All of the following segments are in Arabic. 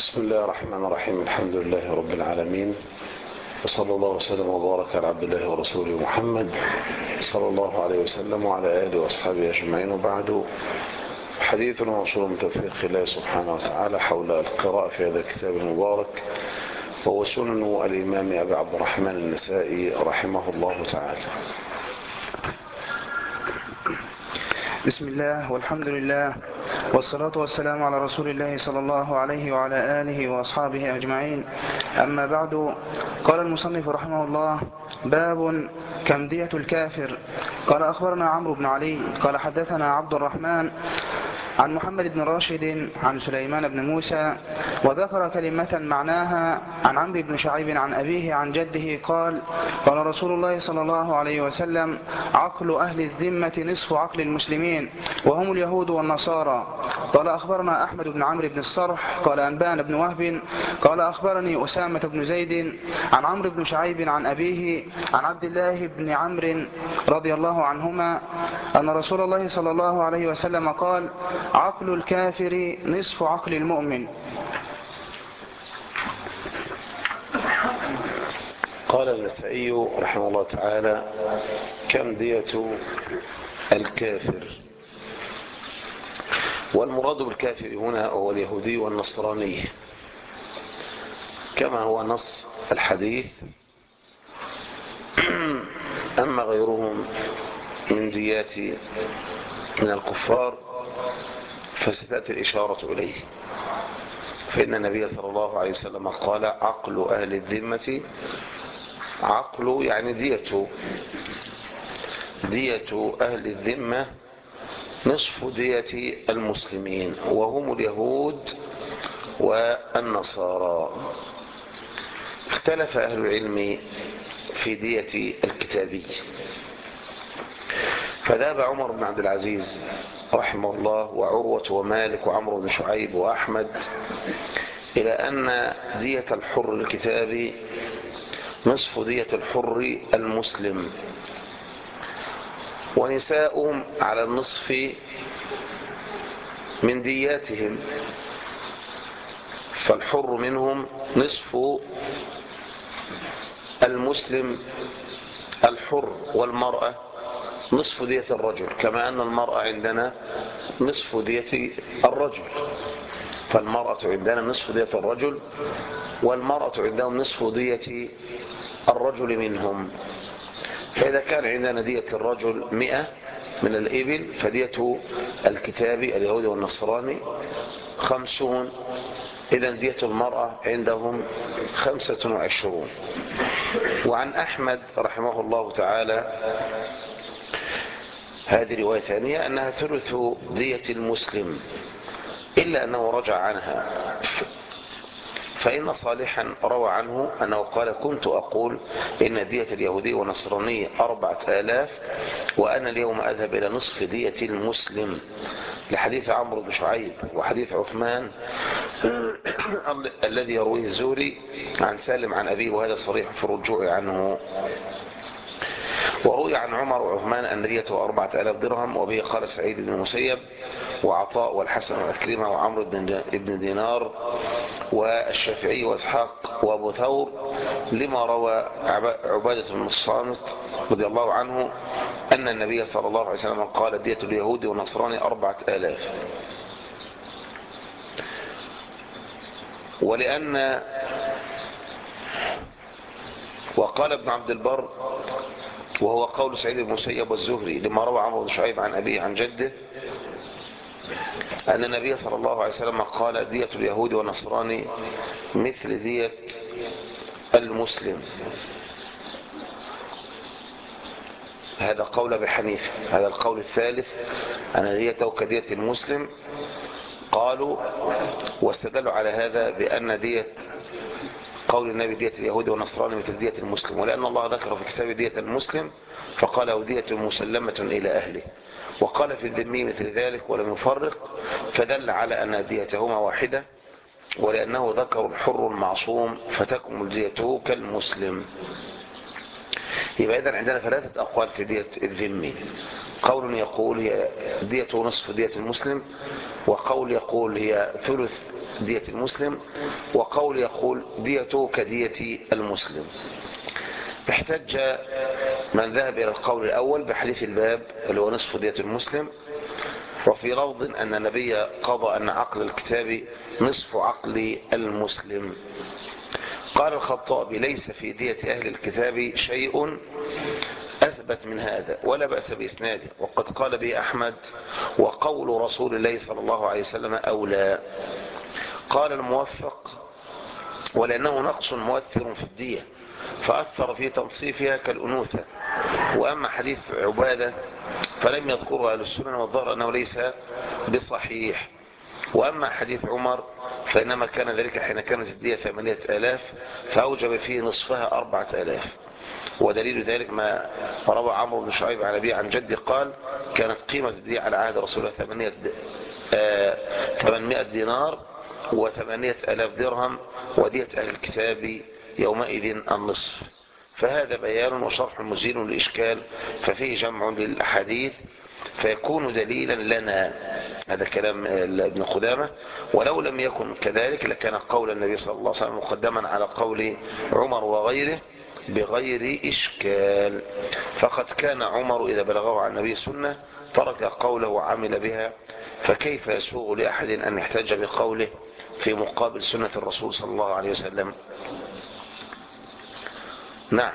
بسم الله الرحمن الرحيم. الحمد لله رب العالمين، وصلى الله وسلم وبارك على عبد الله ورسوله محمد صلى الله عليه وسلم وعلى آله وأصحابه أجمعين. وبعد، حديث موصول من توفيق الله سبحانه وتعالى حول القراءة في هذا الكتاب المبارك، وهو سنن الإمام أبي عبد الرحمن النسائي رحمه الله تعالى. بسم الله والحمد لله والصلاة والسلام على رسول الله صلى الله عليه وعلى آله وأصحابه أجمعين. أما بعد، قال المصنف رحمه الله: باب كم دية الكافر. قال أخبرنا عمرو بن علي قال حدثنا عبد الرحمن عن محمد بن راشد عن سليمان بن موسى، وذكر كلمة معناها عن عمرو بن شعيب عن أبيه عن جده قال: قال رسول الله صلى الله عليه وسلم: عقل أهل الذمة نصف عقل المسلمين، وهم اليهود والنصارى. قال أخبرنا أحمد بن عمرو بن الصرح قال أنبأنا بن وهب قال أخبرني أسامة بن زيد عن عمرو بن شعيب عن أبيه عن عبد الله بن عمرو رضي الله عنهما أن رسول الله صلى الله عليه وسلم قال: عقل الكافر نصف عقل المؤمن. قال النسائي رحمه الله تعالى: كم دية الكافر؟ والمراد بالكافر هنا هو اليهودي والنصراني كما هو نص الحديث. أما غيرهم من ديات من الكفار فستأتي الإشارة إليه، فإن النبي صلى الله عليه وسلم قال: عقل أهل الذمة، عقل يعني دية أهل الذمة نصف دية المسلمين، وهم اليهود والنصارى. اختلف أهل العلم في دية الكتابي، فذهب عمر بن عبد العزيز رحمه الله وعروة ومالك وعمرو بن شعيب وأحمد إلى أن دية الحر الكتابي نصف دية الحر المسلم، ونساؤهم على النصف من دياتهم، فالحر منهم نصف المسلم الحر، والمرأة نصف دية الرجل، كما أن المرأة عندنا نصف دية الرجل، فالمرأة عندنا نصف دية الرجل، والمرأة عندهم نصف دية الرجل منهم. فإذا كان عندنا دية الرجل 100 من الإبل، فدية الكتابي اليهودي والنصراني 50، إذا دية المرأة عندهم 25. وعن أحمد رحمه الله تعالى هذه رواية ثانية أنها ثلث دية المسلم، إلا أنه رجع عنها، فإن صالحا روى عنه أنه قال: كنت أقول إن دية اليهودي والنصراني 4000، وأنا اليوم أذهب إلى نصف دية المسلم، لحديث عمرو بن شعيب وحديث عثمان الذي يرويه الزهري عن سالم عن أبيه، وهذا صريح في الرجوع عنه. وروي عن عمر وعثمان أن ديته 4000 درهم، وبه قال سعيد بن المسيب وعطاء والحسن والعكرمة وعمرو بن دينار والشافعي واسحاق وابو ثور، لما روى عبادة بن الصامت رضي الله عنه أن النبي صلى الله عليه وسلم قال: دية اليهود والنصراني 4000. وقال ابن عبد البر، وهو قول سعيد بن المسيب والزهري، لما روى عمرو بن شعيب عن أبيه عن جده أن النبي صلى الله عليه وسلم قال: دية اليهود والنصراني مثل دية المسلم. هذا قول أبي حنيفة. هذا القول الثالث أن ديته كدية المسلم. قالوا واستدلوا على هذا بأن دية قول النبي دية اليهود والنصراني مثل دية المسلم، ولأن الله ذكر في كتاب دية المسلم فقال: ودية مسلمة إلى أهله، وقال في الذمي مثل ذلك ولم يفرق، فدل على أن ديتهما واحدة، ولأنه ذكر الحر المعصوم فتكمل ديته كالمسلم. يبقى إذن عندنا ثلاثة أقوال في دية الذمي. قول يقول هي ديته نصف دية المسلم، وقول يقول هي ثلث دية المسلم، وقول يقول ديته كدية المسلم. احتج من ذهب إلى القول الأول بحديث الباب اللي هو نصف دية المسلم، وفي لفظ أن النبي قضى أن عقل الكتاب نصف عقل المسلم. قال الخطابي: ليس في دية أهل الكتاب شيء أثبت من هذا ولا بأس بإسناده، وقد قال به أحمد، وقول رسول الله صلى الله عليه وسلم أولى. قال الموفق: ولأنه نقص مؤثر في الدية فأثر في تنصيفها كالأنوثة. وأما حديث عبادة فلم يذكره أهل السنن، والظاهر أنه ليس بصحيح. وأما حديث عمر فإنما كان ذلك حين كانت الدية 8000 فأوجب فيه نصفها 4000. ودليل ذلك ما روى عمرو بن شعيب عن أبيه عن جدي قال: كانت قيمة الدية على عهد رسول الله 800 دينار و8000 درهم، ودية أهل الكتاب يومئذ النصف. فهذا بيان وشرح مزيل للإشكال، ففيه جمع للأحاديث فيكون دليلا لنا. هذا كلام ابن قدامة. ولو لم يكن كذلك لكان قول النبي صلى الله عليه وسلم مقدما على قول عمر وغيره بغير إشكال. فقد كان عمر إذا بلغه عن النبي سنة ترك قوله وعمل بها، فكيف يسوغ لأحد أن يحتج بقوله في مقابل سنة الرسول صلى الله عليه وسلم؟ نعم.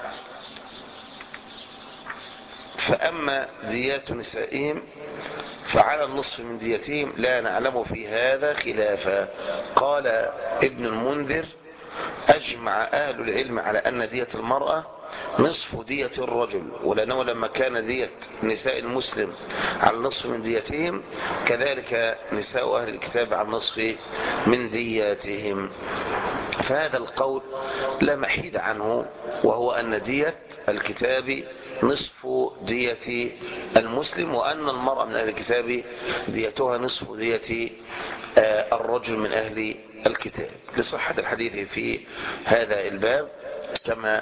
فأما ديات نسائهم فعلى النصف من ديتهم لا نعلم في هذا خلافا. قال ابن المنذر: أجمع أهل العلم على أن دية المرأة نصف دية الرجل، ولأنه لما كان دية نساء المسلم على النصف من ديتهم كذلك نساء أهل الكتاب على النصف من دياتهم. فهذا القول لا محيد عنه، وهو أن دية الكتاب نصف دية المسلم، وأن المرأة من أهل الكتاب ديتها نصف دية الرجل من أهل الكتاب، لصحة الحديث في هذا الباب كما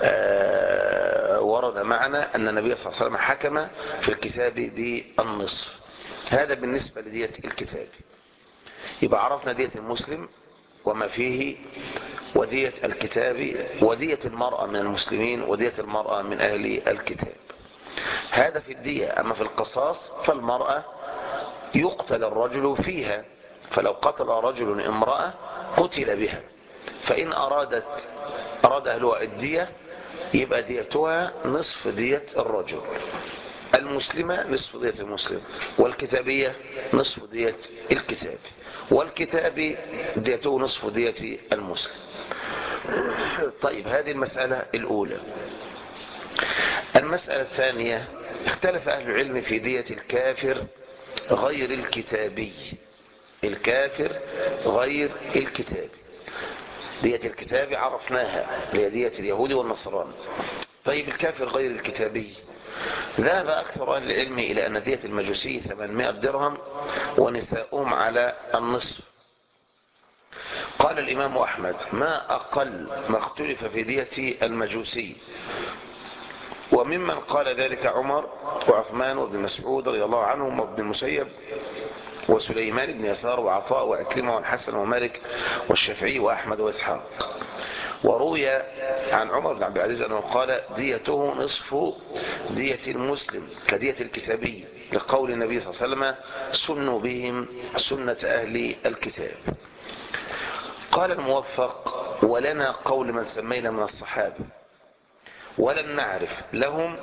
ورد معنا أن النبي صلى الله عليه وسلم حكم في الكتاب بالنصف. هذا بالنسبة لدية الكتاب. يبقى عرفنا دية المسلم وما فيه، ودية الكتاب، ودية المرأة من المسلمين، ودية المرأة من أهل الكتاب. هذا في الدية. أما في القصاص فالمرأة يقتل الرجل فيها، فلو قتل رجل امرأة قتل بها، فإن أراد أهلها الدية يبقى ديتها نصف دية الرجل. المسلمة نصف دية المسلم، والكتابية نصف دية الكتاب، والكتاب ديته نصف دية المسلم. طيب، هذه المسألة الأولى. المسألة الثانية: اختلف أهل العلم في دية الكافر غير الكتابي. الكافر غير الكتابي. دية الكتابي عرفناها، هي دية اليهود والنصران. طيب الكافر غير الكتابي، ذهب أكثر أهل العلم إلى أن دية المجوسي 800 درهم ونساؤهم على النصف. قال الإمام أحمد: ما أقل ما اختلف في دية المجوسي. وممن قال ذلك عمر وعثمان وابن مسعود رضي الله عنهم وابن المسيب وسليمان بن يسار وعطاء وعكرمة والحسن ومالك والشافعي وأحمد وإسحاق. وروي عن عمر بن عبد العزيز أنه قال: ديته نصف دية المسلم كدية الكتابي، لقول النبي صلى الله عليه وسلم: سنوا بهم سنة أهل الكتاب. قال الموفق: ولنا قول من سمينا من الصحابة ولم نعرف لهم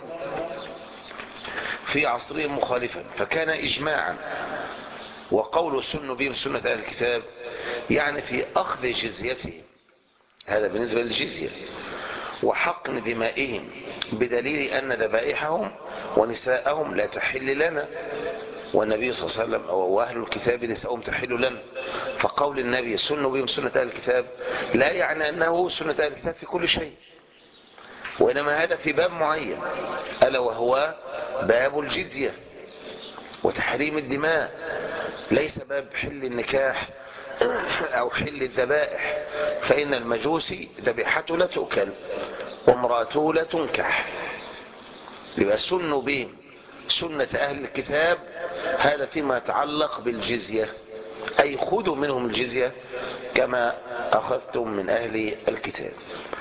في عصرهم مخالفا، فكان إجماعا. وقول سنوا بهم سنة أهل الكتاب يعني في أخذ جزيتهم، هذا بالنسبة للجزية، وحقن دمائهم، بدليل أن ذبائحهم ونساءهم لا تحل لنا، والنبي صلى الله عليه وسلم وأهل الكتاب نساءهم تحل لنا. فقول النبي سنوا بهم سنة أهل الكتاب لا يعني أنه سنة أهل الكتاب في كل شيء، وإنما هذا في باب معين، ألا وهو باب الجزية وتحريم الدماء، ليس باب حل النكاح أو حل الذبائح، فإن المجوسي ذبيحته لا تؤكل وامرأته لا تنكح. يبقى سنوا بهم سنة أهل الكتاب، هذا فيما يتعلق بالجزية، أي خذوا منهم الجزية كما أخذتم من أهل الكتاب.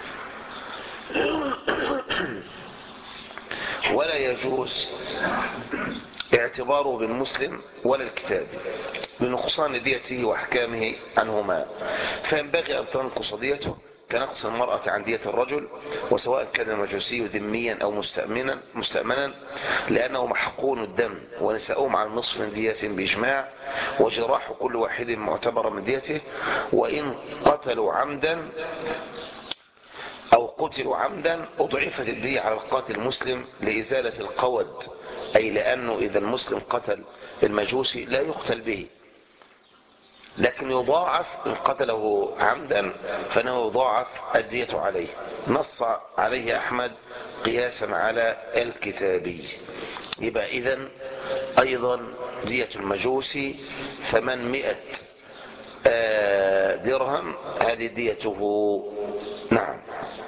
ولا يجوز اعتباره بالمسلم ولا الكتاب بنقصان ديته وأحكامه عنهما، فينبغي أن تنقص ديته كنقص المرأة عن دية الرجل، وسواء كان المجوسي ذميا أو مستأمنا، لأنه محقون الدم، ونساؤهم عن نصف من ديته بإجماع، وجراح كل واحد معتبر من ديته. وإن قتلوا عمدا أو قتلوا عمدا أضعفت الدية على القاتل المسلم لإزالة القود، أي لأنه إذا المسلم قتل المجوسي لا يقتل به، لكن يضاعف إن قتله عمدا فإنه يضاعف الدية عليه. نص عليه أحمد قياسا على الكتابي. يبقى إذن أيضا دية المجوسي 800 درهم، هذه ديته. نعم.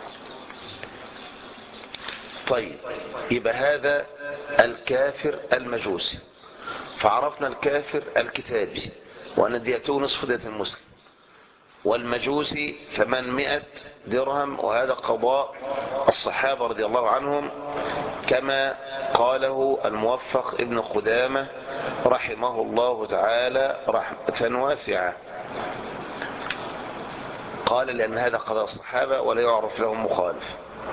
طيب، يبقى هذا الكافر المجوسي. فعرفنا الكافر الكتابي وأن ديته نصف دية المسلم، والمجوسي 800 درهم، وهذا قضاء الصحابة رضي الله عنهم كما قاله الموفق ابن قدامة رحمه الله تعالى رحمة واسعة. قال لأن هذا قضاء الصحابة ولا يعرف لهم مخالف.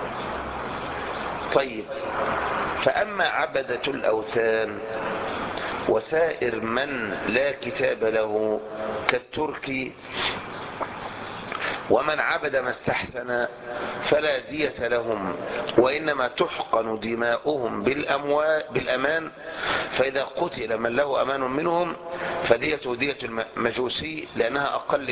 طيب، فأما عبدة الأوثان وسائر من لا كتاب له كالتركي ومن عبد ما استحسن فلا دية لهم، وإنما تحقن دماؤهم بالأمان، فإذا قتل من له أمان منهم فديته دية المجوسي لأنها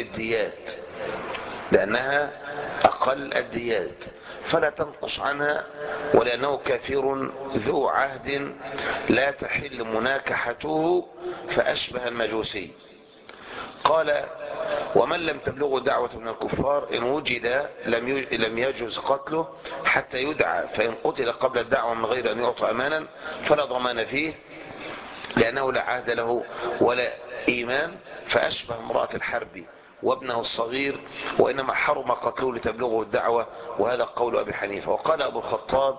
أقل الديات فلا تنقص عنها، ولأنه كافر ذو عهد لا تحل مناكحته فأشبه المجوسي. قال: ومن لم تبلغه دعوة من الكفار إن وجد لم يجوز قتله حتى يدعى، فإن قتل قبل الدعوة من غير أن يعطى أمانا فلا ضمان فيه، لأنه لا عهد له ولا إيمان، فأشبه امرأة الحرب وابنه الصغير، وإنما حرم قتله لتبلغه الدعوة، وهذا قول أبي حنيفة. وقال أبو الخطاب: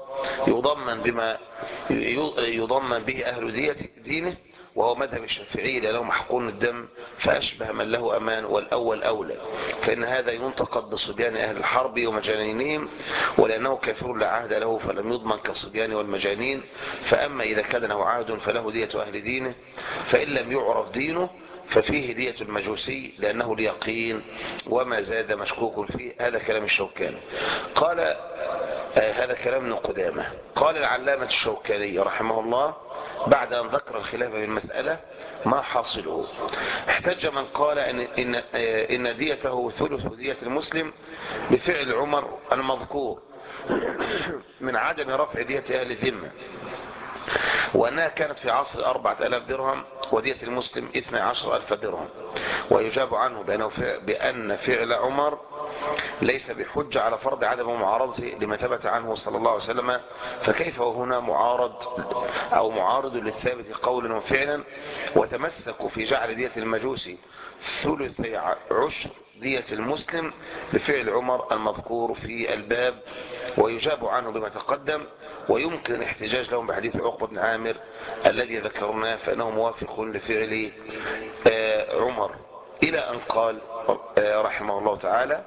يضمن به أهل دينه، وهو مذهب الشافعي لأنه محقون الدم، فأشبه من له أمان، والأول أولى، فإن هذا ينتقد بصبيان أهل الحرب ومجانينهم، ولأنه كافر لا عهد له فلم يضمن كالصبيان والمجانين. فأما إذا كان له عهد فله دية أهل دينه، فإن لم يعرف دينه ففيه دية المجوسي لأنه اليقين، وما زاد مشكوك فيه. هذا كلام الشوكاني. قال هذا كلام ابن قدامة. قال العلامة الشوكاني رحمه الله بعد أن ذكر الخلاف في المسألة ما حاصله: احتج من قال إن ديته ثلث دية المسلم بفعل عمر المذكور من عدم رفع دية أهل الذمة، وأنها كانت في عصر 4000 درهم ودية المسلم 12,000 درهم. ويجاب عنه بأن فعل عمر ليس بحجة على فرض عدم معارضته لما ثبت عنه صلى الله عليه وسلم، فكيف وهنا معارض للثابت قولا وفعلا. وتمسكوا في جعل دية المجوسي ثلثي عشر دية المسلم بفعل عمر المذكور في الباب، ويجاب عنه بما تقدم. ويمكن الاحتجاج لهم بحديث عقبة بن عامر الذي ذكرناه، فإنه موافق لفعل عمر، إلى أن قال رحمه الله تعالى: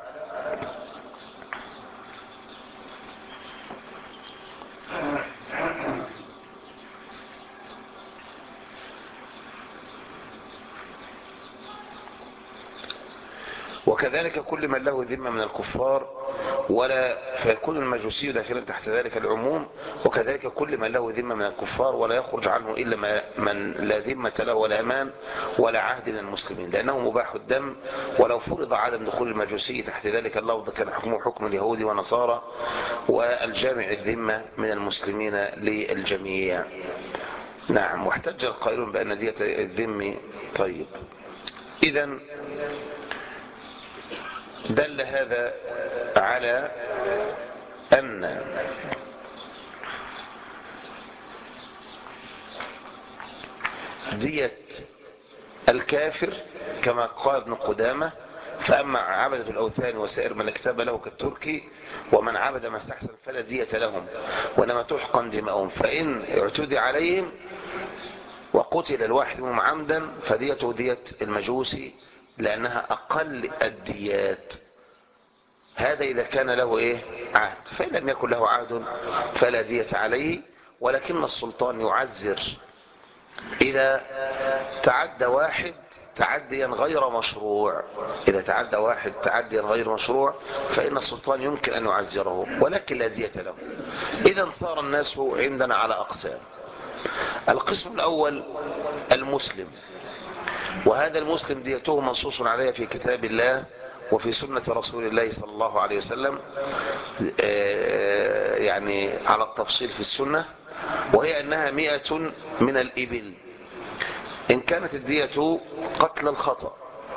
وكذلك كل من له ذمة من الكفار ولا فيكون المجوسي داخلا تحت ذلك العموم. وكذلك كل من له ذمة من الكفار ولا يخرج عنه إلا من لا ذمة له ولا أمان ولا عهد من المسلمين، لأنه مباح الدم. ولو فرض عدم دخول المجوسي تحت ذلك اللفظ كان حكمه حكم اليهود ونصارى، والجامع الذمة من المسلمين للجميع. نعم. واحتج القائلون بأن دية الذم. طيب، إذن دل هذا على أن دية الكافر كما قال ابن قدامة: فأما عبدة الأوثان وسائر من اكتب له كالتركي ومن عبد ما استحسن فلا دية لهم وإنما تحقن دماؤهم، فإن اعتدي عليهم وقتل الواحد منهم عمدا فديته دية المجوسي لأنها أقل الديات. هذا إذا كان له عهد، فإن لم يكن له عهد فلا دية عليه، ولكن السلطان يعذر إذا تعدى واحد تعديا غير مشروع. إذا تعدى واحد تعديا غير مشروع فإن السلطان يمكن أن يعذره ولكن لا دية له. إذا صار الناس عندنا على أقسام. القسم الأول المسلم، وهذا المسلم ديته منصوص عليها في كتاب الله وفي سنة رسول الله صلى الله عليه وسلم، يعني على التفصيل في السنة، وهي أنها 100 من الإبل إن كانت الدية قتل الخطأ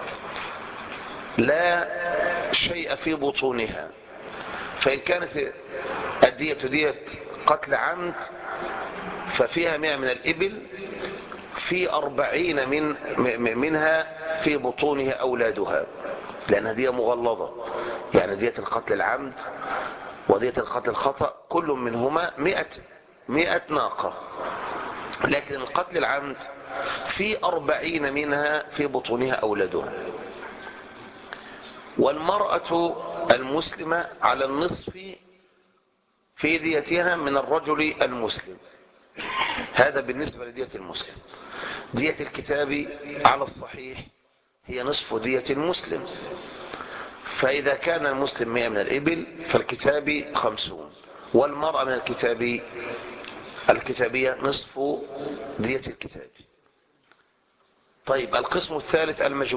لا شيء في بطونها. فإن كانت الدية دية قتل عمد ففيها 100 من الإبل، في 40 منها في بطونها أولادها، لأنها دية مغلظة. يعني دية القتل العمد ودية القتل الخطأ كل منهما 100 ناقة، لكن القتل العمد في 40 منها في بطونها أولادها. والمرأة المسلمة على النصف في ديتها من الرجل المسلم. هذا بالنسبة لدية المسلم. دية الكتاب على الصحيح هي نصف دية المسلم، فإذا كان المسلم 100 من الإبل فالكتابي 50، والمرأة من الكتابية نصف دية الكتاب. طيب القسم الثالث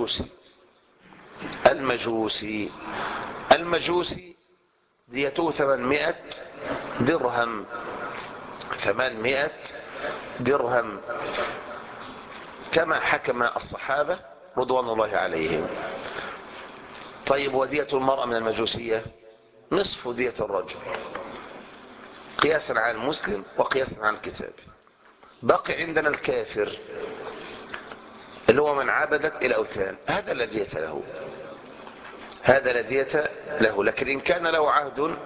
المجوسي ديته 800 درهم. 800 درهم كما حكم الصحابة رضوان الله عليهم. طيب ودية المرأة من المجوسية نصف دية الرجل قياسا على المسلم وقياسا على الكتاب. بقي عندنا الكافر اللي هو من عبدت الأوثان، هذا لا دية له. لكن إن كان له عهد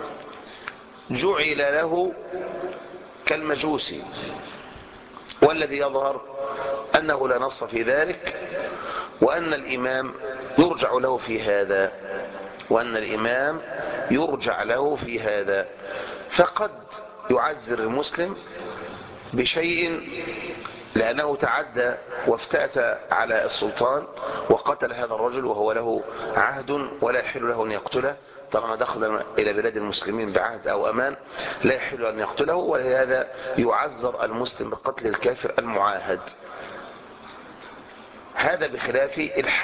جعل له كالمجوسي، والذي يظهر أنه لا نص في ذلك، وأن الإمام يرجع له في هذا فقد يعذر المسلم بشيء لأنه تعدى وافتأت على السلطان وقتل هذا الرجل وهو له عهد ولا يحل له أن يقتله، طالما دخل إلى بلاد المسلمين بعهد أو أمان لا يحل أن يقتله، ولهذا يعذر المسلم بقتل الكافر المعاهد. هذا بخلاف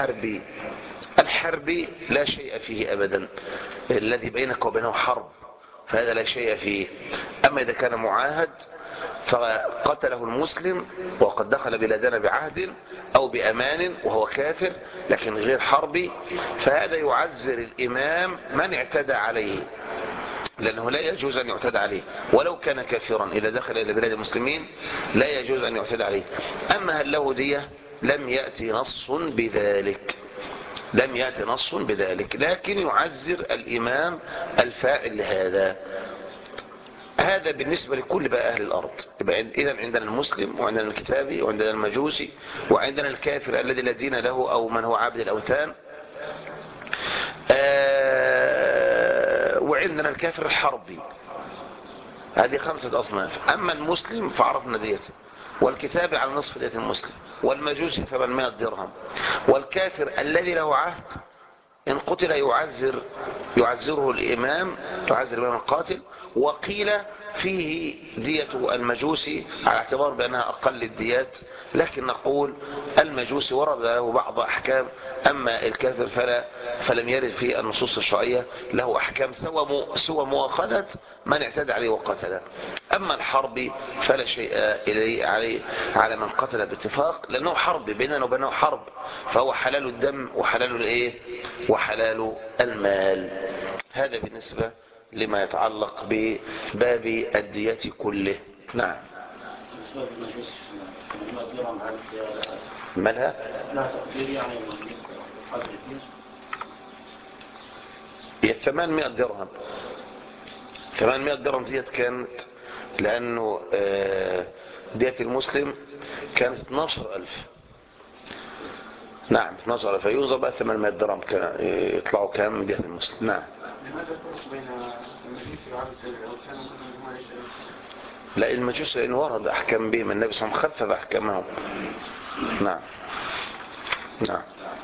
الحربي لا شيء فيه أبدا، الذي بينك وبينه حرب فهذا لا شيء فيه. أما إذا كان معاهد فقتله المسلم وقد دخل بلادنا بعهد أو بأمان وهو كافر لكن غير حربي، فهذا يعذر الإمام من اعتدى عليه، لأنه لا يجوز أن يعتدى عليه ولو كان كافرا. إذا دخل إلى بلاد المسلمين لا يجوز أن يعتدى عليه. أما هل له دية؟ لم يأتي نص بذلك، لكن يعذر الإمام الفاعل لهذا. هذا بالنسبة لكل بقى أهل الأرض. إذن عندنا المسلم وعندنا الكتابي وعندنا المجوسي وعندنا الكافر الذي لا دين له أو من هو عابد الأوثان، وعندنا الكافر الحربي. هذه 5 أصناف. أما المسلم فعرفنا ديته، والكتابي على نصف دية المسلم، والمجوسي 800 درهم، والكافر الذي له عهد إن قتل يعذره الإمام القاتل. وقيل فيه دية المجوسي على اعتبار بأنها أقل الديات، لكن نقول المجوسي ورد له بعض أحكام، أما الكافر فلم يرد في النصوص الشرعية له أحكام سوى مؤاخذة من اعتدى عليه وقتله. أما الحربي فلا شيء إليه على من قتل باتفاق، لأنه حرب بيننا وبينه حرب، فهو حلال الدم وحلال المال. هذا بالنسبة لما يتعلق بباب الدية كله. نعم. مالها؟ هي 800 درهم. 800 درهم ديت كانت لأنه دية المسلم كانت 12,000. نعم 12,000 فيوزر بقى 800 درهم كان يطلعوا كام من دية المسلم. نعم. لماذا الفرق بين المجوس وعبد الأوثان وكل لا المجوس لأنه ورد أحكام بهم النبي صلى الله عليه وسلم خفف أحكامهم. نعم. نعم.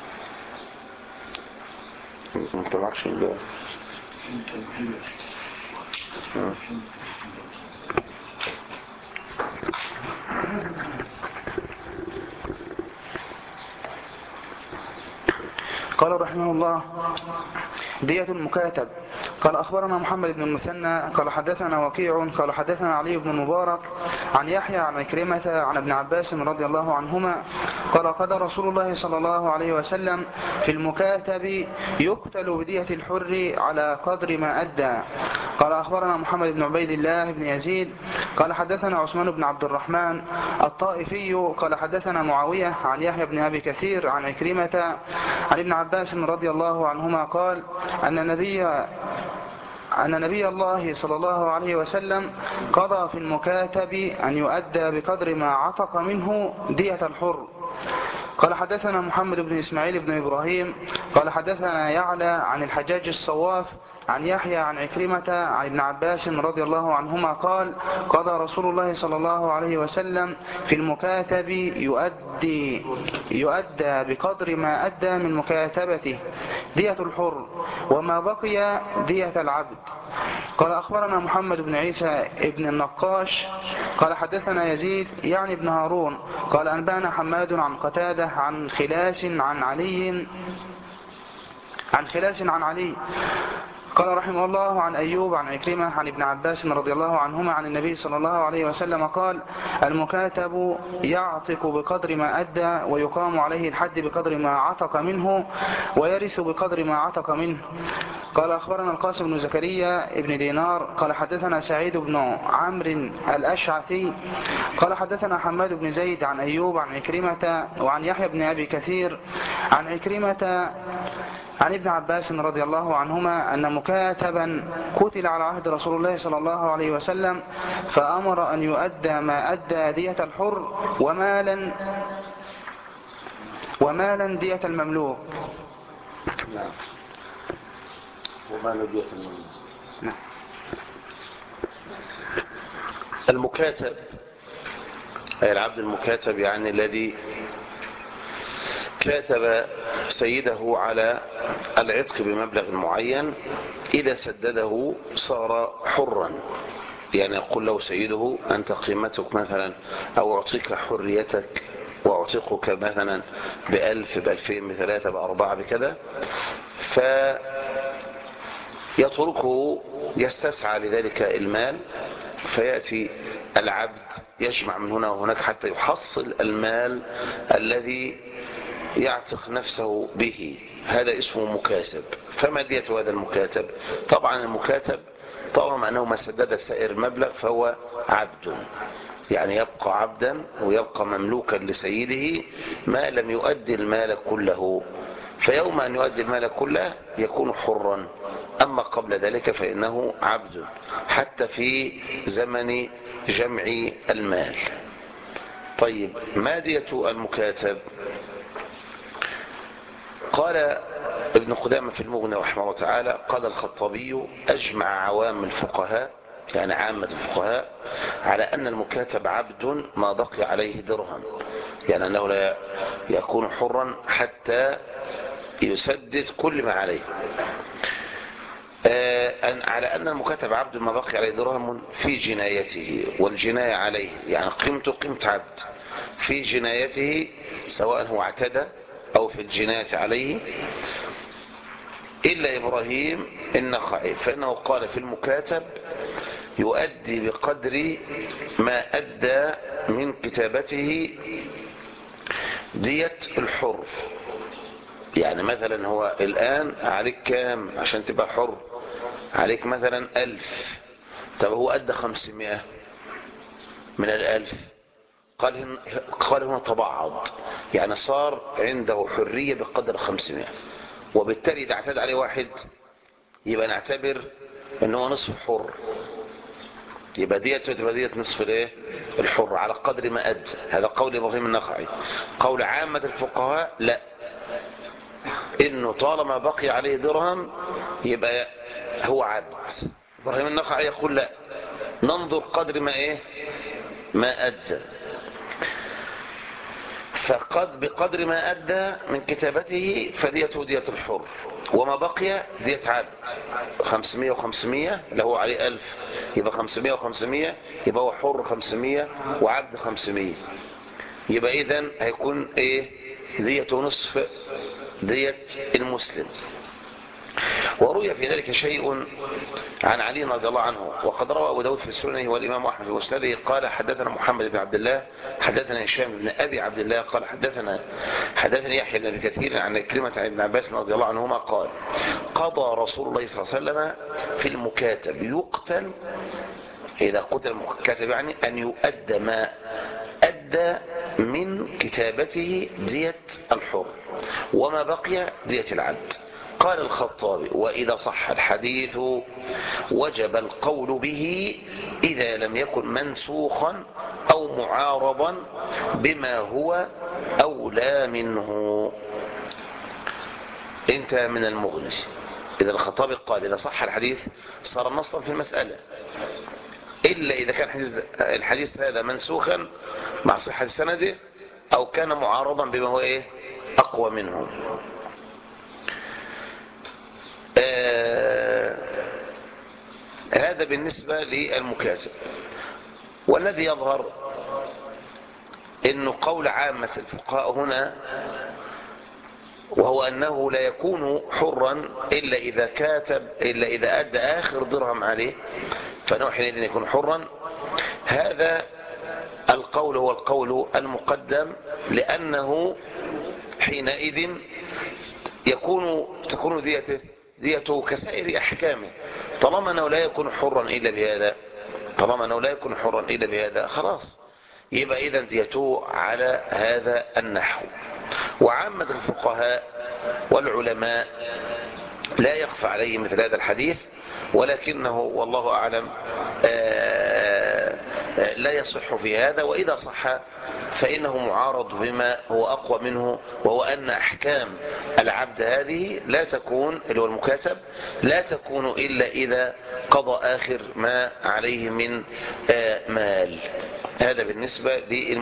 انت معكش الجواب. قال رحمه الله: دية المكاتب. قال أخبرنا محمد بن المثنى قال حدثنا وكيع قال حدثنا علي بن المبارك عن يحيى عن عكرمة عن ابن عباس رضي الله عنهما قال قضى رسول الله صلى الله عليه وسلم في المكاتب يقتل بدية الحر على قدر ما أدى. قال أخبرنا محمد بن عبيد الله بن يزيد قال حدثنا عثمان بن عبد الرحمن الطائفي قال حدثنا معاوية عن يحيى بن أبي كثير عن عكرمة عن ابن عباس رضي الله عنهما قال أن نبي الله صلى الله عليه وسلم قضى في المكاتب أن يؤدى بقدر ما عتق منه دية الحر. قال حدثنا محمد بن إسماعيل بن إبراهيم قال حدثنا يعلى عن الحجاج الصواف عن يحيى عن عكرمة عن ابن عباس رضي الله عنهما قال قضى رسول الله صلى الله عليه وسلم في المكاتب يؤدى بقدر ما أدى من مكاتبته دية الحر وما بقي دية العبد. قال أخبرنا محمد بن عيسى ابن النقاش قال حدثنا يزيد يعني ابن هارون قال أنبانا حماد عن قتادة عن خلاس عن علي قال رحمه الله عن أيوب عن عكرمة عن ابن عباس رضي الله عنهما عن النبي صلى الله عليه وسلم قال المكاتب يعتق بقدر ما أدى ويقام عليه الحد بقدر ما عتق منه ويرث بقدر ما عتق منه. قال أخبرنا القاسم بن زكريا ابن دينار قال حدثنا سعيد بن عمرو الأشعثي قال حدثنا حماد بن زيد عن أيوب عن عكرمة وعن يحيى بن أبي كثير عن عكرمة عن ابن عباس رضي الله عنهما أن مكاتبا قتل على عهد رسول الله صلى الله عليه وسلم فأمر أن يؤدى ما أدى دية الحر ومالا دية المملوك. نعم. ومالا دية المملوك. نعم. المكاتب أي العبد المكاتب يعني الذي كاتب سيده على العتق بمبلغ معين إذا سدده صار حرا. يعني يقول له سيده أنت قيمتك مثلا أو أعطيك حريتك وأعتقك مثلا ب1000 ب2000 ب3 ب4 بكذا فيتركه يستسعى لذلك المال فيأتي العبد يجمع من هنا وهناك حتى يحصل المال الذي يعتق نفسه به. هذا اسمه مكاتب. فما دية هذا المكاتب؟ طبعا المكاتب طالما أنه ما سدد سائر المبلغ فهو عبد، يعني يبقى عبدا ويبقى مملوكا لسيده ما لم يؤدي المال كله. فيوم أن يؤدي المال كله يكون حرا، أما قبل ذلك فإنه عبد حتى في زمن جمع المال. طيب ما دية المكاتب؟ قال ابن قدامة في المغني رحمه الله تعالى قال الخطابي أجمع عوام الفقهاء يعني عامة الفقهاء على أن المكاتب عبد ما بقي عليه درهم، يعني أنه لا يكون حرا حتى يسدد كل ما عليه. على أن المكاتب عبد ما بقي عليه درهم في جنايته، والجناية عليه يعني قيمته قيمة عبد في جنايته سواء هو اعتدى أو في الجناية عليه، إلا إبراهيم النخعي فإنه قال في المكاتب يؤدي بقدر ما أدى من كتابته دية الحر. يعني مثلا هو الآن عليك كام عشان تبقى حر؟ عليك مثلا 1000. طب هو أدى 500 من 1000. قال هنا تبعض، يعني صار عنده حرية بقدر 500، وبالتالي إذا اعتدى عليه واحد يبقى نعتبر ان هو نصف حر، يبقى ديت نصف الايه الحر على قدر ما أدى. هذا قول إبراهيم النخعي. قول عامة الفقهاء لا، انه طالما بقي عليه درهم يبقى هو عبد. إبراهيم النخعي يقول لا، ننظر قدر ما أدى، فقد بقدر ما أدى من كتابته فديته دية الحر، وما بقي دية عبد. 500 و500 اللي هو عليه 1000 يبقى 500 و500 يبقى هو حر 500 وعبد 500. يبقى إذن هيكون ديته نصف دية المسلم. وروي في ذلك شيء عن علي رضي الله عنه، وقد روى أبو داود في سننه والإمام أحمد في مسنده قال حدثنا محمد بن عبد الله حدثنا هشام بن أبي عبد الله قال حدثني يحيى بن أبي كثير عن كلمة عن ابن عباس رضي الله عنهما قال قضى رسول الله صلى الله عليه وسلم في المكاتب يقتل، إذا قتل المكاتب يعني أن يؤدى ما أدى من كتابته دية الحر، وما بقي دية العبد. قال الخطابي وإذا صح الحديث وجب القول به إذا لم يكن منسوخا أو معارضا بما هو أولى منه. انتهى من المغني. إذا الخطابي قال إذا صح الحديث صار نصا في المسألة، إلا إذا كان الحديث هذا منسوخا مع صحة سنده أو كان معارضا بما هو أقوى منه. هذا بالنسبة للمكاسب. والذي يظهر إنه قول عامة الفقهاء هنا وهو أنه لا يكون حرا إلا إذا كاتب، إلا إذا أدى آخر درهم عليه فنوع حينئذ يكون حرا. هذا القول هو القول المقدم، لأنه حينئذ تكون ديته كسائر أحكامه، طالما أنه لا يكون حرا إلا بهذا خلاص، يبقى إذن ديته على هذا النحو. وعامة الفقهاء والعلماء لا يخفى عليهم مثل هذا الحديث، ولكنه والله أعلم لا يصح في هذا، وإذا صح فإنه معارض بما هو أقوى منه، وهو أن أحكام العبد هذه لا تكون، اللي هو المكاتب، لا تكون إلا إذا قضى آخر ما عليه من مال. هذا بالنسبة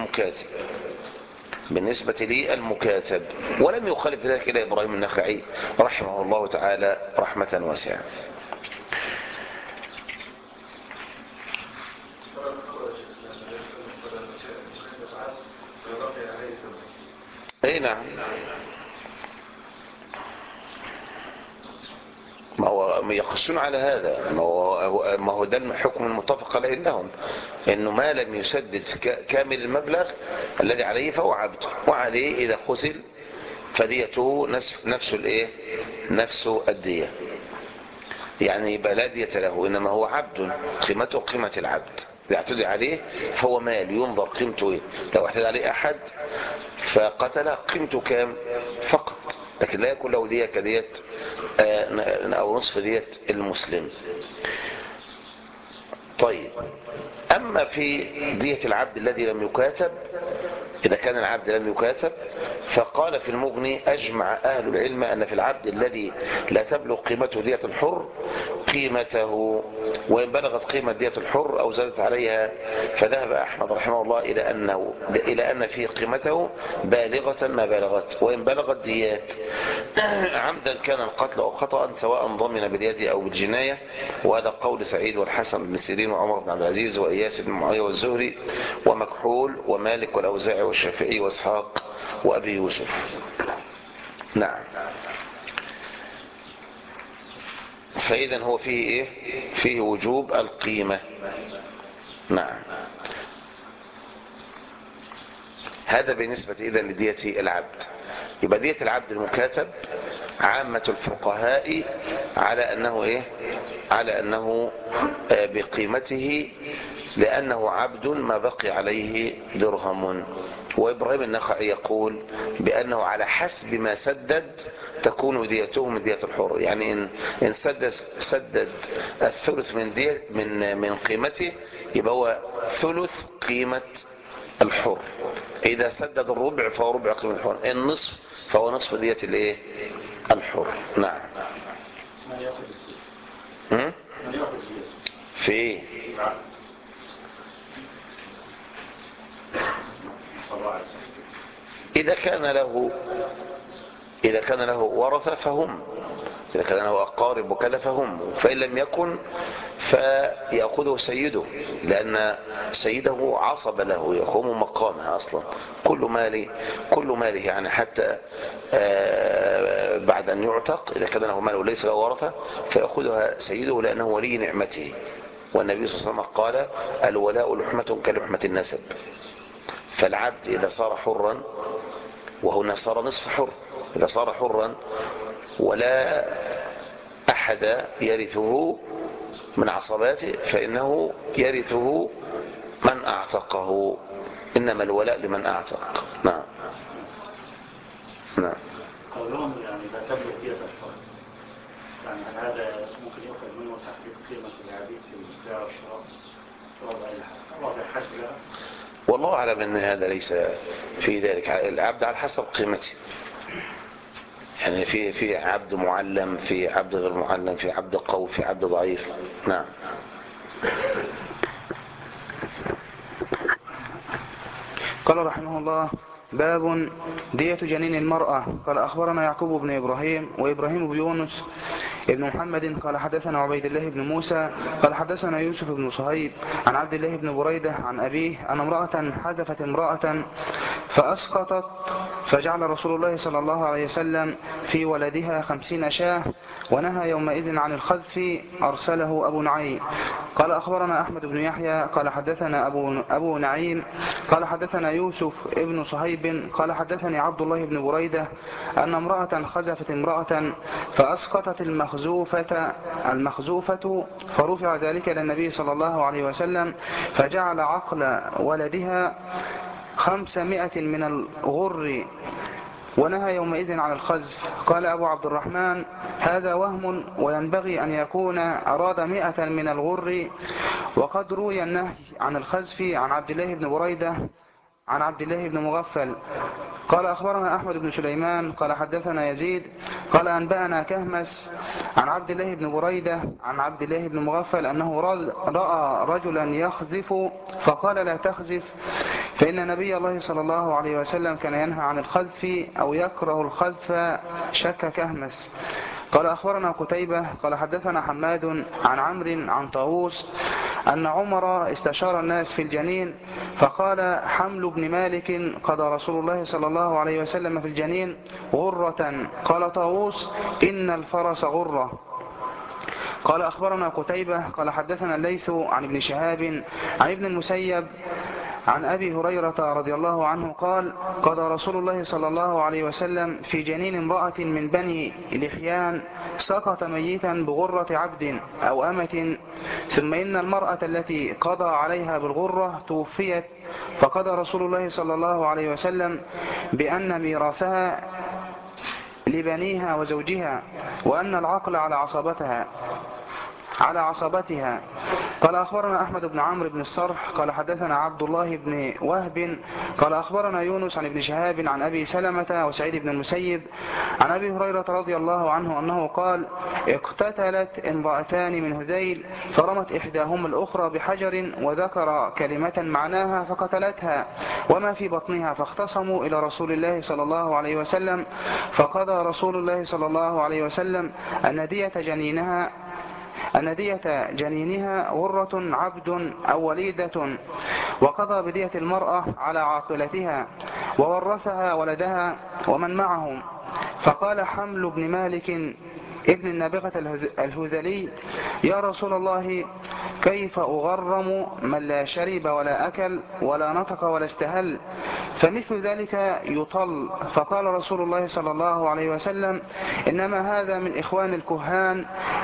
للمكاتب. ولم يخالف ذلك إلى إبراهيم النخعي رحمه الله تعالى رحمة واسعة. اي نعم، ما هو يقصون على هذا، ما هو ده الحكم المتفق عليه لهم، انه ما لم يسدد كامل المبلغ الذي عليه فهو عبد، وعليه اذا قتل فديته نفس الدية، يعني يبقى لا دية له، انما هو عبد قيمته قيمة العبد، إذا اعتدى عليه فهو مال ينظر قيمته لو اعتدى عليه احد فقتل قيمته كام فقط، لكن لا يكون له دية كدية او نصف دية المسلم. طيب، اما في دية العبد الذي لم يكاتب، إذا كان العبد لم يكاتب، فقال في المغني أجمع أهل العلم أن في العبد الذي لا تبلغ قيمته دية الحر قيمته، وإن بلغت قيمة دية الحر أو زادت عليها، فذهب أحمد رحمه الله إلى أن في قيمته بالغة ما بلغت، وإن بلغت ديات عمدا كان القتل أو خطأ سواء ضمن باليد أو بالجناية. وهذا قول سعيد والحسن بن سيرين وعمر بن عبد العزيز وإياس بن معاوية والزهري ومكحول ومالك والأوزاعي والشافعي وإسحاق وأبي يوسف. نعم، فإذا هو فيه فيه وجوب القيمة. نعم، هذا بالنسبة إذا لدية العبد. يبقى دية العبد المكاتب عامة الفقهاء على أنه إيه؟ على أنه بقيمته، لأنه عبد ما بقي عليه درهم. وإبراهيم النخعي يقول بأنه على حسب ما سدد تكون ديته من دية الحر. يعني إن سدد الثلث من قيمته، يبقى هو ثلث قيمة الحر. إذا سدد الربع فهو ربع قيمة الحر، النصف فهو نصف دية الايه؟ الحر. نعم. في ايه؟ إذا كان له ورثة فهم، إذا كان له أقارب وكذا فهم، فإن لم يكن فيأخذه سيده، لأن سيده عصب له يقوم مقامه أصلا. كل ماله يعني، حتى بعد أن يعتق إذا كان له مال وليس له ورثة فيأخذها سيده، لأنه ولي نعمته. والنبي صلى الله عليه وسلم قال: الولاء لحمة كلحمة النسب. فالعبد إذا صار حرا، وهنا صار نصف حر، إذا صار حرا ولا أحد يرثه من عصباته فإنه يرثه من أعتقه، إنما الولاء لمن أعتق. نعم. نعم. قولهم يعني لا تبلغ دية الحر، يعني هذا ممكن يؤخذ منه تحديد قيمة العبيد في البيع والشراء وضع حسب لها؟ والله أعلم أن هذا ليس في ذلك. العبد على حسب قيمته، يعني في عبد معلم، في عبد غير معلم، في عبد قوي، في عبد ضعيف. نعم. قال رحمه الله: باب دية جنين المرأة. قال أخبرنا يعقوب بن إبراهيم وإبراهيم بن يونس ابن محمد قال حدثنا عبيد الله بن موسى قال حدثنا يوسف بن صهيب عن عبد الله بن بريدة عن أبيه أن امرأة حذفت امرأة فأسقطت، فجعل رسول الله صلى الله عليه وسلم في ولدها 50 شاة، ونهى يومئذ عن الخذف، أرسله أبو نعيم. قال أخبرنا أحمد بن يحيى قال حدثنا أبو نعيم قال حدثنا يوسف ابن صهيب قال حدثني عبد الله بن بريدة أن امرأة خذفت امرأة فأسقطت المخزوفة، فرفع ذلك إلى النبي صلى الله عليه وسلم، فجعل عقل ولدها 500 من الغر، ونهى يومئذ عن الخذف. قال أبو عبد الرحمن: هذا وهم، وينبغي أن يكون أراد 100 من الغر، وقد روي النهي عن الخذف عن عبد الله بن بريدة عن عبد الله بن مغفل. قال أخبرنا أحمد بن سليمان قال حدثنا يزيد قال أنبأنا كهمس عن عبد الله بن بريدة عن عبد الله بن مغفل أنه رأى رجلا يخذف فقال: لا تخذف، فإن نبي الله صلى الله عليه وسلم كان ينهى عن الخذف أو يكره الخذف. شك كهمس. قال أخبرنا قتيبة قال حدثنا حماد عن عمرو عن طاووس أن عمر استشار الناس في الجنين، فقال: حمل ابن مالك قضى رسول الله صلى الله عليه وسلم في الجنين غرة. قال طاووس: إن الفرس غرة. قال أخبرنا قتيبة قال حدثنا الليث عن ابن شهاب عن ابن المسيب عن أبي هريرة رضي الله عنه قال: قضى رسول الله صلى الله عليه وسلم في جنين امرأة من بني لحيان سقط ميتا بغرة عبد أو أمة، ثم إن المرأة التي قضى عليها بالغرة توفيت، فقضى رسول الله صلى الله عليه وسلم بأن ميراثها لبنيها وزوجها، وأن العقل على عصبتها. قال أخبرنا أحمد بن عمرو بن الصرح قال حدثنا عبد الله بن وهب قال أخبرنا يونس عن ابن شهاب عن أبي سلمة وسعيد بن المسيب عن أبي هريرة رضي الله عنه أنه قال: اقتتلت امرأتان من هذيل، فرمت إحداهما الأخرى بحجر وذكر كلمة معناها فقتلتها وما في بطنها، فاختصموا إلى رسول الله صلى الله عليه وسلم، فقضى رسول الله صلى الله عليه وسلم أن دية جنينها غرة عبد أو وليدة، وقضى بدية المرأة على عاقلتها، وورثها ولدها ومن معهم. فقال حمل بن مالك ابن النابغة الهذلي: يا رسول الله، كيف أغرم من لا شرب ولا أكل ولا نطق ولا استهل؟ فمثل ذلك يطل. فقال رسول الله صلى الله عليه وسلم: إنما هذا من إخوان الكهان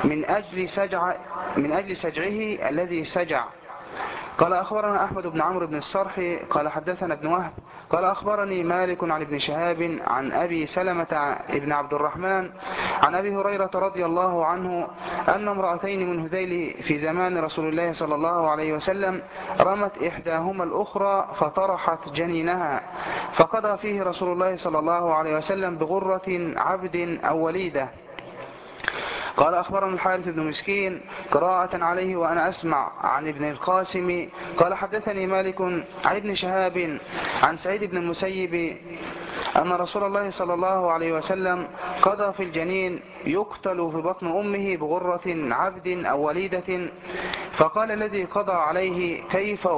من أجل سجعه الذي سجع. قال أخبرنا أحمد بن عمرو بن الصرح قال حدثنا ابن وهب قال أخبرني مالك عن ابن شهاب عن أبي سلمة ابن عبد الرحمن عن أبي هريرة رضي الله عنه أن امرأتين من هذيل في زمان رسول الله صلى الله عليه وسلم رمت إحداهما الأخرى فطرحت جنينها، فقضى فيه رسول الله صلى الله عليه وسلم بغرة عبد أو وليدة. قال أخبرنا الحارث بن مسكين قراءة عليه وأنا أسمع عن ابن القاسم قال حدثني مالك عن ابن شهاب عن سعيد بن المسيب أن رسول الله صلى الله عليه وسلم قضى في الجنين يقتل في بطن أمه بغرة عبد أو وليدة. فقال الذي قضى عليه: كيف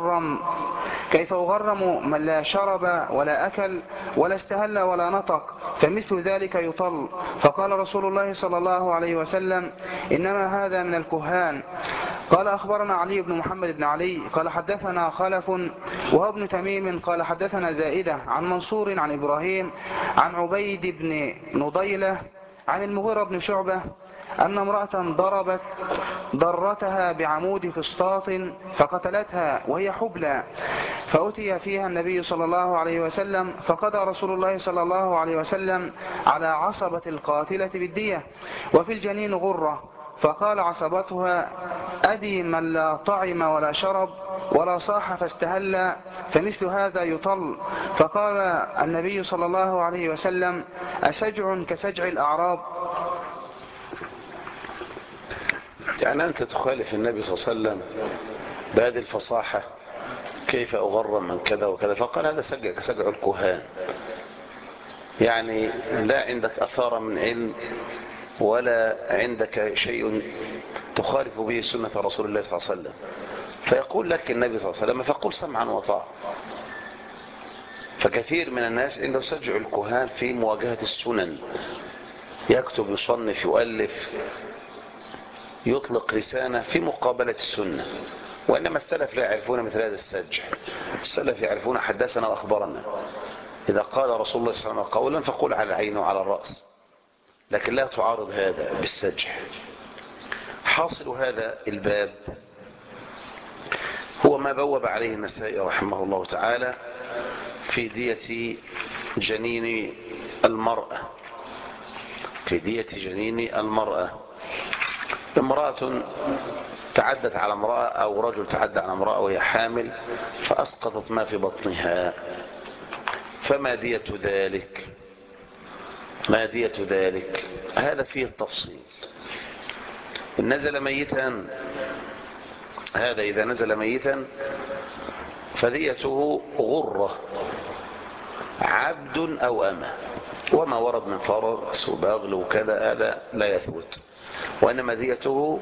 أغرم من لا شرب ولا أكل ولا استهل ولا نطق، فمثل ذلك يطل. فقال رسول الله صلى الله عليه وسلم: إنما هذا من الكهان. قال أخبرنا علي بن محمد بن علي قال حدثنا خلف وهو ابن تميم قال حدثنا زائدة عن منصور عن إبراهيم عن عبيد بن نضيلة عن المغيرة بن شعبة أن امرأة ضربت ضرتها بعمود فسطاط فقتلتها وهي حبلى، فأتي فيها النبي صلى الله عليه وسلم فقضى رسول الله صلى الله عليه وسلم على عصبة القاتلة بالدية وفي الجنين غرة. فقال عصبتها: أدي من لا طعم ولا شرب ولا صاح فاستهل، فمثل هذا يطل. فقال النبي صلى الله عليه وسلم: أسجع كسجع الأعراب؟ يعني أنت تخالف النبي صلى الله عليه وسلم بهذه الفصاحة: كيف أغرم من كذا وكذا. فقال: هذا سجع كسجع الكهان. يعني لا عندك أثار من علم ولا عندك شيء تخالف به سنة رسول الله صلى الله عليه وسلم، فيقول لك النبي صلى الله عليه وسلم فقل سمعا وطاعة. فكثير من الناس عنده سجع الكهان في مواجهة السنن، يكتب يصنف يؤلف يطلق لسانه في مقابلة السنة، وإنما السلف لا يعرفون مثل هذا السجع. السلف يعرفون حدثنا وأخبرنا. إذا قال رسول الله صلى الله عليه وسلم قولا فقل على العين وعلى الرأس، لكن لا تعارض هذا بالسجع. حاصل هذا الباب هو ما بوب عليه النسائي رحمه الله تعالى في دية جنين المرأة. في دية جنين المرأة، امرأة تعدت على امرأة أو رجل تعدى على امرأة وهي حامل فأسقطت ما في بطنها، فما دية ذلك؟ ما دية ذلك؟ هذا فيه التفصيل. إن نزل ميتا، هذا إذا نزل ميتا فديته غرة عبد أو أمة، وما ورد من فرس وبغل وكذا هذا لا يثبت، وإنما ديته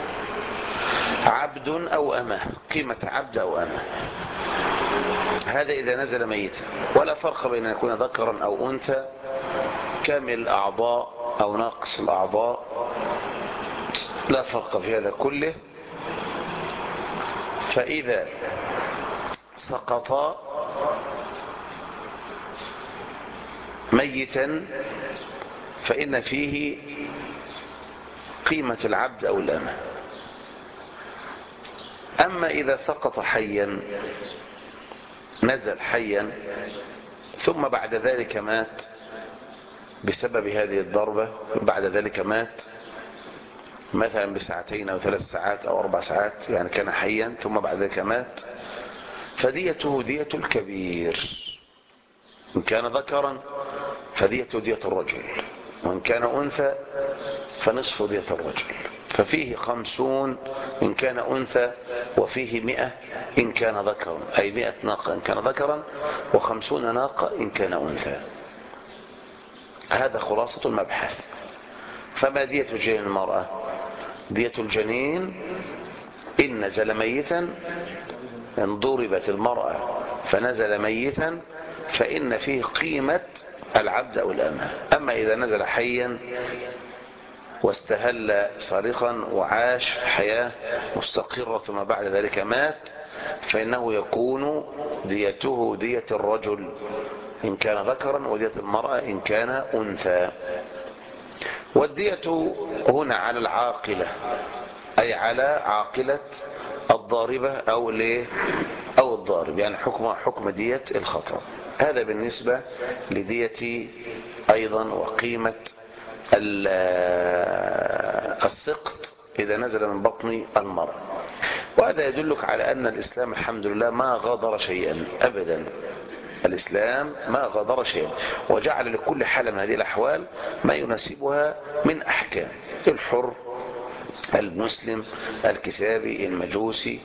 عبد أو أمة، قيمة عبد أو أمة. هذا إذا نزل ميتا، ولا فرق بين أن يكون ذكرا أو أنثى، كامل الأعضاء أو ناقص الأعضاء، لا فرق في هذا كله. فإذا سقطا ميتا فإن فيه قيمة العبد أو الأمة. أما إذا سقط حيا، نزل حيا ثم بعد ذلك مات بسبب هذه الضربة، بعد ذلك مات مثلا بساعتين أو 3 ساعات أو 4 ساعات، يعني كان حيا ثم بعد ذلك مات، فديته دية الكبير. إن كان ذكرا فديته دية الرجل، وإن كان أنثى فنصف دية الرجل. ففيه 50 إن كان أنثى، وفيه 100 إن كان ذكرا، أي 100 ناقة إن كان ذكرا، و50 ناقة إن كان أنثى. هذا خلاصة المبحث. فما دية جنين المرأة؟ دية الجنين إن نزل ميتا، إن ضربت المرأة فنزل ميتا فإن فيه قيمة العبد أو الأمة. أما إذا نزل حيا واستهل صارخا وعاش حياة مستقرة ثم بعد ذلك مات، فإنه يكون ديته دية الرجل إن كان ذكرا، ودية المرأة إن كان أنثى. والدية هنا على العاقلة، أي على عاقلة الضاربة أو الضارب، يعني حكم دية الخطأ. هذا بالنسبة لدية أيضا وقيمة السقط إذا نزل من بطن المرء. وهذا يدلك على أن الإسلام الحمد لله ما غادر شيئا أبدا. الإسلام ما غادر شيئا، وجعل لكل حالة من هذه الأحوال ما يناسبها من أحكام: الحر، المسلم، الكتابي، المجوسي،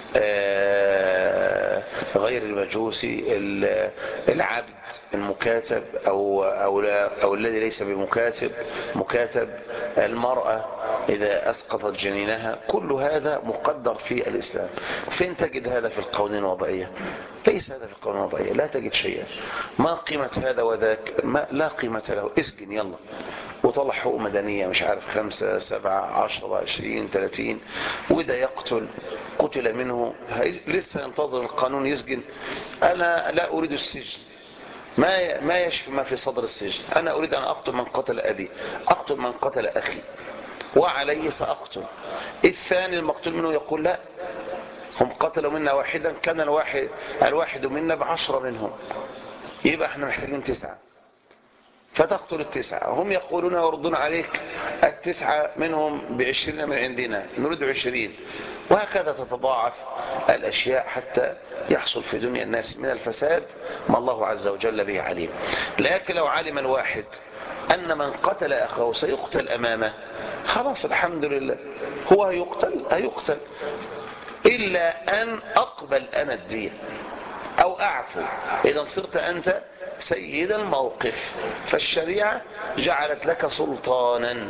غير المجوسي، العبد، المكاتب أو الذي ليس مكاتب، المرأة إذا أسقطت جنينها. كل هذا مقدر في الإسلام. فين تجد هذا في القوانين الوضعية؟ ليس هذا في القوانين الوضعية، لا تجد شيئا. ما قيمة هذا وذاك؟ لا قيمة له. اسجن يلا وطلع حقوق مدنية، مش عارف 5 7 10 20 30، وإذا قتل منه لسه ينتظر القانون يسجن. أنا لا أريد السجن، ما يشفي ما في صدر السجن. أنا أريد أن أقتل من قتل أبي، أقتل من قتل أخي، وعليه سأقتل. الثاني المقتول منه يقول لا، هم قتلوا منا واحدا، كان الواحد منا ب10 منهم، يبقى احنا محتاجين 9، فتقتل 9. هم يقولون ويردون عليك 9 منهم ب20 من عندنا، نريد 20. وهكذا تتضاعف الأشياء حتى يحصل في دنيا الناس من الفساد ما الله عز وجل به عليم. لكن لو علم الواحد أن من قتل أخاه سيقتل أمامه، خلاص الحمد لله، هو هيقتل، إلا أن أقبل أنا الدية أو أعفو. إذا صرت أنت سيد الموقف، فالشريعة جعلت لك سلطانا،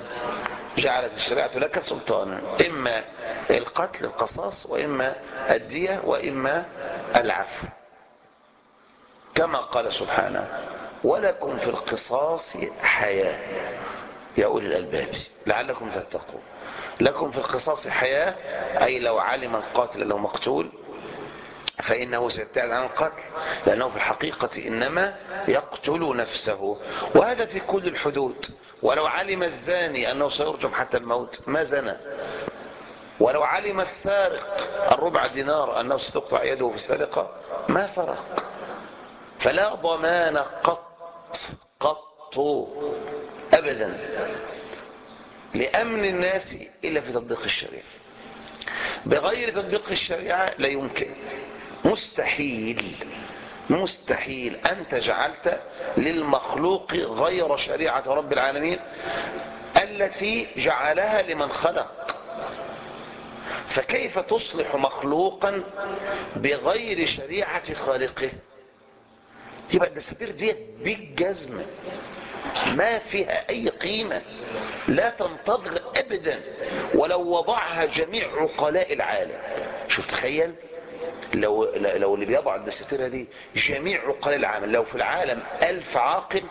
إما القتل القصاص، وإما الدية، وإما العفو، كما قال سبحانه: ولكم في القصاص حياة يا أولي الألباب لعلكم تتقون. لكم في القصاص حياة، أي لو علم القاتل أنه مقتول فإنه سيبتعد عن القتل، لأنه في الحقيقة إنما يقتل نفسه، وهذا في كل الحدود. ولو علم الزاني أنه سيرجم حتى الموت ما زنى، ولو علم السارق 4 دينار أنه ستقطع يده في السرقة ما سرق. فلا ضمان قط أبدا لأمن الناس إلا في تطبيق الشريعة. بغير تطبيق الشريعة لا يمكن، مستحيل أنت جعلت للمخلوق غير شريعة رب العالمين التي جعلها لمن خلق. فكيف تصلح مخلوقا بغير شريعة خالقه؟ يبقى الدساتير دي بالجزم ما فيها أي قيمة، لا تنتظر أبدا ولو وضعها جميع عقلاء العالم. شوف تخيل لو اللي بيضع الدساتير دي جميع عقلاء العالم، لو في العالم 1000 عاقل،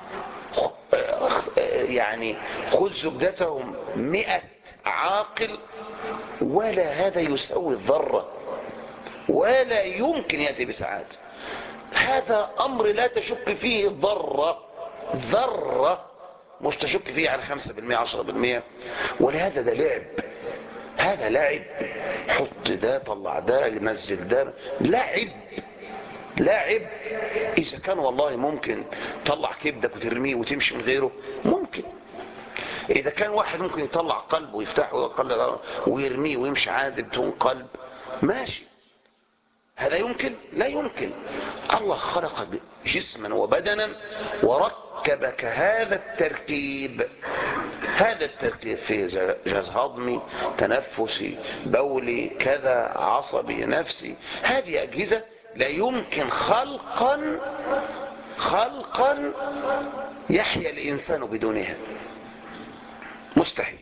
يعني خذ زبدتهم 100 عاقل، ولا هذا يساوي الذرة، ولا يمكن يأتي بسعادة. هذا أمر لا تشك فيه ذرة، مش تشك فيه عن 5% 10%. ولهذا ده لعب، هذا لعب، حط ده طلع ده نزل ده، لعب. إذا كان والله ممكن طلع كبدك وترميه وتمشي من غيره، ممكن. إذا كان واحد ممكن يطلع قلب ويفتحه ويرميه ويمشي عادي بدون قلب، ماشي. هذا يمكن؟ لا يمكن. الله خلقك جسما وبدنا وركبك هذا التركيب فيه جهاز هضمي، تنفسي، بولي، كذا، عصبي، نفسي. هذه أجهزة لا يمكن خلقا يحيا الإنسان بدونها، مستحيل.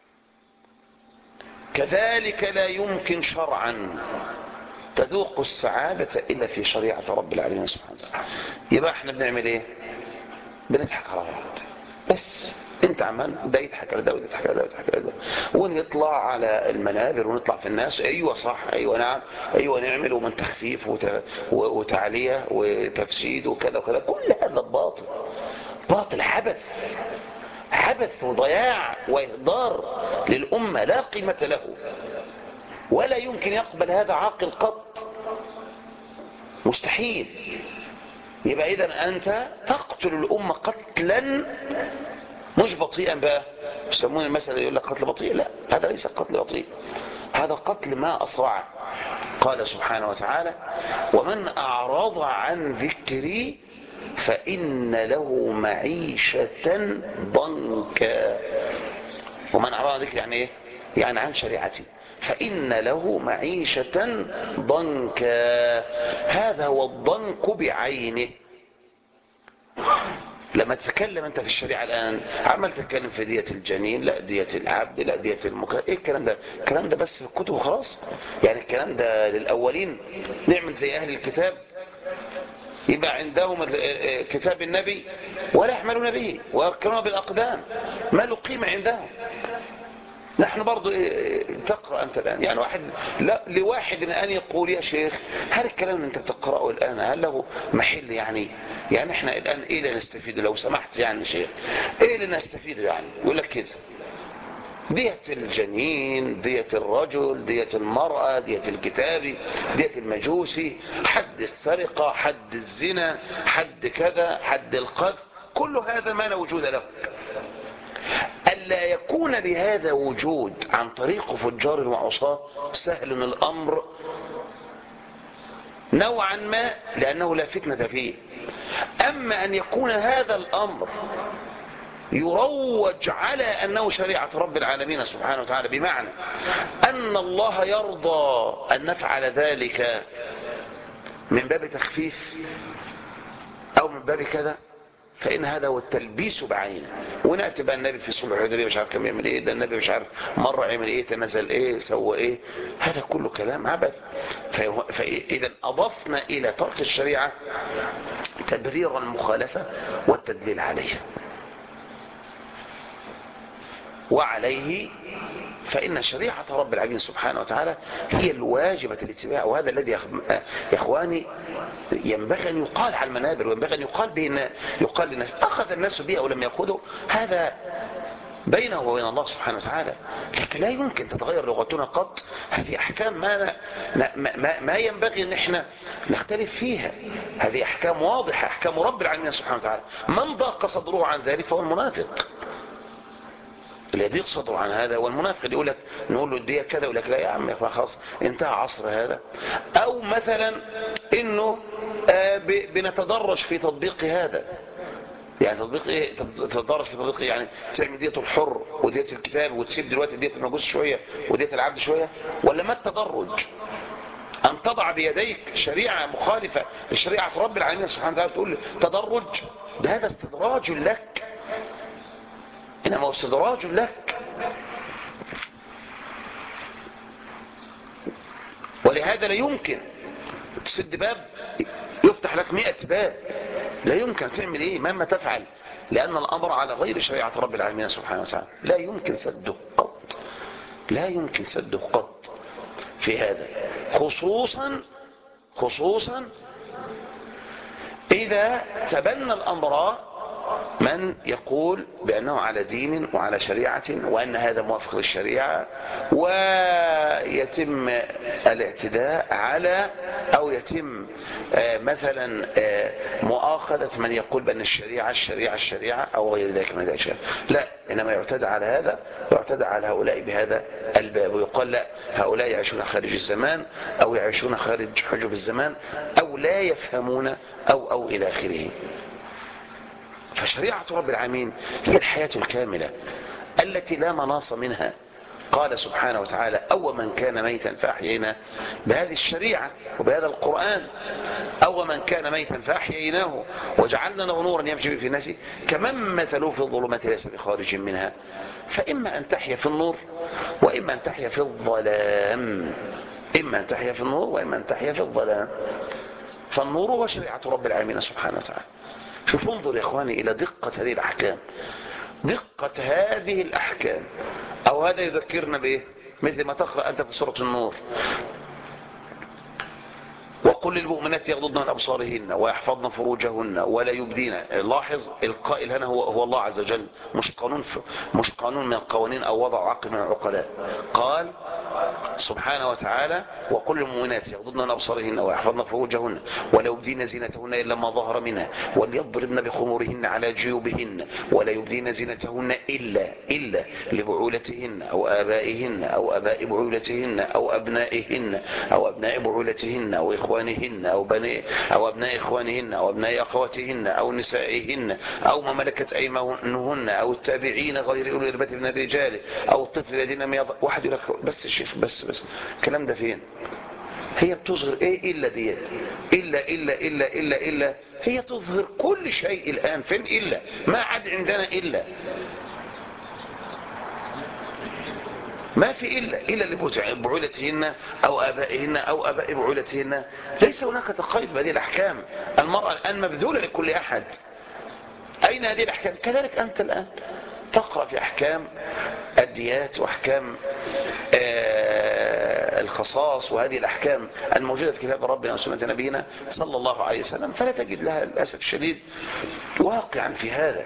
كذلك لا يمكن شرعا تذوق السعادة إلا في شريعة رب العالمين سبحانه وتعالى. يبقى احنا بنعمل ايه؟ بنضحك على بعض بس، انت عمال ده يضحك على ده وده يضحك على ده ويضحك على ده، ونطلع على المنابر ونطلع في الناس، ايوه صح، ايوه نعم، ايوه نعمل، ومن تخفيف وتعلية وتفسيد وكذا وكذا. كل هذا باطل، باطل، عبث وضياع وإهدار للأمة لا قيمة له، ولا يمكن يقبل هذا عاقل قط، مستحيل. يبقى إذن أنت تقتل الأمة قتلا مش بطيئا بقى، يسمون المثل يقول لك قتل بطيء، لا، هذا ليس قتل بطيء، هذا قتل ما أسرعه. قال سبحانه وتعالى: ومن أعرض عن ذكري فإن له معيشة ضنكا. ومن أعرض عن ذكري يعني إيه؟ يعني عن شريعتي، فإن له معيشة ضنكا. هذا هو الضنك بعينه. لما تتكلم انت في الشريعة الآن عمال تتكلم في دية الجنين، لا دية العبد، لا دية المكافئ، ايه الكلام ده؟ الكلام ده بس في الكتب وخلاص، يعني الكلام ده للأولين. نعمل زي أهل الكتاب يبقى عندهم كتاب النبي ولا يحملون به ويركنون بالأقدام، ما له قيمة عندهم. نحن برضو تقرأ أنت الآن، يعني واحد لا لواحد الآن يقول يا شيخ هل الكلام اللي أنت بتقرأه الآن هل له محل؟ يعني احنا الآن إيه اللي نستفيد لو سمحت يعني شيخ، إيه اللي نستفيد يعني؟ يقول لك كده: دية الجنين، دية الرجل، دية المرأة، دية الكتابي، دية المجوسي، حد السرقة، حد الزنا، حد كذا، حد القذف، كل هذا ما لا وجود له. ألا يكون لهذا وجود عن طريق فجار وعصاة سهل الأمر نوعا ما، لأنه لا فتنة فيه. أما أن يكون هذا الأمر يروج على أنه شريعة رب العالمين سبحانه وتعالى، بمعنى أن الله يرضى أن نفعل ذلك من باب تخفيف أو من باب كذا، فإن هذا هو التلبيس بعينه. ونأتي بقى النبي في صلح الحديبية مش عارف كم يعمل ايه، ده النبي مش عارف مرة يعمل ايه، تنزل ايه، سوى ايه، هذا كله كلام عبث. فإذا أضفنا إلى ترك الشريعة تبرير المخالفة والتدليل عليها، وعليه فإن شريعة رب العالمين سبحانه وتعالى هي الواجبة الاتباع. وهذا الذي يا إخواني ينبغي أن يقال على المنابر، وينبغي أن يقال للناس. أخذ الناس بها أو لم يأخذوا هذا بينه وبين الله سبحانه وتعالى، لكن لا يمكن تتغير لغتنا قط. هذه أحكام ما ينبغي أن احنا نختلف فيها. هذه أحكام واضحة، أحكام رب العالمين سبحانه وتعالى. من ضاق صدره عن ذلك فهو المنافق. الذي يقصد عن هذا والمنافق يقول لك نقول له دي كذا، يقول لك لا يا عم خلاص انتهى عصر هذا. او مثلا انه بنتدرج في تطبيق هذا، يعني تطبيق ايه؟ تتدرج في تطبيق يعني تعمل دية الحر ودية الكتاب وتسيب دلوقتي دية المجوس شوية ودية العبد شوية، ولا ما التدرج ان تضع بيديك شريعة مخالفة لشريعة رب العالمين سبحانه وتعالى تقول تدرج؟ ده هذا استدراج لك، إنما هو استدراج لك. ولهذا لا يمكن تسد باب يفتح لك 100 باب، لا يمكن تعمل ايه مهما تفعل، لأن الأمر على غير شريعة رب العالمين سبحانه وتعالى، لا يمكن سده قط، لا يمكن سده قط في هذا، خصوصا إذا تبنى الأمر من يقول بأنه على دين وعلى شريعة وأن هذا موافق للشريعة، ويتم الاعتداء على أو يتم مثلا مؤاخذة من يقول بأن الشريعة أو غير ذلك من الأشياء. لا، إنما يعتدى على هذا ويعتدى على هؤلاء بهذا الباب، ويقال لا هؤلاء يعيشون خارج الزمان أو يعيشون خارج حجب الزمان أو لا يفهمون أو إلى آخره. فشريعة رب العالمين هي الحياة الكاملة التي لا مناص منها. قال سبحانه وتعالى: أو من كان ميتا فأحيينا بهذه الشريعة وبهذا القرآن، أو من كان ميتا فأحييناه وجعلنا له نورا يمشي به في الناس كمن مثله في الظلمات ليس بخارج منها. فإما أن تحيا في النور وإما أن تحيا في الظلام، إما أن تحيا في النور وإما أن تحيا في الظلام. فالنور هو شريعة رب العالمين سبحانه وتعالى. شوفوا انظر يا اخواني الى دقة هذه الاحكام. دقة هذه الأحكام. أو هذا يذكرنا بإيه؟ مثل ما تقرأ أنت في سورة النور: وقل للمؤمنات يغضضن من أبصارهن ويحفظن فروجهن ولا يبدين. لاحظ القائل هنا هو الله عز وجل، مش قانون من القوانين أو وضع عقل من العقلاء. قال سبحانه وتعالى: وقل للمؤمنات يغضضن من أبصارهن ويحفظن فروجهن ولا يبدين زينتهن إلا ما ظهر منها وليضربن بخمورهن على جيوبهن ولا يبدين زينتهن إلا لبعولتهن أو آبائهن أو آباء بعولتهن أو أبنائهن أو أبناء بعولتهن أو إخوانهن أو أبناء إخوانهن أو أبناء أخواتهن أو نسائهن أو ما ملكت أيمانهن أو التابعين غير أولي الإربة من الرجال أو الطفل الذين واحد يقول لك بس الشيخ بس الكلام ده فين؟ هي بتظهر ايه الا ديت؟ الا هي تظهر كل شيء الان. فين الا؟ ما عاد عندنا الا، ما في الا لبعولتهن او ابائهن او اباء بعولتهن. ليس هناك تقيد بهذه الاحكام. المرأة الان مبذولة لكل احد. اين هذه الاحكام؟ كذلك انت الان تقرأ في احكام الديات واحكام الخصاص وهذه الأحكام الموجودة في كتاب ربنا وسنة نبينا صلى الله عليه وسلم، فلا تجد لها للأسف الشديد واقعا في هذا.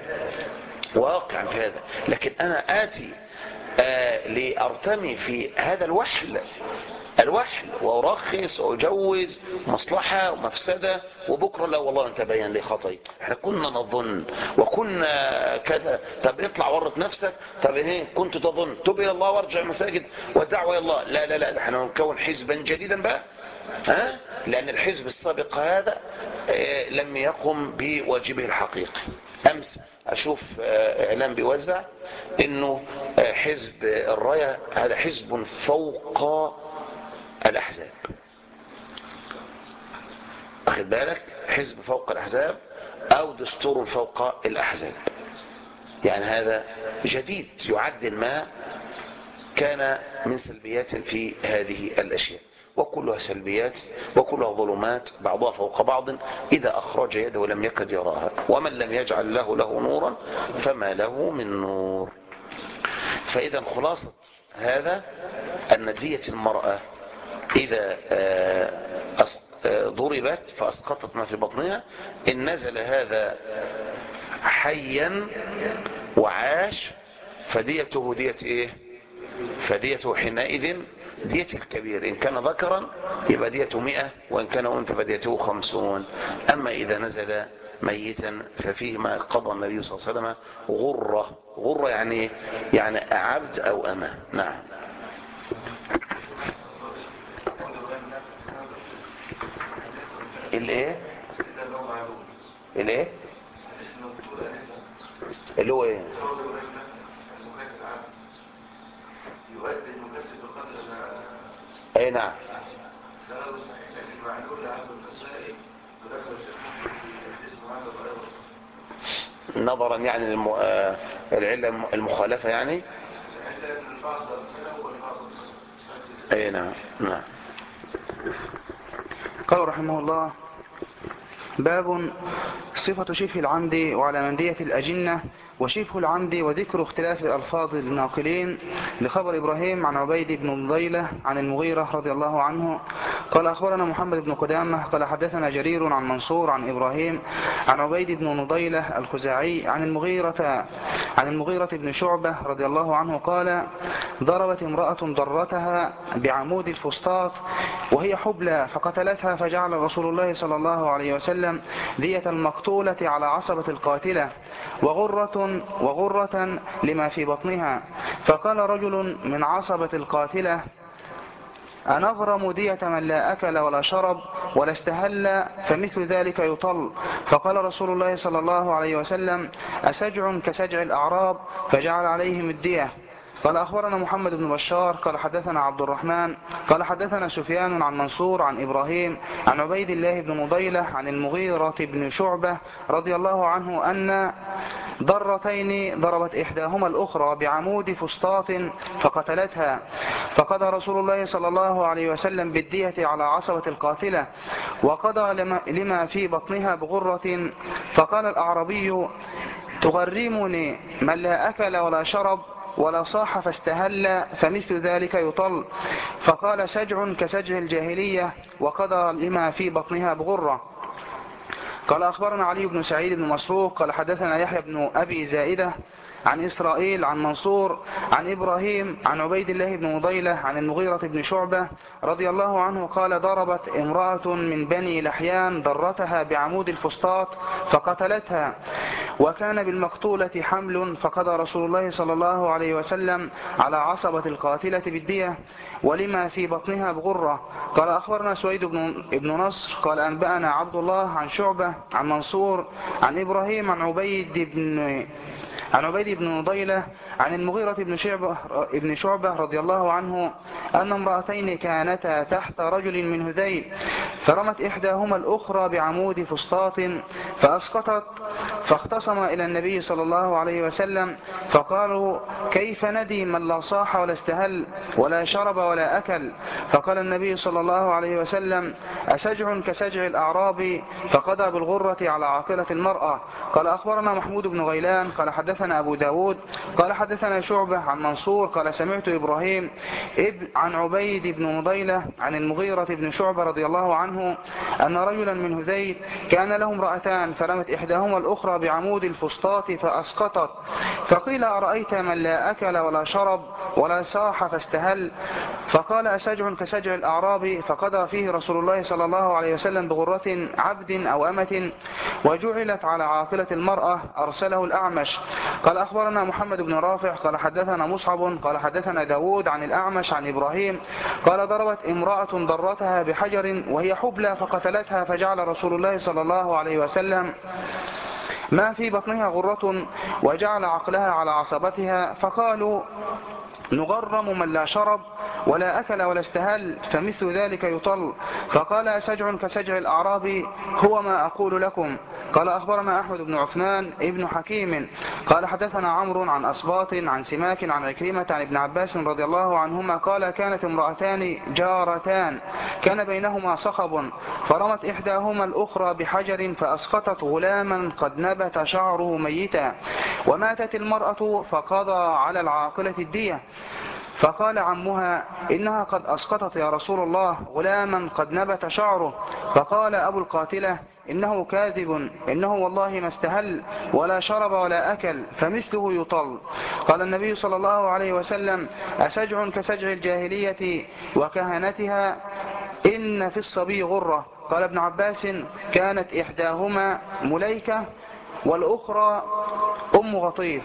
لكن أنا آتي لأرتمي في هذا الوحل وأرخص وأجوز مصلحة ومفسدة، وبكرة لا والله أنت بيان لي خطأي، احنا كنا نظن وكنا كذا. طب اطلع ورط نفسك. طب ايه كنت تظن؟ تب إلى الله وارجع المساجد والدعوة إلى الله. لا احنا نكون حزبا جديدا بقى، لأن الحزب السابق هذا لم يقم بواجبه الحقيقي. أمس أشوف إعلان بيوزع إنه حزب الراية هذا حزب فوق الأحزاب. أخذ بالك؟ حزب فوق الأحزاب أو دستور فوق الأحزاب. يعني هذا جديد يعدل ما كان من سلبيات في هذه الأشياء، وكلها سلبيات وكلها ظلمات بعضها فوق بعض إذا أخرج يده ولم يكد يراها. ومن لم يجعل له نورا فما له من نور. فإذا خلاصة هذا أن دية المرأة إذا ضربت فأسقطت ما في بطنها، إن نزل هذا حيا وعاش فديته دية إيه؟ فديته حينئذ دية الكبير. إن كان ذكرا يبقى ديته 100، وإن كان أنثى فديته 50. أما إذا نزل ميتا ففيه ما قضى النبي صلى الله عليه وسلم غرة يعني عبد أو أمة. نعم. الايه اللي هو ايه؟ اي نعم. نظرا يعني العلة المخالفة يعني. اي نعم. قال رحمه الله: باب صفة شبه العمد وعلى مندية الأجنة وشبه العمد وذكر اختلاف ألفاظ الناقلين لخبر إبراهيم عن عبيد بن نضيلة عن المغيرة رضي الله عنه قال: أخبرنا محمد بن قدامة قال: حدثنا جرير عن منصور عن إبراهيم عن عبيد بن نضيلة الخزاعي عن المغيرة بن شعبة رضي الله عنه قال: ضربت امرأة ضرتها بعمود الفسطاط وهي حبلى فقتلتها، فجعل رسول الله صلى الله عليه وسلم دية المقتولة على عصبة القاتلة وغرة لما في بطنها. فقال رجل من عصبة القاتلة: أنغرم دية من لا أكل ولا شرب ولا استهل فمثل ذلك يطل؟ فقال رسول الله صلى الله عليه وسلم: أسجع كسجع الأعراب؟ فجعل عليهم الدية. قال: أخبرنا محمد بن بشار قال: حدثنا عبد الرحمن قال: حدثنا سفيان عن منصور عن إبراهيم عن عبيد الله بن نضيلة عن المغيرة بن شعبة رضي الله عنه أن ضرتين ضربت إحداهما الأخرى بعمود فسطاط فقتلتها، فقضى رسول الله صلى الله عليه وسلم بالدية على عصبة القاتلة وقضى لما في بطنها بغرة. فقال الأعرابي: تغرمني من لا أكل ولا شرب ولا صاح فاستهل فمثل ذلك يطل. فقال سجع كسجع الجاهلية وقضى لما في بطنها بغرة. قال أخبرنا علي بن سعيد بن مسروق قال حدثنا يحيى بن أبي زائدة عن إسرائيل عن منصور عن إبراهيم عن عبيد الله بن مضيلة عن المغيرة بن شعبة رضي الله عنه قال ضربت امرأة من بني لحيان ضرتها بعمود الفسطاط فقتلتها، وكان بالمقتولة حمل، فقضى رسول الله صلى الله عليه وسلم على عصبة القاتلة بالدية ولما في بطنها بغرة. قال أخبرنا سويد بن نصر قال أنبأنا عبد الله عن شعبة عن منصور عن إبراهيم عن عبيد بن مضيلة عن المغيرة بن شعبة رضي الله عنه أن امرأتين كانتا تحت رجل من هذيل فرمت إحداهما الأخرى بعمود فسطاط فأسقطت، فاختصم إلى النبي صلى الله عليه وسلم فقالوا كيف ندي من لا صاح ولا استهل ولا شرب ولا أكل؟ فقال النبي صلى الله عليه وسلم أسجع كسجع الأعراب فقضى بالغرة على عاقلة المرأة. قال أخبرنا محمود بن غيلان قال حدثنا أبو داود قال حدثنا شعبة عن منصور قال سمعت إبراهيم عن عبيد بن مضيلة عن المغيرة بن شعبة رضي الله عنه أن رجلا من هذيل كان له امرأتان فرمت إحداهما الأخرى بعمود الفسطاط فأسقطت، فقيل أرأيت من لا أكل ولا شرب ولا صاح فاستهل؟ فقال أسجع كسجع الأعراب فقضى فيه رسول الله صلى الله عليه وسلم بغرة عبد أو أمة وجعلت على عاقلة المرأة. أرسله الأعمش. قال أخبرنا محمد بن رافع قال حدثنا مصعب قال حدثنا داود عن الأعمش عن إبراهيم قال ضربت امرأة ضرتها بحجر وهي حبلى فقتلتها، فجعل رسول الله صلى الله عليه وسلم ما في بطنها غرة وجعل عقلها على عصبتها، فقالوا نغرم من لا شرب ولا أكل ولا استهل فمثل ذلك يطل. فقال أسجع كسجع الأعراب هو ما أقول لكم. قال أخبرنا أحمد بن عثمان ابن حكيم قال حدثنا عمرو عن أصباط عن سماك عن عكرمة عن ابن عباس رضي الله عنهما قال كانت امرأتان جارتان كان بينهما صخب فرمت إحداهما الأخرى بحجر فأسقطت غلاما قد نبت شعره ميتا، وماتت المرأة فقضى على العاقلة الدية. فقال عمها إنها قد أسقطت يا رسول الله غلاما قد نبت شعره. فقال أبو القاتلة إنه كاذب، إنه والله ما استهل ولا شرب ولا أكل فمثله يطل. قال النبي صلى الله عليه وسلم أسجع كسجع الجاهلية وكهنتها إن في الصبي غرة. قال ابن عباس كانت إحداهما مليكة والأخرى أم غطيف.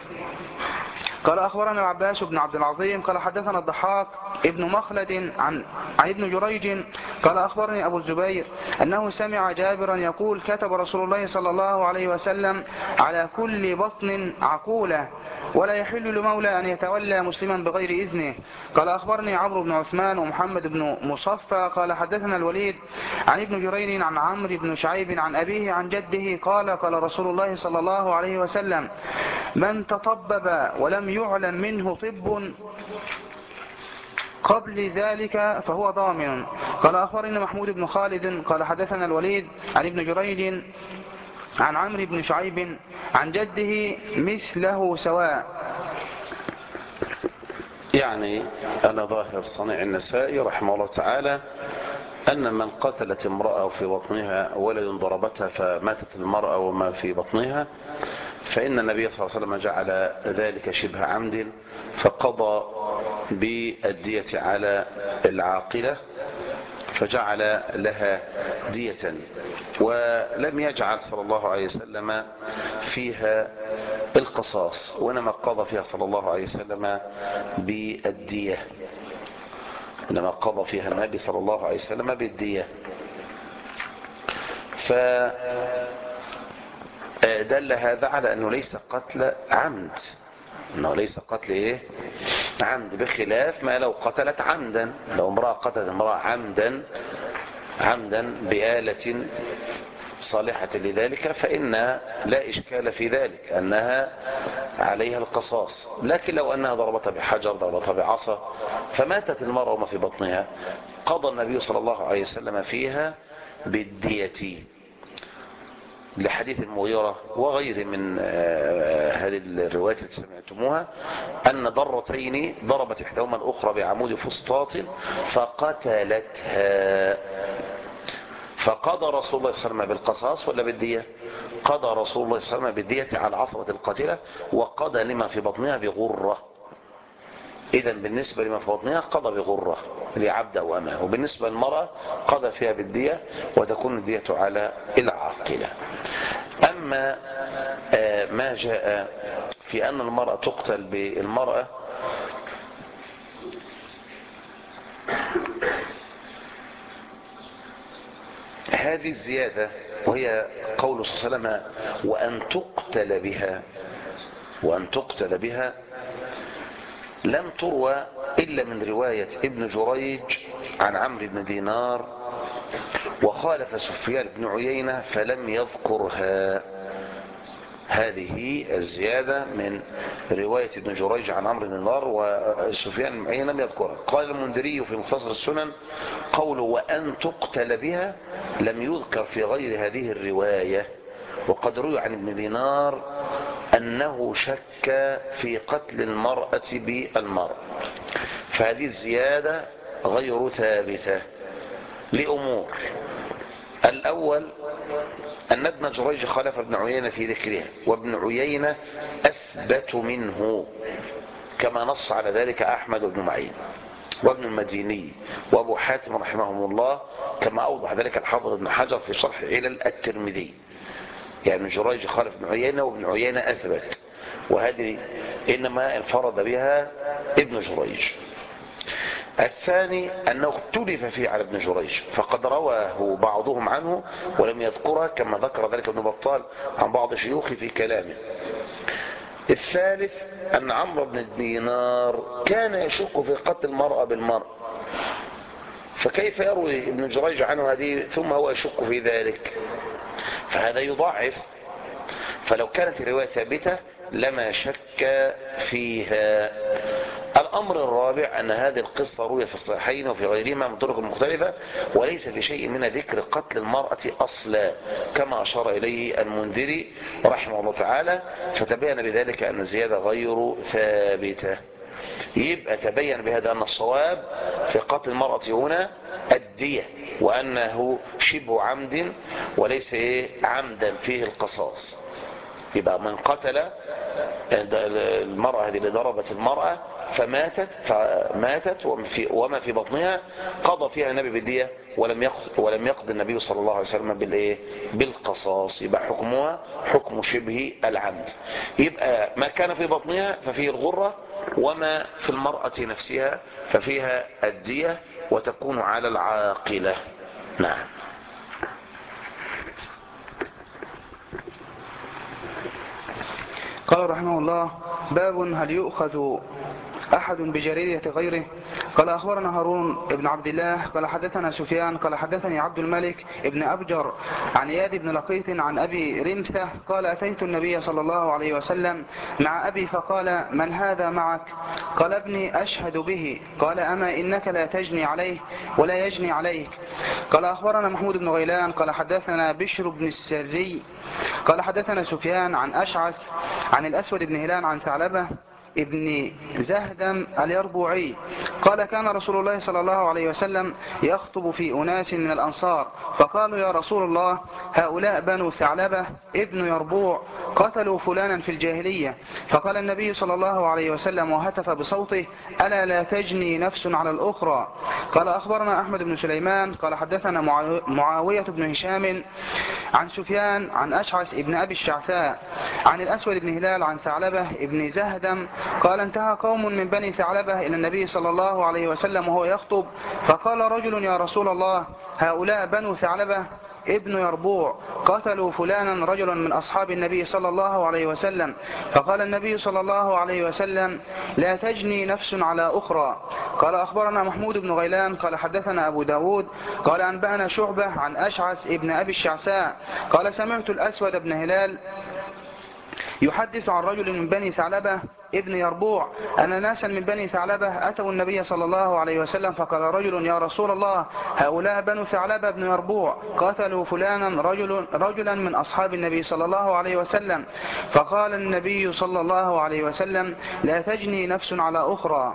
قال أخبرنا العباس بن عبد العظيم قال حدثنا الضحاك ابن مخلد عن ابن جريج قال أخبرني أبو الزبير أنه سمع جابرا يقول كتب رسول الله صلى الله عليه وسلم على كل بطن عقولة ولا يحل لمولى أن يتولى مسلما بغير إذنه. قال أخبرني عمرو بن عثمان ومحمد بن مصفى قال حدثنا الوليد عن ابن جرير عن عمرو بن شعيب عن أبيه عن جده قال قال رسول الله صلى الله عليه وسلم من تطبب ولم يعلم منه طب قبل ذلك فهو ضامن. قال أخبرنا محمود بن خالد قال حدثنا الوليد عن ابن جريج عن عمرو بن شعيب عن جده مثله سواء. يعني أنا ظاهر صنيع النسائي رحمه الله تعالى أن من قتلت امرأة في بطنها ولد ضربتها فماتت المرأة وما في بطنها فإن النبي صلى الله عليه وسلم جعل ذلك شبه عمد فقضى بالدية على العاقلة فجعل لها دية، ولم يجعل صلى الله عليه وسلم فيها القصاص، وإنما قضى فيها صلى الله عليه وسلم بالدية، إنما قضى فيها النبي صلى الله عليه وسلم بالدية. فدل هذا على أنه ليس قتل عمد، أنه ليس قتل عمد، بخلاف ما لو قتلت عمدا، لو امرأة قتلت امرأة عمدا بآلة صالحة لذلك فإن لا إشكال في ذلك أنها عليها القصاص. لكن لو أنها ضربتها بحجر ضربتها بعصا فماتت المرأة وما في بطنها قضى النبي صلى الله عليه وسلم فيها بالدية. لحديث المغيرة وغير من هذه الروايات التي سمعتموها أن ضرتين ضربت إحداهما الأخرى بعمود فسطاط فقتلتها، فقضى رسول الله صلى الله عليه وسلم بالقصاص ولا بالدية؟ قضى رسول الله صلى الله عليه وسلم بالدية على عصبة القاتلة، وقضى لما في بطنها بغرة. إذا بالنسبة لما في بطنها قضى بغرة لعبد أو أمه، وبالنسبة للمرأة قضى فيها بالدية، وتكون الدية على العاقلة. أما ما جاء في أن المرأة تقتل بالمرأة، هذه الزيادة وهي قول صلى الله عليه وسلم وأن تقتل بها لم تروى إلا من رواية ابن جريج عن عمرو بن دينار، وخالف سفيان بن عيينة فلم يذكرها. هذه الزيادة من رواية ابن جريج عن عمرو بن دينار، وسفيان بن عيينة لم يذكرها. قال المنذري في مختصر السنن قوله وأن تقتل بها لم يذكر في غير هذه الرواية، وقد روي عن ابن دينار أنه شك في قتل المرأة بالمرأة، فهذه الزيادة غير ثابتة لأمور. الأول أن ابن جريج خالف ابن عيينة في ذكرها، وابن عيينة أثبت منه كما نص على ذلك أحمد بن معين وابن المديني وأبو حاتم رحمهم الله، كما أوضح ذلك الحافظ ابن حجر في شرح علل الترمذي. يعني ابن جريج خالف ابن عيينة وابن عيينة أثبت، وهذه إنما انفرد بها ابن جريج. الثاني أنه اختلف فيه على ابن جريج، فقد رواه بعضهم عنه ولم يذكرها، كما ذكر ذلك ابن بطال عن بعض شيوخه في كلامه. الثالث أن عمرو بن دينار كان يشك في قتل المرأة بالمرأة، فكيف يروي ابن جريج عنه هذه ثم هو يشك في ذلك؟ فهذا يضعف. فلو كانت الرواية ثابتة لما شك فيها. الأمر الرابع أن هذه القصة روية في الصحيحين وفي غيرهما من طرق مختلفة، وليس في شيء من ذكر قتل المرأة أصلا، كما أشار إليه المنذري رحمه الله تعالى، فتبين بذلك أن الزيادة غير ثابتة. يبقى تبين بهذا أن الصواب في قتل المرأة هنا الدية، وأنه شبه عمد وليس عمدا فيه القصاص. يبقى من قتل المرأة هذه اللي ضربت المرأة فماتت وما في بطنها قضى فيها النبي بالدية، ولم يقض النبي صلى الله عليه وسلم بالقصاص. يبقى حكمها حكم شبه العمد. يبقى ما كان في بطنها ففيه الغرة، وما في المرأة نفسها ففيها الدية، وتكون على العاقلة. نعم. قال رحمه الله: باب هل يؤخذ أحد بجريدة غيره؟ قال أخبرنا هارون بن عبد الله قال حدثنا سفيان قال حدثني عبد الملك ابن أبجر عن إياد بن لقيط عن أبي رمثة قال أتيت النبي صلى الله عليه وسلم مع أبي فقال: من هذا معك؟ قال: ابني أشهد به. قال: أما إنك لا تجني عليه ولا يجني عليك. قال أخبرنا محمود بن غيلان قال حدثنا بشر بن السري قال حدثنا سفيان عن أشعث عن الأسود بن هلال عن ثعلبة ابن زهدم اليربوعي قال: كان رسول الله صلى الله عليه وسلم يخطب في أناس من الأنصار، فقالوا: يا رسول الله، هؤلاء بنو ثعلبة ابن يربوع قتلوا فلانا في الجاهلية. فقال النبي صلى الله عليه وسلم وهتف بصوته: ألا لا تجني نفس على الأخرى. قال أخبرنا أحمد بن سليمان قال حدثنا معاوية بن هشام عن سفيان عن أشعث ابن أبي الشعثاء عن الأسود بن هلال عن ثعلبة ابن زهدم قال: انتهى قوم من بني ثعلبة إلى النبي صلى الله عليه وسلم وهو يخطب، فقال رجل: يا رسول الله، هؤلاء بنو ثعلبة ابن يربوع قتلوا فلانا رجلا من أصحاب النبي صلى الله عليه وسلم. فقال النبي صلى الله عليه وسلم: لا تجني نفس على أخرى. قال أخبرنا محمود بن غيلان قال حدثنا أبو داود قال أنبأنا شعبة عن أشعث ابن أبي الشعثاء قال: سمعت الأسود بن هلال يحدث عن رجل من بني ثعلبة ابن يربوع أن ناسا من بني ثعلبة أتوا النبي صلى الله عليه وسلم فقال رجل: يا رسول الله، هؤلاء بنو ثعلبة بن يربوع قتلوا فلانا رجلا من أصحاب النبي صلى الله عليه وسلم. فقال النبي صلى الله عليه وسلم: لا تجني نفس على أخرى.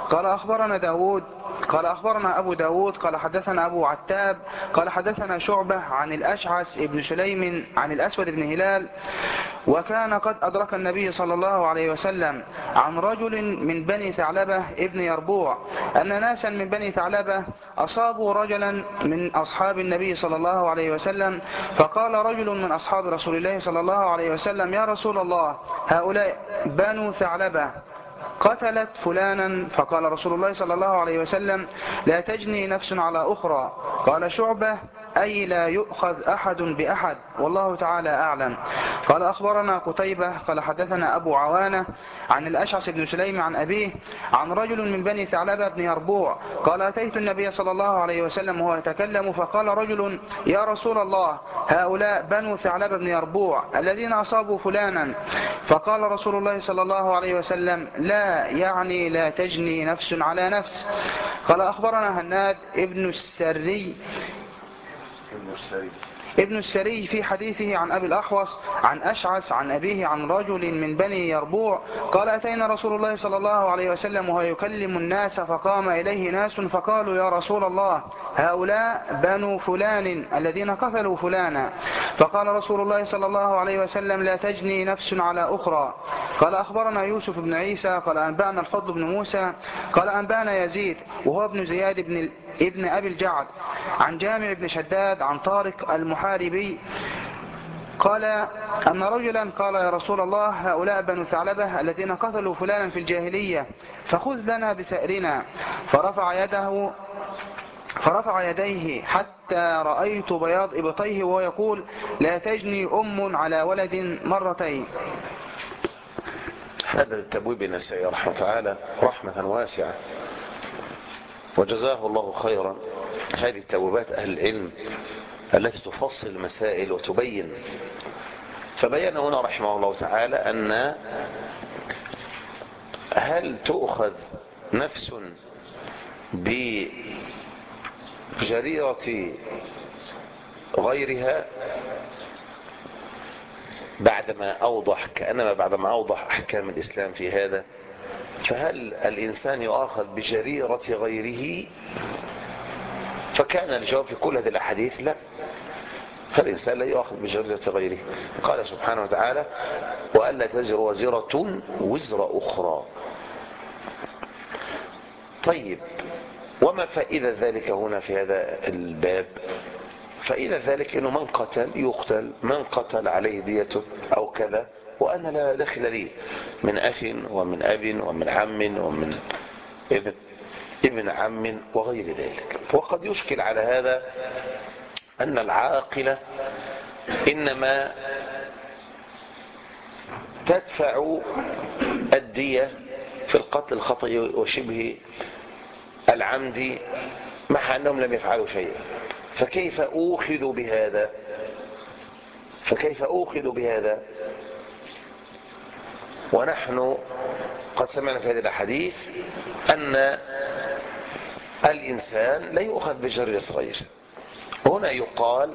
قال أخبرنا أبو داود قال حدثنا أبو عتاب قال حدثنا شعبة عن الأشعث ابن سليم عن الأسود بن هلال وكان قد أدرك النبي صلى الله عليه وسلم عن رجل من بني ثعلبة ابن يربوع أن ناسا من بني ثعلبة أصابوا رجلا من أصحاب النبي صلى الله عليه وسلم. فقال رجل من أصحاب رسول الله صلى الله عليه وسلم: يا رسول الله، هؤلاء بنو ثعلبة قتلت فلانا. فقال رسول الله صلى الله عليه وسلم: لا تجني نفس على أخرى. قال شعبة: أي لا يؤخذ أحد بأحد، والله تعالى أعلم. قال أخبرنا قتيبة قال حدثنا أبو عوانة عن الأشعث بن سليم عن أبيه عن رجل من بني ثعلبة بن يربوع قال: أتيت النبي صلى الله عليه وسلم وهو يتكلم فقال رجل: يا رسول الله، هؤلاء بنو ثعلبة بن يربوع الذين أصابوا فلانا. فقال رسول الله صلى الله عليه وسلم: لا، يعني لا تجني نفس على نفس. قال أخبرنا هناد ابن السري في حديثه عن أبي الأحوص عن أشعث عن أبيه عن رجل من بني يربوع قال: أتينا رسول الله صلى الله عليه وسلم وهو يكلم الناس فقام إليه ناس فقالوا: يا رسول الله، هؤلاء بنو فلان الذين قتلوا فلانا. فقال رسول الله صلى الله عليه وسلم: لا تجني نفس على أخرى. قال أخبرنا يوسف بن عيسى قال أنبأنا الفضل بن موسى قال أنبأنا يزيد وهو ابن زياد ابن أبي الجعد عن جامع بن شداد عن طارق المحاربي قال أن رجلا قال: يا رسول الله، هؤلاء بنو ثعلبة الذين قتلوا فلانا في الجاهلية، فخذ لنا بثأرنا. فرفع يديه حتى رأيت بياض إبطيه وهو يقول: لا تجني أم على ولد مرتين. هذا التبويب النسائي رحمه تعالى رحمة واسعة وجزاه الله خيرا. هذه تبويبات أهل العلم التي تفصل المسائل وتبين. فبين هنا رحمه الله تعالى أن هل تؤخذ نفس بجريرة غيرها بعدما أوضح أحكام الإسلام في هذا؟ فهل الإنسان يؤاخذ بجريرة غيره؟ فكان الجواب في كل هذه الأحاديث: لا، فالإنسان لا يؤاخذ بجريرة غيره. قال سبحانه وتعالى: وألا تزر وزرة وزر أخرى. طيب، وما فائدة ذلك هنا في هذا الباب؟ فإذا ذلك أنه من قتل يقتل، من قتل عليه ديته أو كذا، وأنا لا دخل لي من أخ ومن أب ومن عم ومن ابن عم وغير ذلك. وقد يشكل على هذا أن العاقلة إنما تدفع الدية في القتل الخطأ وشبه العمد مع أنهم لم يفعلوا شيئا. فكيف أوخذ بهذا ونحن قد سمعنا في هذه الأحاديث أن الإنسان لا يؤخذ بجريرة غيره. هنا يقال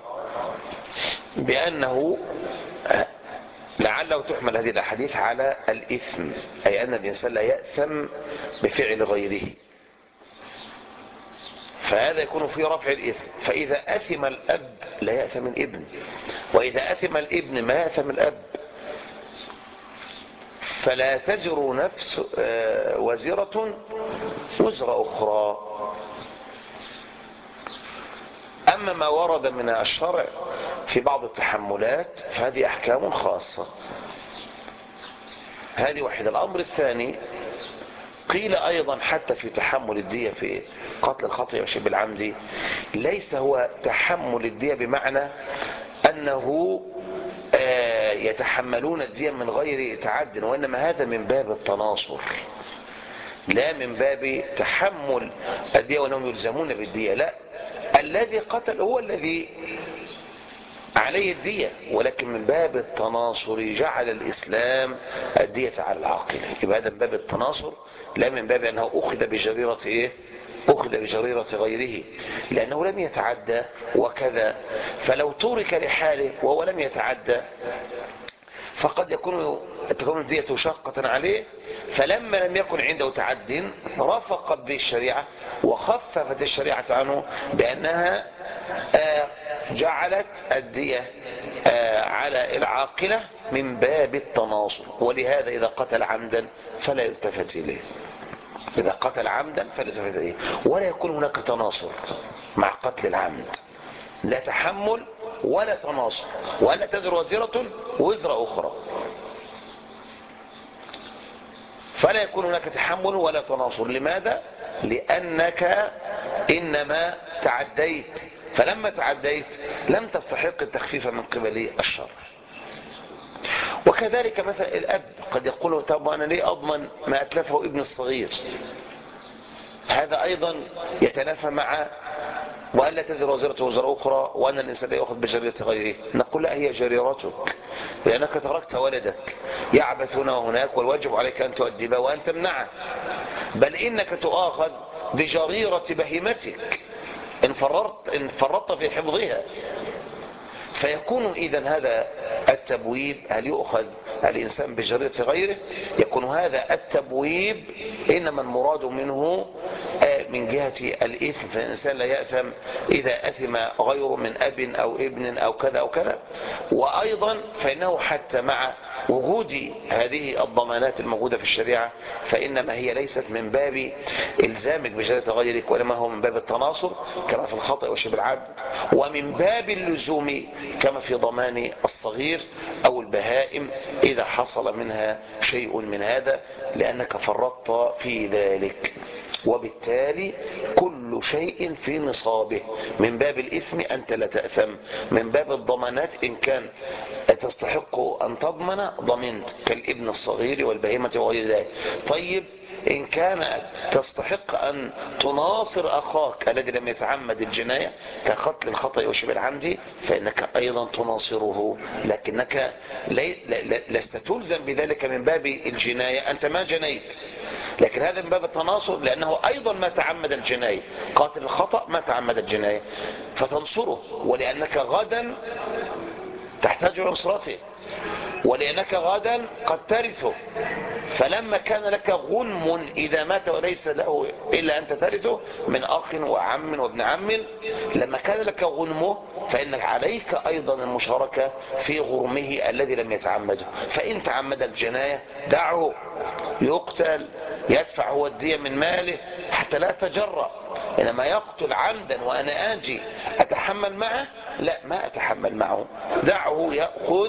بأنه لعله تحمل هذه الأحاديث على الإثم، أي أن الإنسان لا يأثم بفعل غيره، فهذا يكون في رفع الإثم. فإذا أثم الأب لا يأثم الابن، وإذا أثم الابن ما يأثم الأب. فلا تزر نفس وزرة وزر أخرى. أما ما ورد من الشرع في بعض التحملات فهذه أحكام خاصة. هذه واحدة. الأمر الثاني، قيل أيضا حتى في تحمل الدية في قتل الخطأ وشبه العمد ليس هو تحمل الدية بمعنى أنه يتحملون الدية من غير تعد، وإنما هذا من باب التناصر، لا من باب تحمل الدية وأنهم يلزمون بالدية. لا، الذي قتل هو الذي عليه الدية، ولكن من باب التناصر جعل الإسلام الدية على العاقل. يبقى هذا من باب التناصر، لا من باب أنه أخذ بجريرة إيه؟ أخذ بجريرة غيره، لأنه لم يتعدى وكذا. فلو ترك لحاله وهو لم يتعدى فقد تكون الدية شاقة عليه، فلما لم يكن عنده تعد رفقت به الشريعة وخففت الشريعة عنه بأنها جعلت الدية على العاقلة من باب التناصر. ولهذا إذا قتل عمدا فلا يلتفت إليه، إذا قتل عمدا فلا يلتفت إليه، ولا يكون هناك تناصر مع قتل العمد، لا تحمل ولا تناصر، ولا تزر وزرة وزر أخرى، فلا يكون هناك تحمل ولا تناصر. لماذا؟ لأنك إنما تعديت، فلما تعديت لم تستحق التخفيف من قبل الشرع. وكذلك مثلا الأب قد يقول طب أنا ليه أضمن ما أتلفه ابن الصغير؟ هذا أيضا يتنافى مع وألا تزر وزرة وزر أخرى وأن الإنسان لا يأخذ بجريرة غيره. نقول لا، هي جريرتك، لأنك تركت ولدك يعبث هنا وهناك، والواجب عليك أن تؤدبه وأن تمنعه، بل إنك تؤاخذ بجريرة بهيمتك إن فرطت في حفظها. فيكون إذن هذا التبويب، هل يؤخذ الإنسان بجريرة غيره؟ يكون هذا التبويب إنما المراد منه من جهة الإثم، فالإنسان لا يأثم إذا أثم غيره من أب أو ابن أو كذا أو كذا. وأيضا فإنه حتى مع وجود هذه الضمانات الموجودة في الشريعة فإنما هي ليست من باب إلزامك بجريرة غيرك، وإنما هو من باب التناصر كما في الخطأ وشبه العبد، ومن باب اللزوم كما في ضمان الصغير أو البهائم إذا حصل منها شيء من هذا، لأنك فرطت في ذلك. وبالتالي كل شيء في نصابه، من باب الإثم أنت لا تأثم، من باب الضمانات إن كان تستحق أن تضمن ضمنت كالابن الصغير والبهيمة وغير ذلك. طيب إن كانت تستحق أن تناصر أخاك الذي لم يتعمد الجناية كقتل الخطأ وشبه العمد فإنك أيضا تناصره، لكنك لست تلزم بذلك من باب الجناية، أنت ما جنيت، لكن هذا من باب التناصر لأنه أيضا ما تعمد الجناية، قاتل الخطأ ما تعمد الجناية فتنصره، ولأنك غدا تحتاج نصرته، ولأنك غدا قد ترثه. فلما كان لك غنم إذا مات وليس له إلا أنت ترثه من أخ وعم وابن عم، لما كان لك غنمه فإنك عليك أيضا المشاركة في غرمه الذي لم يتعمده. فإن تعمد الجناية دعه يقتل، يدفع هو الدية من ماله حتى لا تجرأ. إنما يقتل عمدا وأنا آجي أتحمل معه، لا، ما أتحمل معه، دعه يأخذ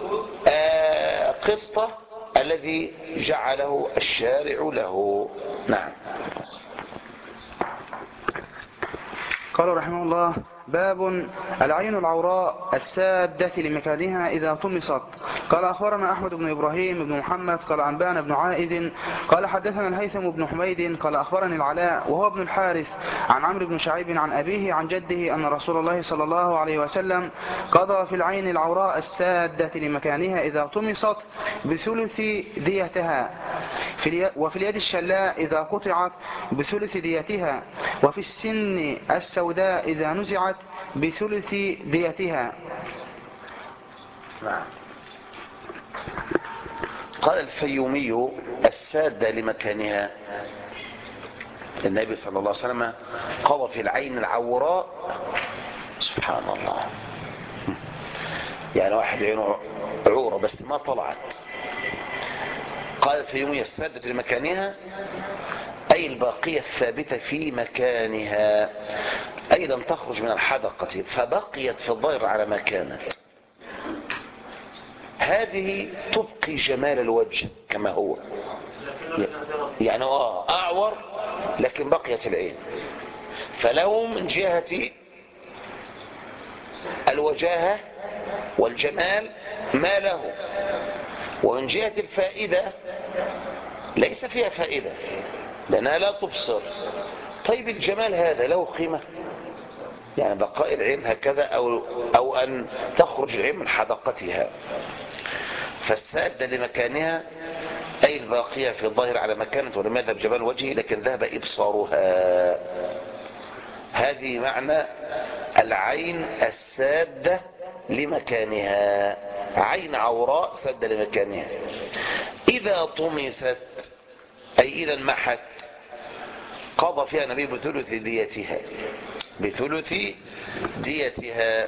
قسطه الذي جعله الشارع له. نعم. قال رحمه الله: باب العين العوراء السادة لمكانها إذا طمست. قال أخبرنا أحمد بن إبراهيم بن محمد قال أنبانا بن عائد قال حدثنا الهيثم بن حميد قال أخبرني العلاء وهو ابن الحارث عن عمرو بن شعيب عن أبيه عن جده أن رسول الله صلى الله عليه وسلم قضى في العين العوراء السادة لمكانها إذا طمست بثلث ديتها، وفي اليد الشلاء إذا قطعت بثلث ديتها، وفي السن السوداء إذا نزعت بثلث ديتها. قال الفيومي: السادة لمكانها، النبي صلى الله عليه وسلم قضى في العين العوراء. سبحان الله، يعني واحد عينه عورة بس ما طلعت. قال الفيومي: السادة لمكانها أي الباقية الثابتة في مكانها، أي لم تخرج من الحدقة فبقيت في الظاهر على ما كانت. هذه تبقي جمال الوجه كما هو، يعني أعور لكن بقيت العين. فلو من جهة الوجاهة والجمال ما له، ومن جهة الفائدة ليس فيها فائدة لأنها لا تبصر. طيب الجمال هذا له قيمة؟ يعني بقاء العين هكذا أو أن تخرج العين من حدقتها. فالسادة لمكانها أي الباقية في الظاهر على مكانة، ولم يذهب جمال وجهه لكن ذهب إبصارها. هذه معنى العين السادة لمكانها، عين عوراء سادة لمكانها. إذا طمست أي إذا انمحت قضى فيها النبي بثلث ديتها، بثلث ديتها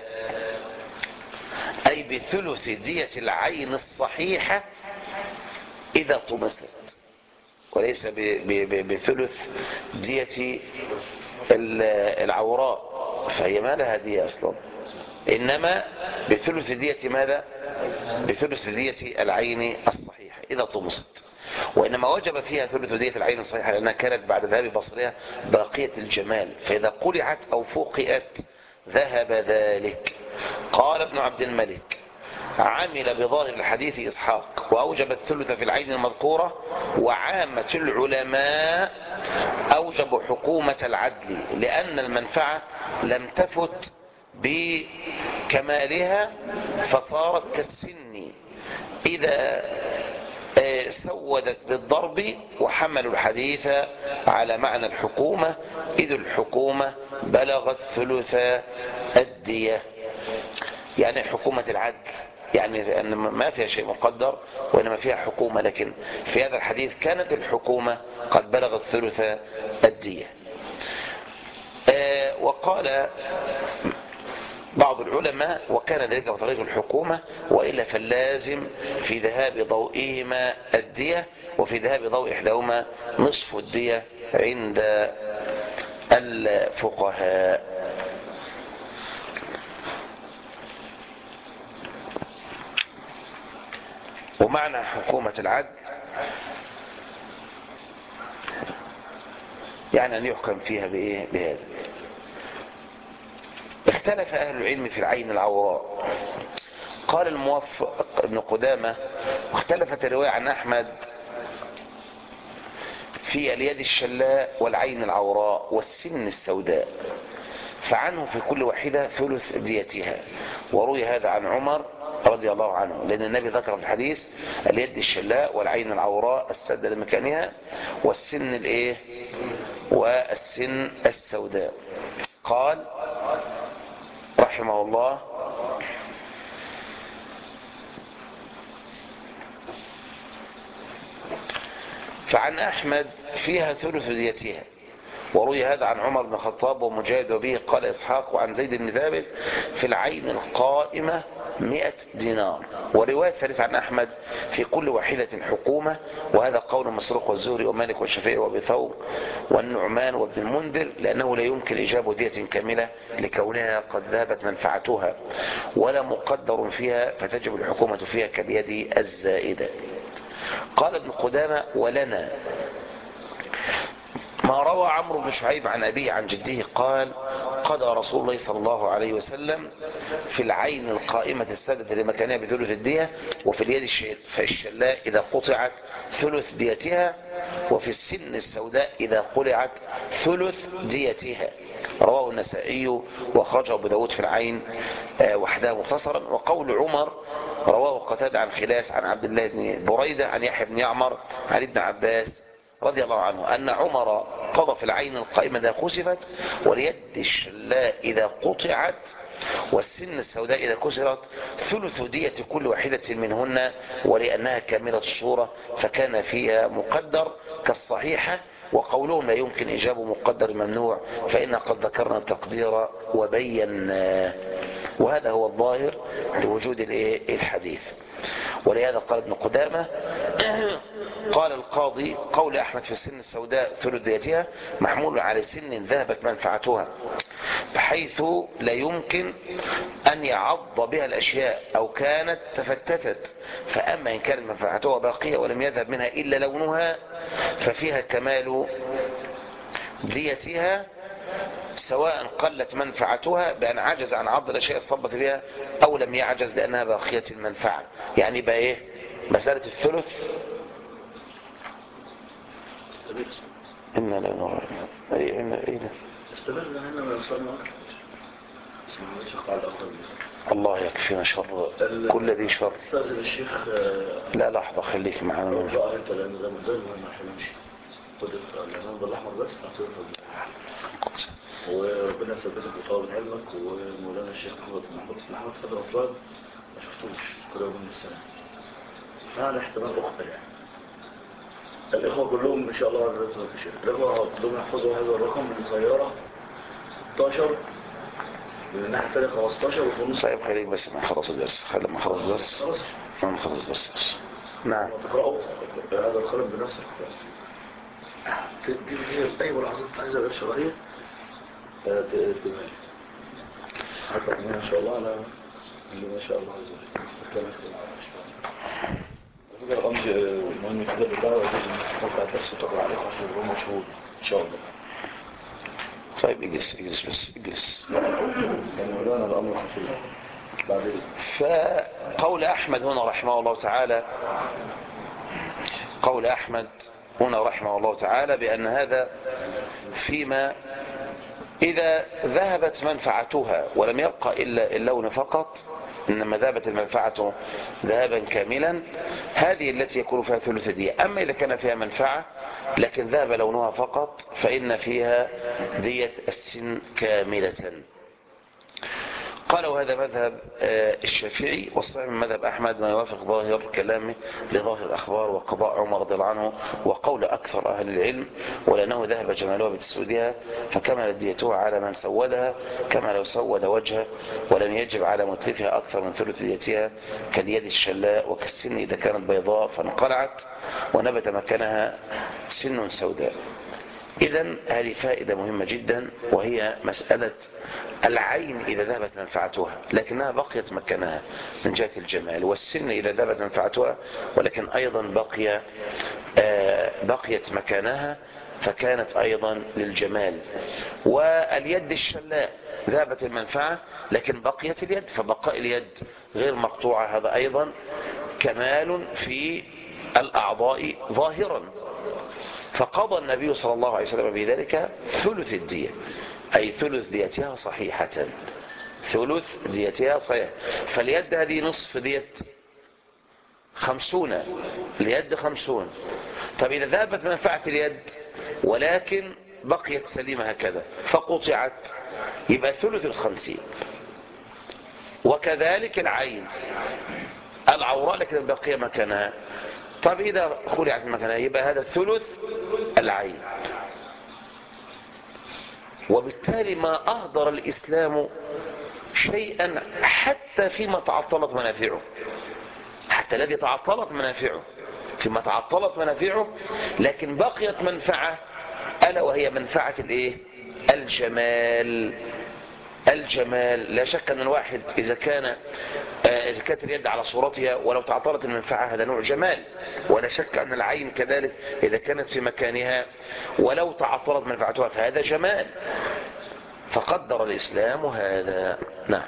أي بثلث دية العين الصحيحة إذا طمست، وليس بثلث دية العوراء، فهي ما لها دية أصلا، إنما بثلث دية ماذا؟ بثلث دية العين الصحيحة إذا طمست. وإنما وجب فيها ثلث دية العين الصحيحة لأنها كانت بعد ذهاب بصرها باقية الجمال، فإذا قلعت أو فوقئت ذهب ذلك. قال ابن عبد الملك: عمل بظاهر الحديث إسحاق وأوجب الثلث في العين المذكورة، وعامة العلماء أوجبوا حكومة العدل لأن المنفعة لم تفت بكمالها فصارت كالسن إذا سودت بالضرب، وحملوا الحديث على معنى الحكومة إذ الحكومة بلغت ثلث الدية، يعني حكومة العدل، يعني أن ما فيها شيء مقدر وإنما فيها حكومة، لكن في هذا الحديث كانت الحكومة قد بلغت ثلث الدية. وقال بعض العلماء: وكان ذلك بطريق الحكومة، وإلا فاللازم في ذهاب ضوئهما الدية، وفي ذهاب ضوء إحداهما نصف الدية عند الفقهاء. ومعنى حكومة العدل يعني أن يحكم فيها بإيه؟ بهذا. اختلف أهل العلم في العين العوراء. قال الموفق ابن قدامة: واختلفت الرواية عن أحمد في اليد الشلاء والعين العوراء والسن السوداء، فعنه في كل واحدة ثلث ديتها. وروي هذا عن عمر رضي الله عنه، لأن النبي ذكر في الحديث اليد الشلاء والعين العوراء السادة لمكانها والسن الايه والسن السوداء. قال رحمه الله: فعن أحمد فيها ثلث ديتها. وروي هذا عن عمر بن الخطاب ومجاهد وبه قال إسحاق وعن زيد بن ثابت في العين القائمة 100 دينار. ورواية ثالثة عن أحمد في كل واحدة حكومة، وهذا قول مسروق والزهري ومالك والشافعي وابي ثور والنعمان وابن المنذر، لأنه لا يمكن إجابة دية كاملة لكونها قد ذهبت منفعتها ولا مقدر فيها، فتجب الحكومة فيها كاليد الزائدة. قال ابن قدامة: ولنا ما روى عمرو بن شعيب عن أبيه عن جده قال: قضى رسول الله صلى الله عليه وسلم في العين القائمة السادة لمكانها بثلث الدية، وفي اليد الشلاء إذا قطعت ثلث ديتها، وفي السن السوداء إذا قلعت ثلث ديتها. رواه النسائي وخرجه أبو داود في العين وحده مختصرا. وقول عمر رواه قتادة عن خلاف عن عبد الله بن بريدة عن يحيى بن يعمر عن ابن عباس رضي الله عنه أن عمر قضى في العين القائمة إذا خسفت، واليد الشلاء إذا قطعت، والسن السوداء إذا كسرت ثلث دية كل واحدة منهن، ولأنها كاملة الصورة فكان فيها مقدر كالصحيحة. وقولهم لا يمكن إجابة مقدر ممنوع، فإن قد ذكرنا التقدير وبينا، وهذا هو الظاهر لوجود الحديث. ولهذا قال ابن قدامة: قال القاضي قول أحمد في السن السوداء ثلث ديتها محمول على سن ذهبت منفعتها، بحيث لا يمكن أن يعض بها الأشياء أو كانت تفتتت. فأما إن كانت منفعتها باقية ولم يذهب منها إلا لونها ففيها كمال ديتها، سواء قلت منفعتها بأن عجز عن عض الأشياء الصبت بها أو لم يعجز لأنها باقية المنفعة. يعني بقى إيه مسألة الثلث؟ استمر. إنا لا نرى إيه استمر هنا ما وصلنا. الله يكفينا شر كل ذي شر. الشيخ لا لحظة خليك معنا. انت لان ده مازال ما حلمش قدر الامام بالاحمر بس وربنا يثبتك ويطول علمك. ومولانا الشيخ محمد فضل أفراد ما شفتوش كل يوم من السنة، فهذا احتمال أخطر يعني. الإخوة كلهم إن شاء الله الرزق في الشيخ، الإخوة كلهم يحفظوا هذا الرقم من سيارة 16 من الناحية الثانية 15 وخمس. طيب خليك بس ما خلص الدرس، خلي ما خلص الدرس ما خلص الدرس. نعم. تقرأوا هذا الخلق بنفسك. دي هي الطيبة العظيم عايزة غير شرعية تمام. حتى إن شاء الله أنا اللي ما شاء الله عز وجل فكرة الأمر مهم كده بالله ويجب أن تتوقع الدرس وتقرأ عليك عشان يبقى مشهور إن شاء الله. طيب اجلس بس اجلس. يعني مولانا الأمر خفيف بعدين. فقول أحمد هنا رحمه الله تعالى، قول أحمد هنا رحمه الله تعالى بأن هذا فيما إذا ذهبت منفعتها ولم يبقى إلا اللون فقط، إنما ذهبت المنفعة ذهابا كاملا، هذه التي يكون فيها ثلث دية. أما إذا كان فيها منفعة لكن ذهب لونها فقط فإن فيها دية السن كاملة. قالوا هذا مذهب الشافعي، والصحيح من مذهب أحمد ما يوافق ظاهر كلامه لظاهر الأخبار وقضاء عمر رضي الله عنه وقول أكثر أهل العلم، ولأنه ذهب جمالها بتسودها فكملت ديتها على من سودها كما لو سود وجهه، ولم يجب على متلفها أكثر من ثلث ديتها كاليد الشلاء وكالسن إذا كانت بيضاء فانقلعت ونبت مكانها سن سوداء. إذن هذه فائدة مهمة جدا، وهي مسألة العين إذا ذهبت منفعتها لكنها بقيت مكانها من جهة الجمال، والسن إذا ذهبت منفعتها ولكن أيضا بقيت مكانها فكانت أيضا للجمال. واليد الشلاء ذهبت المنفعة لكن بقيت اليد، فبقاء اليد غير مقطوعة هذا أيضا كمال في الأعضاء ظاهرا. فقضى النبي صلى الله عليه وسلم بذلك ثلث الدية، أي ثلث ديتها صحيحة، ثلث ديتها صحيحة. فاليد هذه نصف دية 50، اليد 50. طب إذا ذهبت منفعة اليد ولكن بقيت سليمة هكذا فقطعت يبقى ثلث 50. وكذلك العين العوراء لكن بقي مكانها، طب إذا خلعت مكانها يبقى هذا ثلث العين. وبالتالي ما أهدر الإسلام شيئا حتى فيما تعطلت منافعه، حتى الذي تعطلت منافعه فيما تعطلت منافعه لكن بقيت منفعة، ألا وهي منفعة الإيه؟ الجمال. لا شك أن الواحد إذا كانت اليد على صورتها ولو تعطلت المنفعة هذا نوع جمال، ولا شك أن العين كذلك إذا كانت في مكانها ولو تعطلت منفعتها فهذا جمال. فقدر الإسلام هذا. نعم.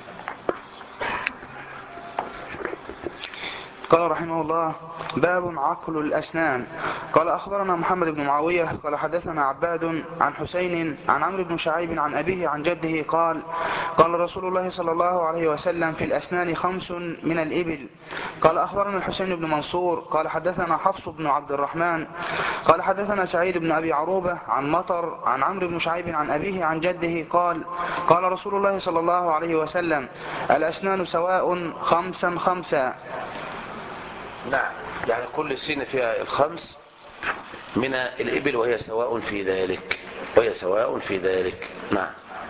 قال رحمه الله: باب عقل الأسنان. قال أخبرنا محمد بن معاوية قال حدثنا عباد عن حسين عن عمرو بن شعيب عن أبيه عن جده قال: قال رسول الله صلى الله عليه وسلم: في الأسنان 5 من الإبل. قال أخبرنا الحسين بن منصور قال حدثنا حفص بن عبد الرحمن قال حدثنا سعيد بن أبي عروبة عن مطر عن عمرو بن شعيب عن أبيه عن جده قال: قال رسول الله صلى الله عليه وسلم: الأسنان سواء 5 5. نعم، يعني كل سن فيها 5 من الإبل وهي سواء في ذلك. نعم.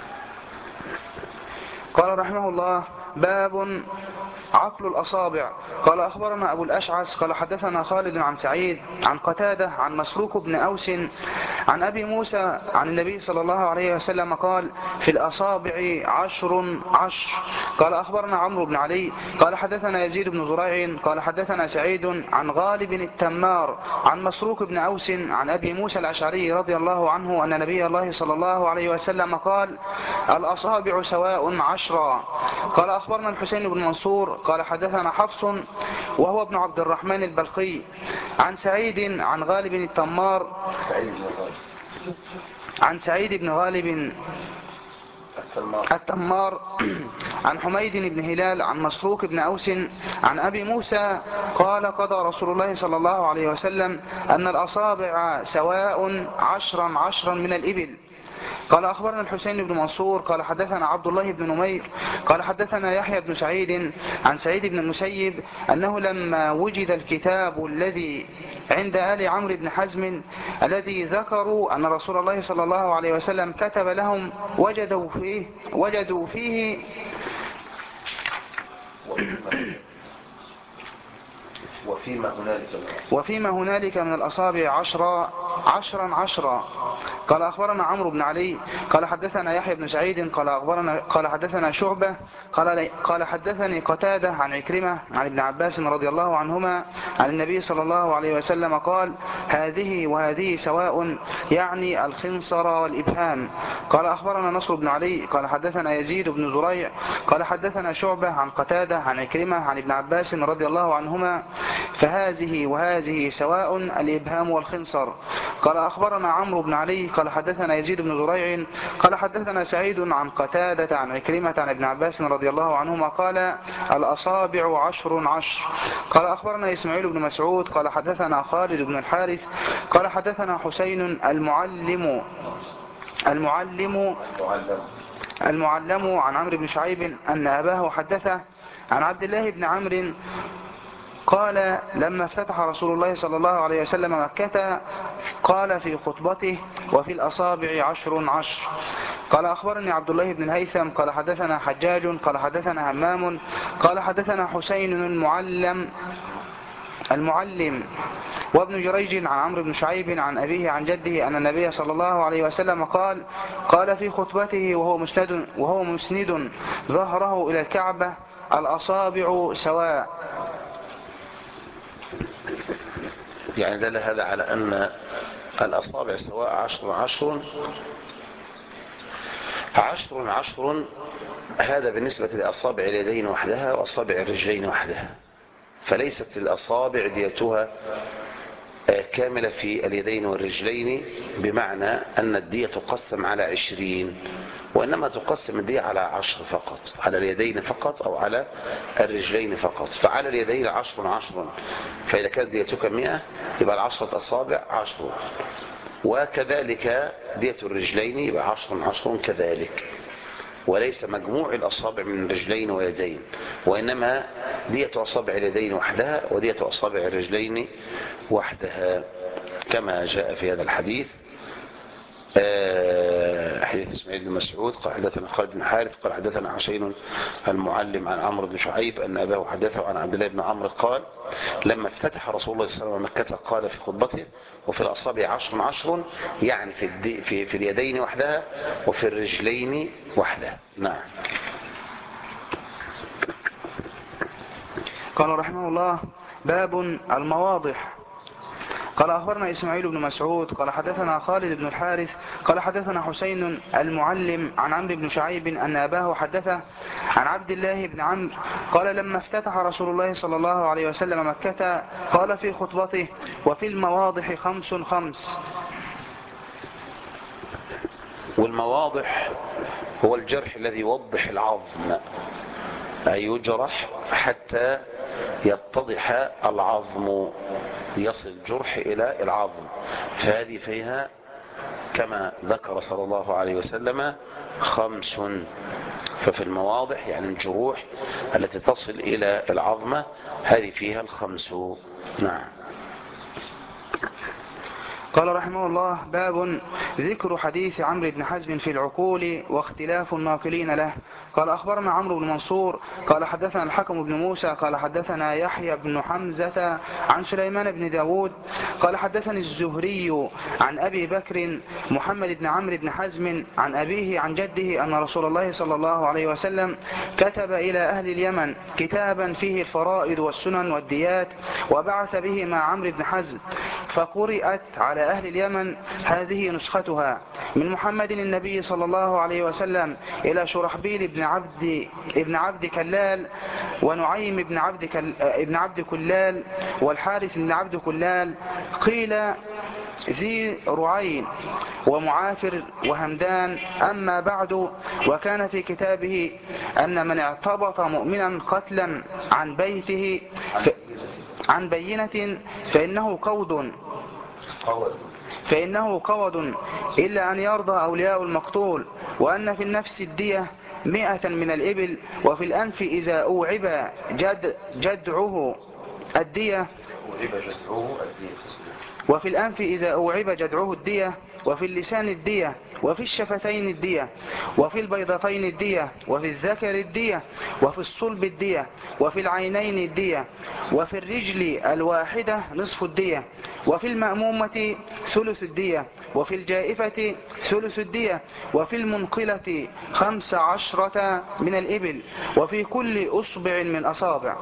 قال رحمه الله: باب عقل الأصابع. قال أخبرنا أبو الأشعث قال حدثنا خالد عن سعيد عن قتادة عن مسروق بن أوس عن أبي موسى عن النبي صلى الله عليه وسلم قال: في الأصابع 10 10. قال أخبرنا عمرو بن علي قال حدثنا يزيد بن زريع قال حدثنا سعيد عن غالب التمار عن مسروق بن أوس عن أبي موسى الأشعري رضي الله عنه أن نبي الله صلى الله عليه وسلم قال: الأصابع سواء 10. قال أخبرنا الحسين بن منصور قال حدثنا حفص وهو ابن عبد الرحمن البلخي عن سعيد عن غالب التمار عن سعيد بن غالب التمار عن حميد بن هلال عن مسروق بن أوس عن أبي موسى قال قضى رسول الله صلى الله عليه وسلم أن الأصابع سواء عشرا من الإبل. قال أخبرنا الحسين بن منصور قال حدثنا عبد الله بن نمير قال حدثنا يحيى بن سعيد عن سعيد بن المسيب أنه لما وجد الكتاب الذي عند آل عمرو بن حزم الذي ذكروا أن رسول الله صلى الله عليه وسلم كتب لهم وجدوا فيه وفيما هنالك من الأصابع عشرا. قال أخبرنا عمرو بن علي قال حدثنا يحيى بن سعيد قال حدثنا شعبة قال حدثني قتادة عن عكرمة عن ابن عباس رضي الله عنهما عن النبي صلى الله عليه وسلم قال هذه وهذه سواء، يعني الخنصر والإبهام. قال أخبرنا نصر بن علي قال حدثنا يزيد بن زريع قال حدثنا شعبة عن قتادة عن عكرمة عن ابن عباس رضي الله عنهما فهذه وهذه سواء، الإبهام والخنصر. قال أخبرنا عمرو بن علي قال حدثنا يزيد بن زريع قال حدثنا سعيد عن قتادة عن عكرمة عن ابن عباس رضي الله عنهما قال الأصابع عشر. قال أخبرنا إسماعيل بن مسعود قال حدثنا خالد بن الحارث قال حدثنا حسين المعلم عن عمرو بن شعيب أن أباه حدثه عن عبد الله بن عمرو قال لما افتتح رسول الله صلى الله عليه وسلم مكة قال في خطبته وفي الأصابع عشر. قال أخبرني عبد الله بن الهيثم قال حدثنا حجاج قال حدثنا همام قال حدثنا حسين المعلم وابن جريج عن عمرو بن شعيب عن أبيه عن جده أن النبي صلى الله عليه وسلم قال في خطبته وهو مسند ظهره إلى الكعبة الأصابع سواء. يعني دل هذا على أن الأصابع سواء عشر. هذا بالنسبة لأصابع اليدين وحدها وأصابع الرجلين وحدها، فليست الأصابع ديتها كاملة في اليدين والرجلين، بمعنى أن الدية تقسم على 20، وإنما تقسم الدية على 10 فقط، على اليدين فقط أو على الرجلين فقط. فعلى اليدين 10، فإذا كانت ديتك 100 يبقى 10 أصابع 10، وكذلك دية الرجلين يبقى 10 كذلك، وليس مجموع الأصابع من رجلين ويدين، وإنما دية أصابع اليدين وحدها ودية أصابع الرجلين وحدها، كما جاء في هذا الحديث. حديث اسماعيل بن مسعود قال حدثنا خالد بن حارث قال حدثنا حسين المعلم عن عمرو بن شعيب أن أباه حدثه عن عبد الله بن عمرو قال لما افتتح رسول الله صلى الله عليه وسلم مكة قال في خطبته وفي الأصابع 10، يعني في اليدين وحدها وفي الرجلين وحدها. نعم. قال رحمه الله باب المواضح. قال أخبرنا إسماعيل بن مسعود قال حدثنا خالد بن الحارث قال حدثنا حسين المعلم عن عمرو بن شعيب أن أباه حدثه عن عبد الله بن عمرو قال لما افتتح رسول الله صلى الله عليه وسلم مكة قال في خطبته وفي المواضح 5. والمواضح هو الجرح الذي يوضح العظم، أي يجرح حتى يتضح العظم، يصل الجرح إلى العظم، فهذه فيها كما ذكر صلى الله عليه وسلم 5. ففي المواضح يعني الجروح التي تصل إلى العظمة هذه فيها 5. نعم. قال رحمه الله باب ذكر حديث عمرو بن حزم في العقول واختلاف الناقلين له. قال أخبرنا عمرو بن منصور قال حدثنا الحكم بن موسى قال حدثنا يحيى بن حمزة عن سليمان بن داود قال حدثني الزهري عن أبي بكر محمد بن عمرو بن حزم عن أبيه عن جده أن رسول الله صلى الله عليه وسلم كتب إلى أهل اليمن كتابا فيه الفرائض والسنن والديات وبعث به مع عمرو بن حزم، فقرأت على أهل اليمن هذه نسختها من محمد النبي صلى الله عليه وسلم إلى شرحبيل ابن عبد كلال ونعيم ابن عبد كلال والحارث بن عبد كلال. قيل ذي رعين ومعافر وهمدان. أما بعد، وكان في كتابه أن من اعتبط مؤمنا قتلا عن بينة فإنه قود إلا أن يرضى أولياء المقتول، وأن في النفس الدية 100 من الإبل، وفي الأنف إذا أوعب جدعه الدية وفي اللسان الدية، وفي الشفتين الدية، وفي البيضتين الدية، وفي الذكر الدية، وفي الصلب الدية، وفي العينين الدية، وفي الرجل الواحدة نصف الدية، وفي المأمومة ثلث الدية، وفي الجائفة ثلث الدية، وفي المنقلة 15 من الإبل، وفي كل أصبع من أصابع،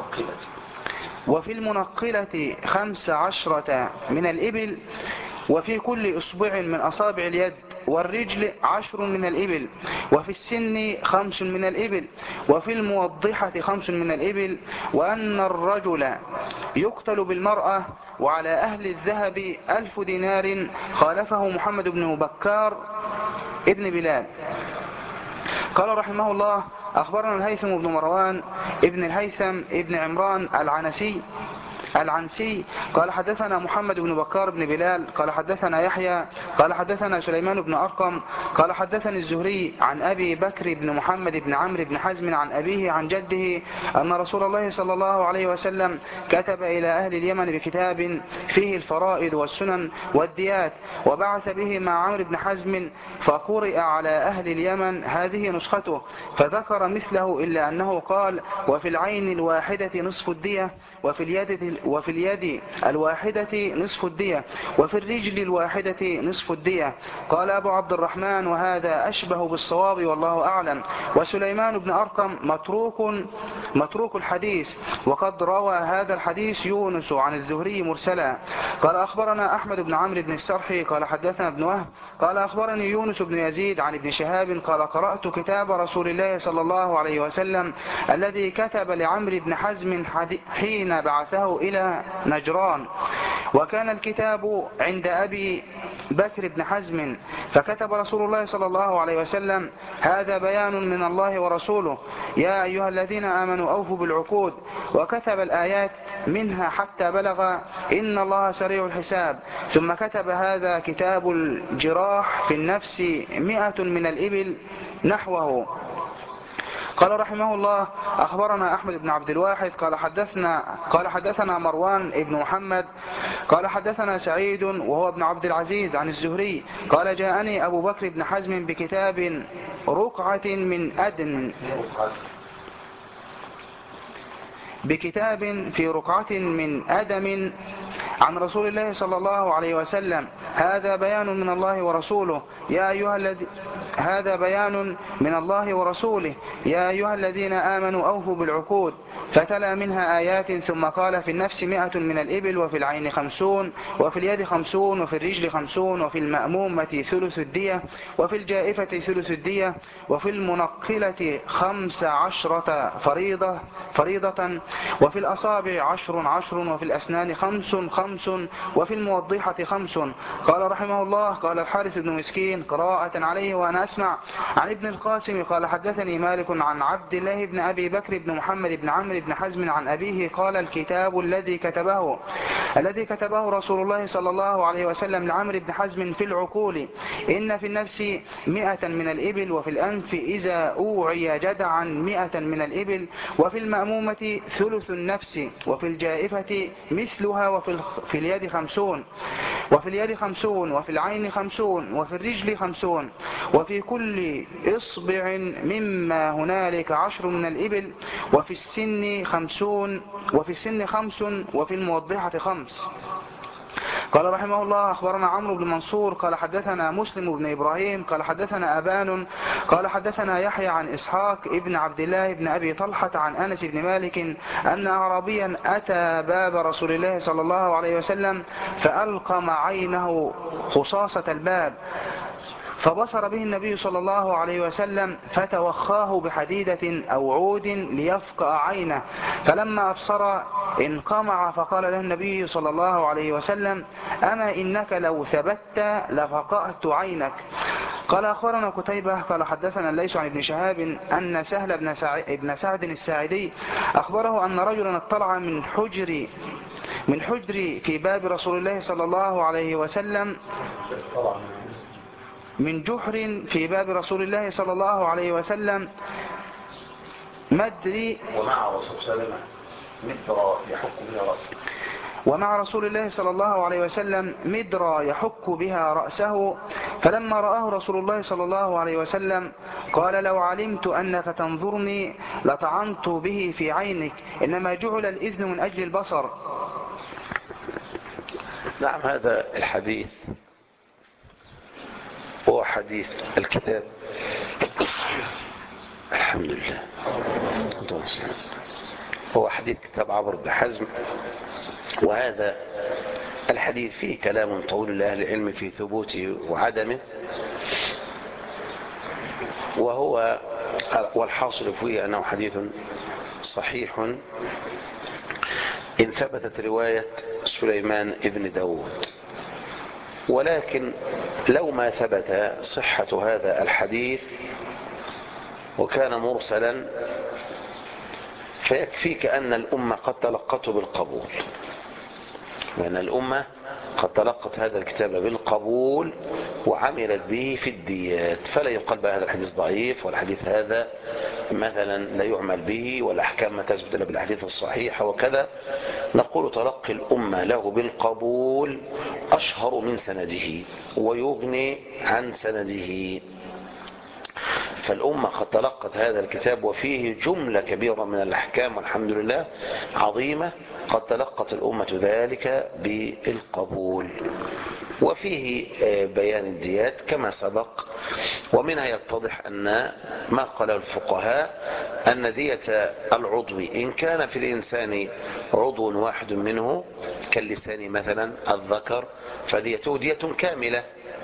وفي المنقلة 15 من الإبل، وفي كل أصبع من أصابع اليد والرجل 10 من الإبل، وفي السن 5 من الإبل، وفي الموضحة 5 من الإبل. وأن الرجل يقتل بالمرأة وعلى أهل الذهب 1000 دينار، خالفه محمد بن بكار ابن بلال. قال رحمه الله: أخبرنا الهيثم بن مروان ابن الهيثم ابن عمران العنسي قال حدثنا محمد بن بكار بن بلال قال حدثنا يحيى قال حدثنا سليمان بن أرقم قال حدثني الزهري عن أبي بكر بن محمد بن عمرو بن حزم عن أبيه عن جده أن رسول الله صلى الله عليه وسلم كتب إلى أهل اليمن بكتاب فيه الفرائض والسنن والديات، وبعث به مع عمرو بن حزم، فقرئ على أهل اليمن هذه نسخته، فذكر مثله إلا أنه قال: وفي العين الواحدة نصف الدية، وفي اليد الواحدة نصف الدية، وفي الرجل الواحدة نصف الدية. قال أبو عبد الرحمن: وهذا أشبه بالصواب والله أعلم. وسليمان بن أرقم متروك الحديث، وقد روى هذا الحديث يونس عن الزهري مرسلا. قال أخبرنا أحمد بن عمرو بن السرحي قال حدثنا ابن وهب قال أخبرني يونس بن يزيد عن ابن شهاب قال: قرأت كتاب رسول الله صلى الله عليه وسلم الذي كتب لعمرو بن حزم حين بعثه إلى نجران، وكان الكتاب عند أبي بكر بن حزم، فكتب رسول الله صلى الله عليه وسلم: هذا بيان من الله ورسوله، يا أيها الذين آمنوا أوفوا بالعقود، وكتب الآيات منها حتى بلغ إن الله سريع الحساب، ثم كتب: هذا كتاب الجراح في النفس 100 من الإبل نحوه. قال رحمه الله: أخبرنا أحمد بن عبد الواحد قال حدثنا مروان بن محمد قال حدثنا سعيد وهو ابن عبد العزيز عن الزهري قال: جاءني أبو بكر بن حزم بكتاب في رقعة من أدم عن رسول الله صلى الله عليه وسلم: هذا بيان من الله ورسوله، يا أيها الذين آمنوا أوفوا بالعقود، فتلا منها آيات، ثم قال: في النفس 100 من الإبل، وفي العين 50، وفي اليد 50، وفي الرجل 50، وفي المأمومة ثلث الدية، وفي الجائفة ثلث الدية، وفي المنقلة 15 فريضة، وفي الأصابع 10، وفي الأسنان 5، وفي الموضحة 5. قال رحمه الله: قال الحارث بن مسكين قراءة عليه وأنا أسمع عن ابن القاسم قال: حدثني مالك عن عبد الله بن أبي بكر بن محمد بن عمرو بن حزم عن أبيه قال: الكتاب الذي كتبه رسول الله صلى الله عليه وسلم لعمرو بن حزم في العقول: إن في النفس 100 من الإبل، وفي الأنف إذا أوعي جدعا 100 من الإبل، وفي المأمومة ثلث النفس، وفي الجائفة مثلها، وفي اليد 50، وفي العين 50، وفي الرجل 50، وفي كل إصبع مما هنالك 10 من الإبل، وفي السن 5، وفي الموضحة 5. قال رحمه الله: أخبرنا عمرو بن منصور قال حدثنا مسلم بن إبراهيم قال حدثنا أبان قال حدثنا يحيى عن إسحاق ابن عبد الله بن أبي طلحة عن أنس بن مالك أن أعرابيا أتى باب رسول الله صلى الله عليه وسلم، فألقم عينه خصاصة الباب، فبصر به النبي صلى الله عليه وسلم فتوخاه بحديدة أو عود ليفقأ عينه، فلما أبصر انقمع، فقال له النبي صلى الله عليه وسلم: أما إنك لو ثبت لفقأت عينك. قال أخبرنا قتيبة قال حدثنا الليث عن ابن شهاب أن سهل بن سعد الساعدي أخبره أن رجلا اطلع من حجر في باب رسول الله صلى الله عليه وسلم من جحر في باب رسول الله صلى الله عليه وسلم مدري ومع رسول سلمة مدرى يحك بها رأسه، ومع رسول الله صلى الله عليه وسلم مدرى يحك بها رأسه. فلما رآه رسول الله صلى الله عليه وسلم قال: لو علمت أنك تنظرني لطعنت به في عينك، إنما جعل الإذن من أجل البصر. نعم، هذا الحديث هو حديث الكتاب. الحمد لله. هو حديث كتاب عمرو بن حزم، وهذا الحديث فيه كلام طويل لأهل العلم في ثبوته وعدمه، والحاصل فيه أنه حديث صحيح إن ثبتت رواية سليمان ابن داود. ولكن لو ما ثبت صحة هذا الحديث وكان مرسلا فيكفيك أن الأمة قد تلقته بالقبول، لأن الأمة قد تلقت هذا الكتاب بالقبول وعملت به في الديات، فلا يقال بهذا الحديث ضعيف، والحديث هذا مثلا لا يعمل به، والأحكام ما تثبت إلا بالحديث الصحيحة وكذا. نقول تلقي الأمة له بالقبول أشهر من سنده ويغني عن سنده. فالأمة قد تلقت هذا الكتاب وفيه جملة كبيرة من الأحكام والحمد لله عظيمة، قد تلقت الأمة ذلك بالقبول. وفيه بيان الديات كما سبق، ومنها يتضح أن ما قال الفقهاء أن دية العضو إن كان في الإنسان عضو واحد منه كاللسان مثلا الذكر فديته دية كاملة،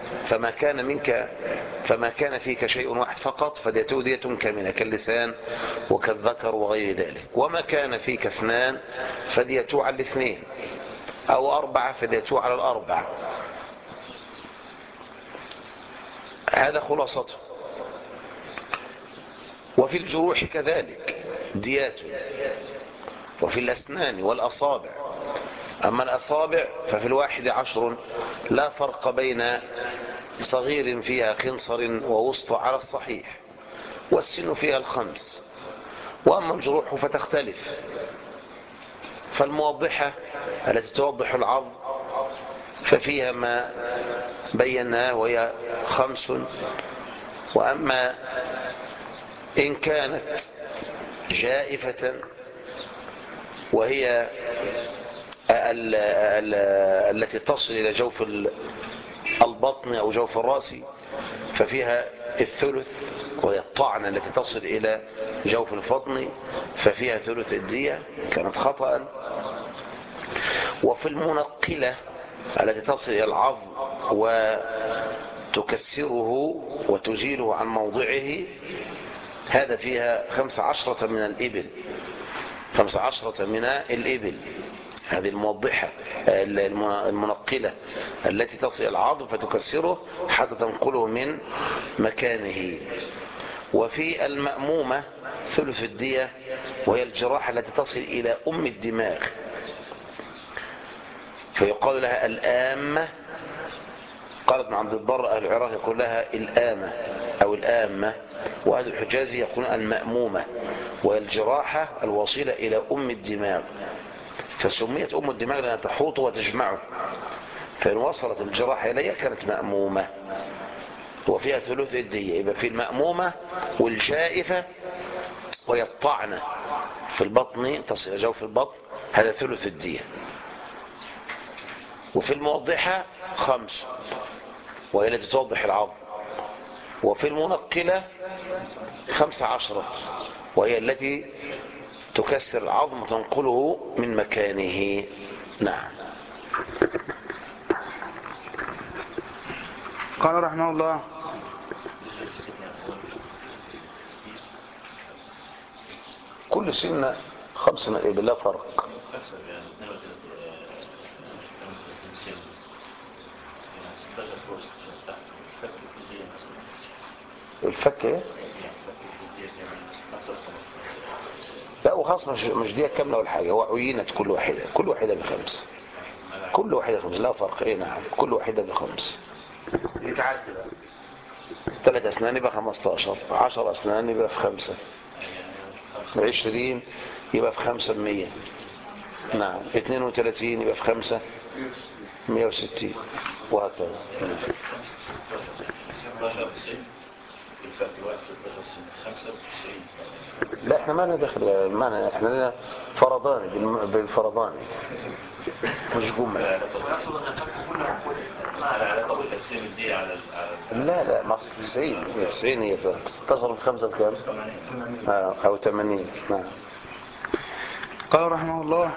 فما كان فيك شيء واحد فقط فديته دية كاملة كاللسان وكالذكر وغير ذلك. وما كان فيك اثنان فديته على الاثنين، أو أربعة فديته على الأربعة. هذا خلاصته. وفي الجروح كذلك ديات، وفي الأسنان والأصابع. أما الأصابع ففي الواحد 10، لا فرق بين صغير فيها خنصر ووسط على الصحيح، والسن فيها 5. وأما الجروح فتختلف، فالموضحة التي توضح العظم ففيها ما بيناه وهي 5. وأما إن كانت جائفة وهي التي تصل إلى جوف البطن أو جوف الرأس ففيها 1/3، وهي الطعنة التي تصل إلى جوف البطن ففيها 1/3 الدية كانت خطأ. وفي المنقلة التي تصل إلى العظم وتكسره وتزيله عن موضعه هذا فيها 15 من الإبل، 15 من الإبل. هذه الموضحة المنقلة التي تصل إلى العظم فتكسره حتى تنقله من مكانه. وفي المأمومة 1/3 الدية، وهي الجراحة التي تصل إلى الدماغ، فيقال لها الآمة. قال ابن عبد البر أهل العراق يقول لها الآمة أو الآمة، وأهل الحجاز يقول المأمومة، وهي الجراحة الوصيلة إلى الدماغ. فسميت الدماغ لأنها تحوط وتجمعه، فإن وصلت الجراحة إليها كانت مأمومة وفيها 1/3 الدية. يبقى في المأمومة والجائفة وهي الطعنة في البطن تصل إلى جوف البطن هذا 1/3 الدية. وفي الموضحة 5 وهي التي توضح العظم. وفي المنقلة 15 وهي التي تكسر العظم وتنقله من مكانه. نعم. قال رحمه الله: كل سنة 5 بلا فرق. الفك ايه؟ لا وخاص مش دي كاملة ولا حاجة، هو عينت كل واحدة ب5. كل واحدة 5 لا فرق. ايه نعم، كل واحدة ب5. يتعدى بقى 3 أسنان يبقى 15، 10 أسنان يبقى في 5، 20 يبقى في 5 ب100، نعم 32 يبقى في 5 160 وهكذا. لا احنا ما ندخل معنا، احنا لنا فرضان بالفرضان مش جملة. لا مصر 90 هي تصل ب5 بكام؟ او 80. نعم. قال رحمه الله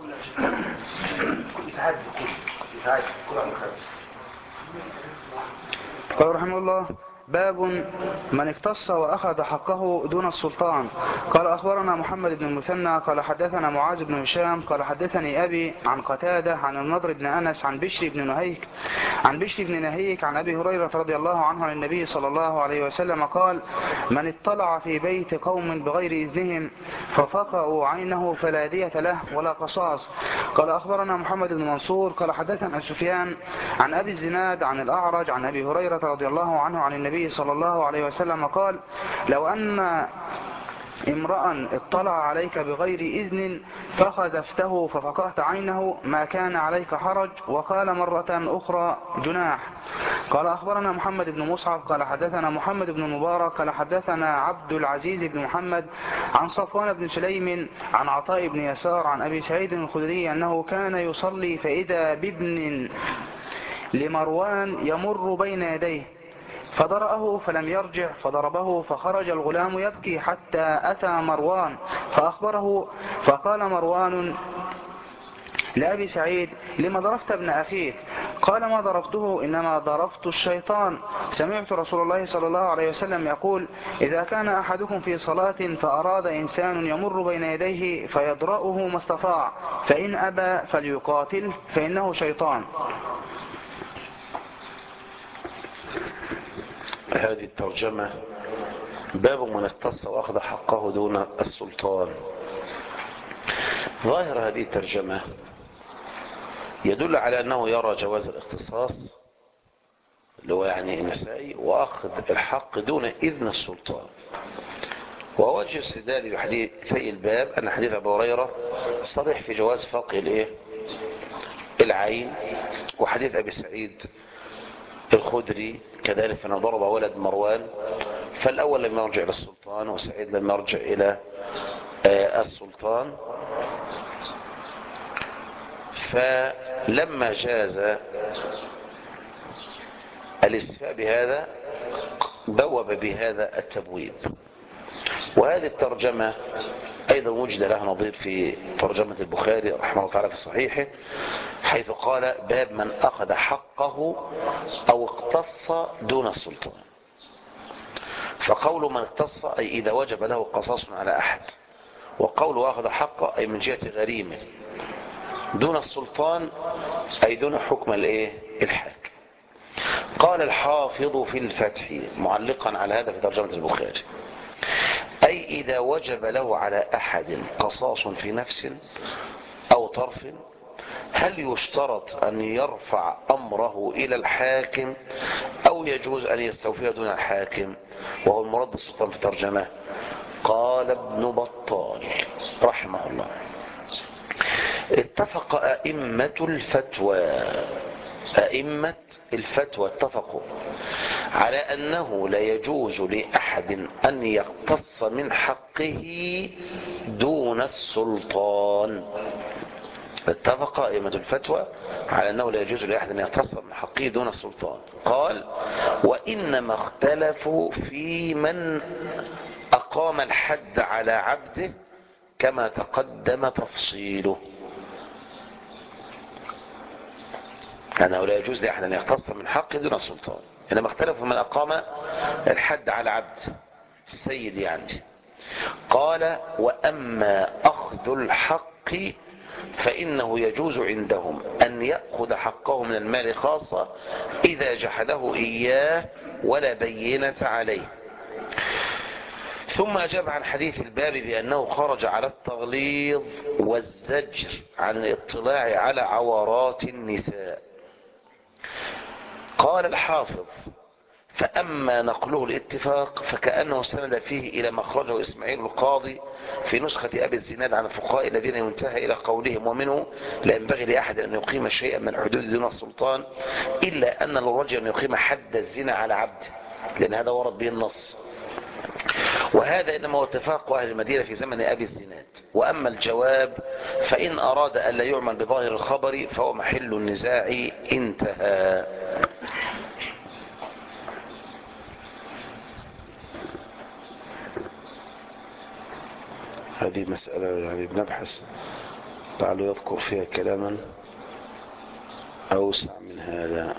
قال رحمه الله باب من اقتص وأخذ حقه دون السلطان. قال أخبرنا محمد بن المثنى قال حدثنا معاذ بن هشام قال حدثني أبي عن قتادة عن النضر بن أنس عن بشر بن نهيك عن أبي هريرة رضي الله عنه عن النبي صلى الله عليه وسلم قال من اطلع في بيت قوم بغير إذنهم ففقأوا عينه فلا دية له ولا قصاص. قال أخبرنا محمد بن منصور قال حدثنا سفيان عن أبي الزناد عن الأعرج عن أبي هريرة رضي الله عنه عن النبي صلى الله عليه وسلم قال لو أن امرأ اطلع عليك بغير إذن فخذفته ففقأت عينه ما كان عليك حرج. وقال مرة أخرى جناح. قال أخبرنا محمد بن مصعب قال حدثنا محمد بن المبارك قال حدثنا عبد العزيز بن محمد عن صفوان بن سليم عن عطاء بن يسار عن أبي سعيد الخدري أنه كان يصلي فإذا بابن لمروان يمر بين يديه فضرأه فلم يرجع فضربه فخرج الغلام يبكي حتى أتى مروان فأخبره فقال مروان لأبي سعيد لما ضربت ابن أخيك؟ قال ما ضربته إنما ضربت الشيطان. سمعت رسول الله صلى الله عليه وسلم يقول إذا كان أحدكم في صلاة فأراد إنسان يمر بين يديه فيضرأه ما استطاع فإن أبى فليقاتل فإنه شيطان. هذه الترجمة باب من اقتص وأخذ حقه دون السلطان. ظاهر هذه الترجمة يدل على أنه يرى جواز الاختصاص اللي هو يعني النسائي وأخذ الحق دون إذن السلطان. ووجه استدلال بحديثي الباب أن حديث أبي هريرة صريح في جواز فقه العين، وحديث أبي سعيد الخدري كذلك فإنه ضرب ولد مروان، فالأول لم يرجع إلى السلطان وسعيد لم يرجع إلى السلطان. فلما جاز الاستيفاء بهذا بوب بهذا التبويب. وهذه الترجمة أيضا وجد لها نظير في ترجمة البخاري رحمه الله تعالى في صحيحه، حيث قال باب من أخذ حقه أو اقتص دون السلطان. فقول من اقتص أي إذا وجب له قصاص على أحد، وقول أخذ حقه أي من جهة غريمه دون السلطان أي دون حكم الحاكم. قال الحافظ في الفتح معلقا على هذا في ترجمة البخاري أي إذا وجب له على أحد قصاص في نفس أو طرف هل يشترط أن يرفع أمره إلى الحاكم أو يجوز أن يستوفيه دون الحاكم؟ وهو المراد بالسلطان في ترجمة. قال ابن بطال رحمه الله اتفق أئمة الفتوى اتفقوا على أنه لا يجوز لأحد أن يقتص من حقه دون السلطان. اتفق أئمة الفتوى على أنه لا يجوز لأحد أن يقتص من حقه دون السلطان. قال وإنما اختلفوا في من أقام الحد على عبده كما تقدم تفصيله. أنه لا يجوز لأحد أن يقتص من حقه دون السلطان، إنما اختلفوا من أقام الحد على عبد السيد يعني قال وأما أخذ الحق فإنه يجوز عندهم أن يأخذ حقه من المال خاصة إذا جحده إياه ولا بينة عليه. ثم أجاب عن حديث الباب بأنه خرج على التغليظ والزجر عن الاطلاع على عورات النساء. قال الحافظ فأما نقله الاتفاق فكأنه سند فيه إلى ما أخرجه إسماعيل القاضي في نسخة أبي الزناد عن الفقهاء الذين ينتهى إلى قولهم ومنه لا ينبغي لأحد أن يقيم شيئا من حدود دون السلطان إلا أن للرجل أن يقيم حد الزنا على عبده، لأن هذا ورد به النص. وهذا إنما هو اتفاق أهل المدينة في زمن أبي الزناد. وأما الجواب فإن أراد أن لا يعمل بظاهر الخبر فهو محل النزاع. انتهى. هذه مسألة يعني بنبحث لعله يذكر فيها كلاما أوسع من هذا.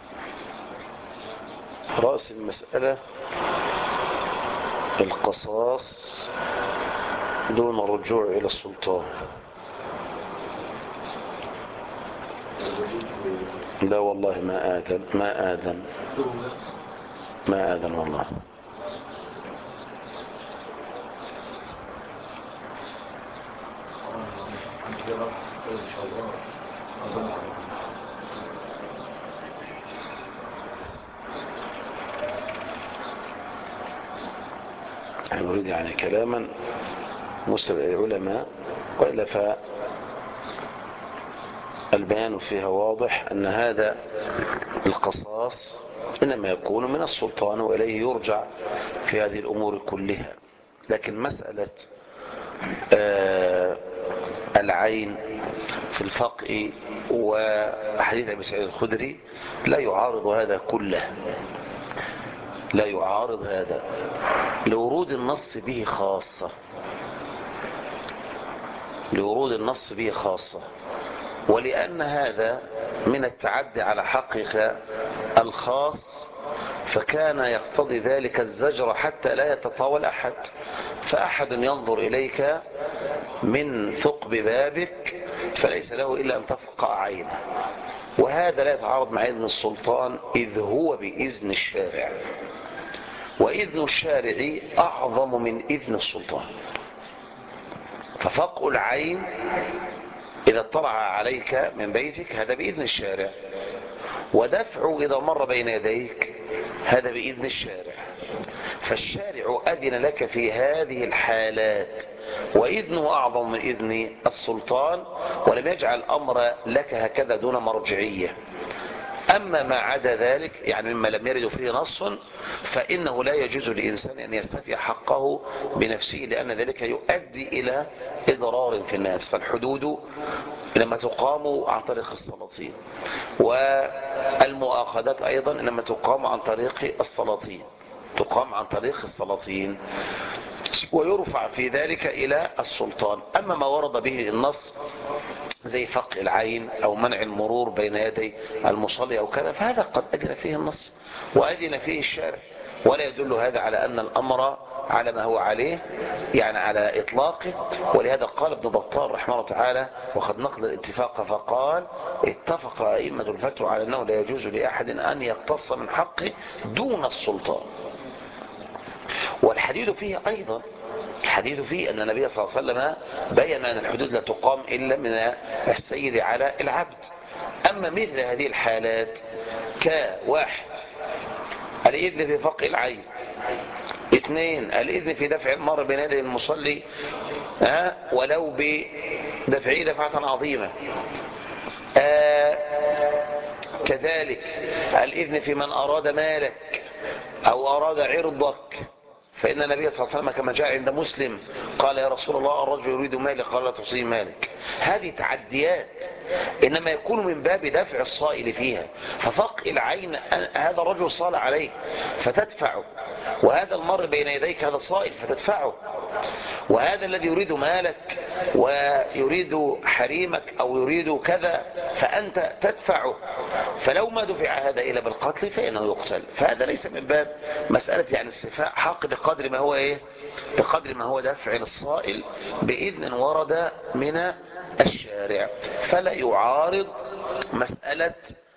رأس المسألة القصاص دون الرجوع إلى السلطان. لا والله ما آذن والله. نريد يعني كلاما مسرع العلماء، وإلا فالبيان فيها واضح أن هذا القصاص إنما يكون من السلطان وإليه يرجع في هذه الأمور كلها. لكن مسألة العين في الفقه وحديث أبي سعيد الخدري لا يعارض هذا كله، لا يعارض هذا لورود النص به خاصة، ولأن هذا من التعدي على حقك الخاص، فكان يقتضي ذلك الزجر حتى لا يتطاول أحد. فأحد ينظر إليك من ثقب بابك فليس له إلا أن تفقع عينه، وهذا لا يتعارض مع إذن السلطان إذ هو بإذن الشارع، وإذن الشارع أعظم من إذن السلطان. ففقع العين إذا اطلع عليك من بيتك هذا بإذن الشارع، ودفعه إذا مر بين يديك هذا بإذن الشارع. فالشارع أذن لك في هذه الحالات، وإذنه أعظم من إذن السلطان، ولم يجعل الأمر لك هكذا دون مرجعية. أما ما عدا ذلك يعني مما لم يرد فيه نص فإنه لا يجوز لإنسان أن يستفي حقه بنفسه، لأن ذلك يؤدي إلى إضرار في الناس. فالحدود لما تقام عن طريق السلاطين، والمؤاخذات أيضا لما تقام عن طريق السلاطين، ويرفع في ذلك إلى السلطان. أما ما ورد به النص زي فقع العين أو منع المرور بين يدي المصلي أو كذا، فهذا قد أذن فيه النص وأذن فيه الشارع، ولا يدل هذا على أن الأمر على ما هو عليه يعني على إطلاقه. ولهذا قال ابن بطال رحمه الله تعالى وقد نقل الاتفاق فقال اتفق أئمة الفتوى على أنه لا يجوز لأحد أن يقتص من حقه دون السلطان. والحديث فيه أيضا أن النبي صلى الله عليه وسلم بيّن أن الحدود لا تقام إلا من السيد على العبد. أما مثل هذه الحالات كواحد الإذن في فقع العين، 2 الإذن في دفع المرء بين يدي المصلي ولو بدفعه دفعة عظيمة، كذلك الإذن في من أراد مالك أو أراد عرضك، فإن النبي صلى الله عليه وسلم كما جاء عند مسلم قال يا رسول الله الرجل يريد مالي قال لا تصيب مالك. هذه تعديات إنما يكون من باب دفع الصائل فيها. ففقع العين هذا الرجل صال عليك فتدفعه، وهذا المر بين يديك هذا صائل فتدفعه، وهذا الذي يريد مالك ويريد حريمك أو يريد كذا فأنت تدفعه. فلو ما دفع هذا إلى بالقتل فإنه يقتل. فهذا ليس من باب مسألة يعني استيفاء حق بقدر ما هو بقدر ما هو دفع للصائل بإذن ورد من الشارع، فلا يعارض مسألة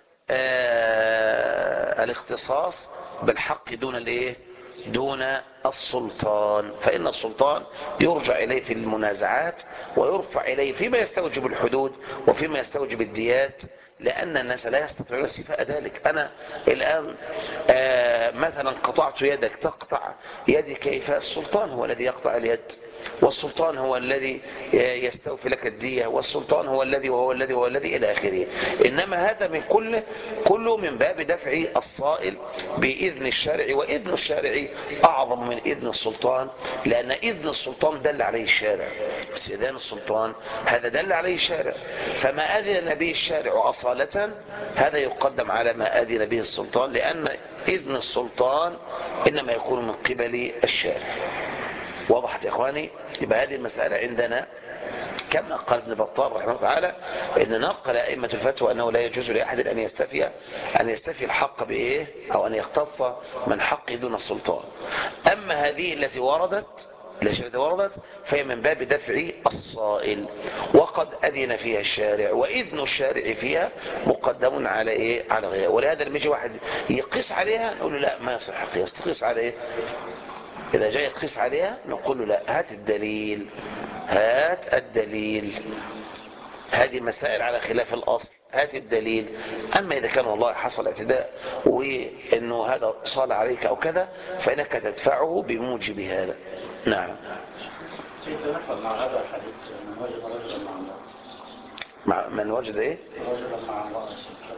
الاختصاص بالحق دون الايه، دون السلطان. فإن السلطان يرجع إليه في المنازعات ويرفع إليه فيما يستوجب الحدود وفيما يستوجب الديات، لأن الناس لا يستطيعون استيفاء ذلك. أنا الآن مثلا قطعت يدك، تقطع يدي كيف؟ السلطان هو الذي يقطع اليد، والسلطان هو الذي يستوفي لك الدية، والسلطان هو الذي وهو الذي وهو الذي إلى آخره. إنما هذا من كله من باب دفع الصائل بإذن الشارع، وإذن الشارع أعظم من إذن السلطان، لأن إذن السلطان دل عليه الشارع، استئذان السلطان هذا دل عليه الشارع، فما أذن به الشارع أصالة هذا يقدم على ما أذن به السلطان، لأن إذن السلطان إنما يكون من قبل الشارع. وضحت يا إخواني؟ يبقى هذه المسألة عندنا كما قال ابن بطال رحمه الله تعالى إن نقل أئمة الفتوى أنه لا يجوز لأحد أن يستفي الحق بإيه، أو أن يختص من حقه دون السلطان. أما هذه التي وردت فهي من باب دفع الصائل، وقد أذن فيها الشارع، وإذن الشارع فيها مقدم على إيه، على غيره. ولهذا لما يجي واحد يقيس عليها نقول له لا، ما يصح قياس. تقيس على إيه؟ إذا جاي يقيس عليها نقول له لا، هات الدليل، هات الدليل. هذه مسائل على خلاف الأصل، هات الدليل. أما إذا كان والله حصل اعتداء وإنه هذا صال عليك أو كذا، فإنك تدفعه بموجب هذا. نعم. مع هذا الحديث من وجد رجلا مع الله، مع من وجد إيه؟ رجلا مع الله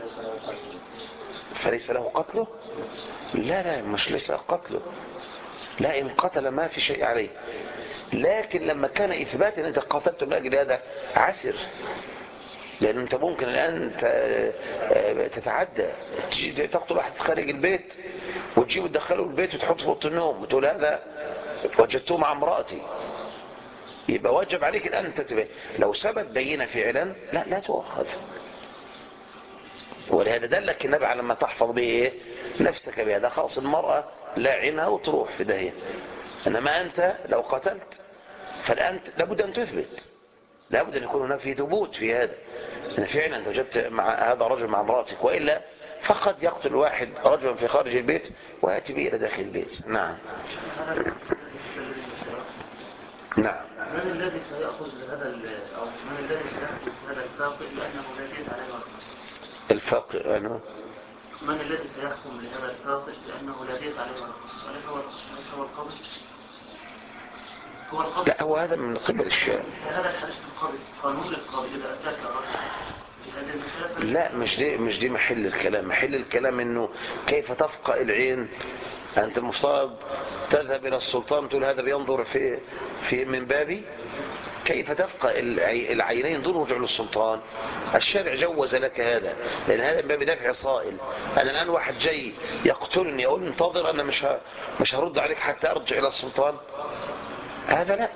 فليس له قتله؟ لا مش ليس قتله، لا، إن قتل ما في شيء عليه، لكن لما كان إثبات أن أنت قتلت من أجل هذا عسر، لأن أنت ممكن الآن تتعدى، تقتل واحد خارج البيت وتجيب تدخله البيت وتحط في اوضه النوم وتقول هذا وجدته مع امرأتي، يبقى وجب عليك الآن تنتبه. لو سبب بينة فعلا لا تؤخذ. ولهذا دلك النبي على ما تحفظ به إيه؟ نفسك بهذا. خلاص المرأة لاعنها وتروح في داهية. إنما أنت لو قتلت فالآن لابد أن تثبت، لابد أن يكون هناك في ثبوت في هذا، أن فعلا أنت وجدت مع هذا رجل مع امرأتك، وإلا فقد يقتل واحد رجلا في خارج البيت ويأتي به إلى داخل البيت. نعم. نعم. من الذي سيأخذ هذا أو من الذي سيأخذ هذا الفاقد لأنه لا يجوز عليه رخص؟ الفاقد أنا. من الذي سيحكم لهذا الفاقد لأنه لا يجوز عليه رخص؟ أليس هو القبض؟ هو القبض. لا، هو هذا من قبل الشارع. هذا الحديث القبض، قانون القبض إذا أتاك رخص. لا، مش دي محل الكلام. محل الكلام انه كيف تفقأ العين. انت المفترض تذهب الى السلطان تقول هذا بينظر في من بابي، كيف تفقأ العينين دون رجوع للسلطان؟ الشارع جوز لك هذا، لان هذا من باب دفع صائل. انا الان واحد جاي يقتلني اقول انتظر، انا مش هرد عليك حتى ارجع الى السلطان، هذا لا.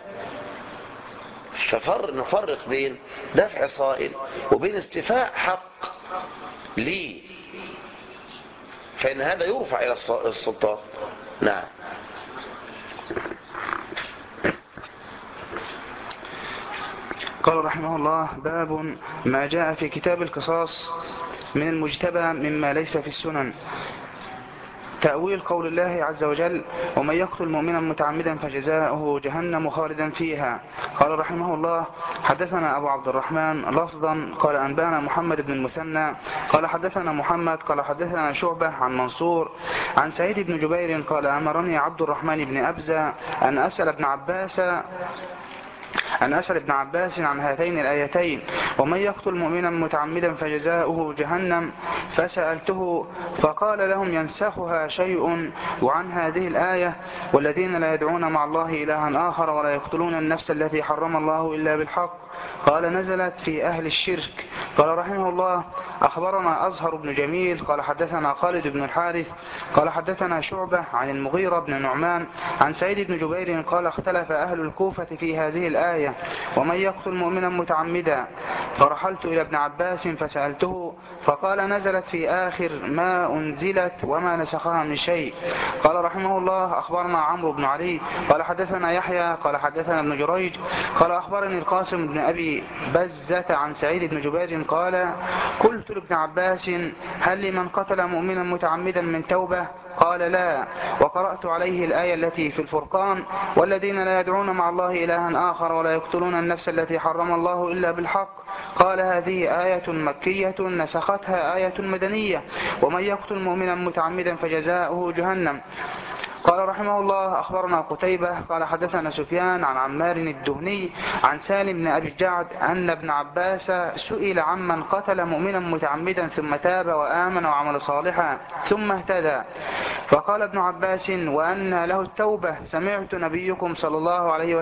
نفرق بين دفع صائل وبين استيفاء حق لي، فإن هذا يرفع إلى السلطان. نعم. قال رحمه الله: باب ما جاء في كتاب القصاص من المجتبى مما ليس في السنن. تأويل قول الله عز وجل: ومن يقتل مؤمنا متعمدا فجزاؤه جهنم خالدا فيها. قال رحمه الله: حدثنا أبو عبد الرحمن لفظا قال أنبانا محمد بن المثنى قال حدثنا محمد قال حدثنا شعبة عن منصور عن سعيد بن جبير قال أمرني عبد الرحمن بن أبزة أن أسأل ابن عباس عن هاتين الآيتين: ومن يقتل مؤمنا متعمدا فجزاؤه جهنم، فسألته فقال لهم ينسخها شيء وعن هذه الآية: والذين لا يدعون مع الله إلها آخر ولا يقتلون النفس التي حرم الله إلا بالحق. قال: نزلت في أهل الشرك. قال رحمه الله: أخبرنا أزهر بن جميل قال حدثنا خالد بن الحارث قال حدثنا شعبة عن المغيرة بن نعمان عن سعيد بن جبير قال اختلف أهل الكوفة في هذه الآية ومن يقتل مؤمنا متعمدا، فرحلت إلى ابن عباس فسألته فقال نزلت في آخر ما أنزلت وما نسخها من شيء. قال رحمه الله أخبرنا عمرو بن علي قال حدثنا يحيى قال حدثنا ابن جريج قال أخبرني القاسم بن أبي بزة عن سعيد بن جبير قال قلت لابن عباس هل لمن قتل مؤمنا متعمدا من توبة؟ قال لا، وقرأت عليه الآية التي في الفرقان والذين لا يدعون مع الله إلها آخر ولا يقتلون النفس التي حرم الله إلا بالحق. قال هذه آية مكية نسختها آية مدنية ومن يقتل مؤمنا متعمدا فجزاؤه جهنم. قال رحمه الله أخبرنا قتيبة قال حدثنا سفيان عن عمار الدهني عن سالم بن أبي الجعد أن ابن عباس سئل عمن قتل مؤمنا متعمدا ثم تاب وآمن وعمل صالحا ثم اهتدى، فقال ابن عباس وأن له التوبة؟ سمعت نبيكم صلى الله عليه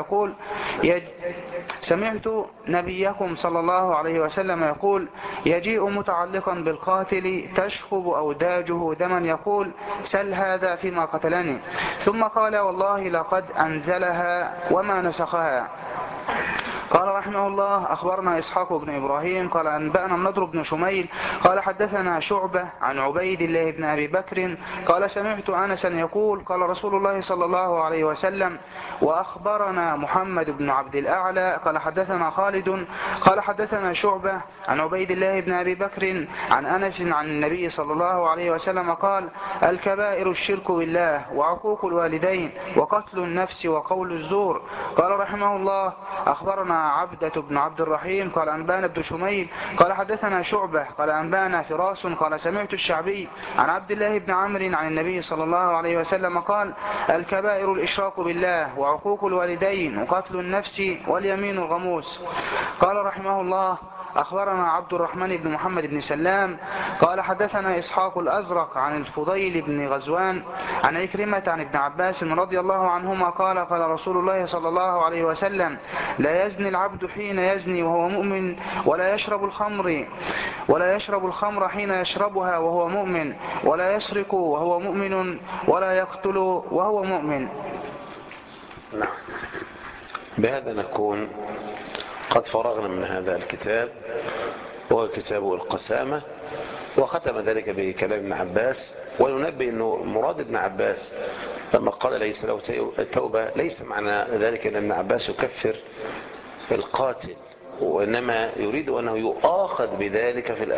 وسلم يقول يجيء متعلقا بالقاتل تشخب أوداجه دما يقول سل هذا فيما قتلني، ثم قال والله لقد أنزلها وما نسخها. قال رحمه الله أخبرنا إسحاق بن إبراهيم قال أنبأنا النضر بن شميل قال حدثنا شعبة عن عبيد الله بن أبي بكر قال سمعت أنسا يقول قال رسول الله صلى الله عليه وسلم وأخبرنا محمد بن عبد الأعلى قال حدثنا خالد قال حدثنا شعبة عن عبيد الله بن أبي بكر عن أنس عن النبي صلى الله عليه وسلم قال الكبائر الشرك بالله وعقوق الوالدين وقتل النفس وقول الزور. قال رحمه الله أخبرنا عبدة بن عبد الرحيم قال أنبانا بن شميل قال حدثنا شعبة قال أنبانا فراس قال سمعت الشعبي عن عبد الله بن عمرو عن النبي صلى الله عليه وسلم قال الكبائر الإشراك بالله وعقوق الوالدين وقتل النفس واليمين الغموس. قال رحمه الله أخبرنا عبد الرحمن بن محمد بن سلام قال حدثنا إسحاق الأزرق عن الفضيل بن غزوان عن عكرمة عن ابن عباس رضي الله عنهما قال قال رسول الله صلى الله عليه وسلم لا يزني العبد حين يزني وهو مؤمن ولا يشرب الخمر حين يشربها وهو مؤمن ولا يسرق وهو مؤمن ولا يقتل وهو مؤمن. نعم، بهذا نكون قد فرغنا من هذا الكتاب وهو كتاب القسامة، وختم ذلك بكلام ابن عباس. وننبه أنه مراد ابن عباس لما قال ليس له التوبة ليس معنى ذلك أن ابن عباس يكفر القاتل، وإنما يريد أنه يؤاخذ بذلك في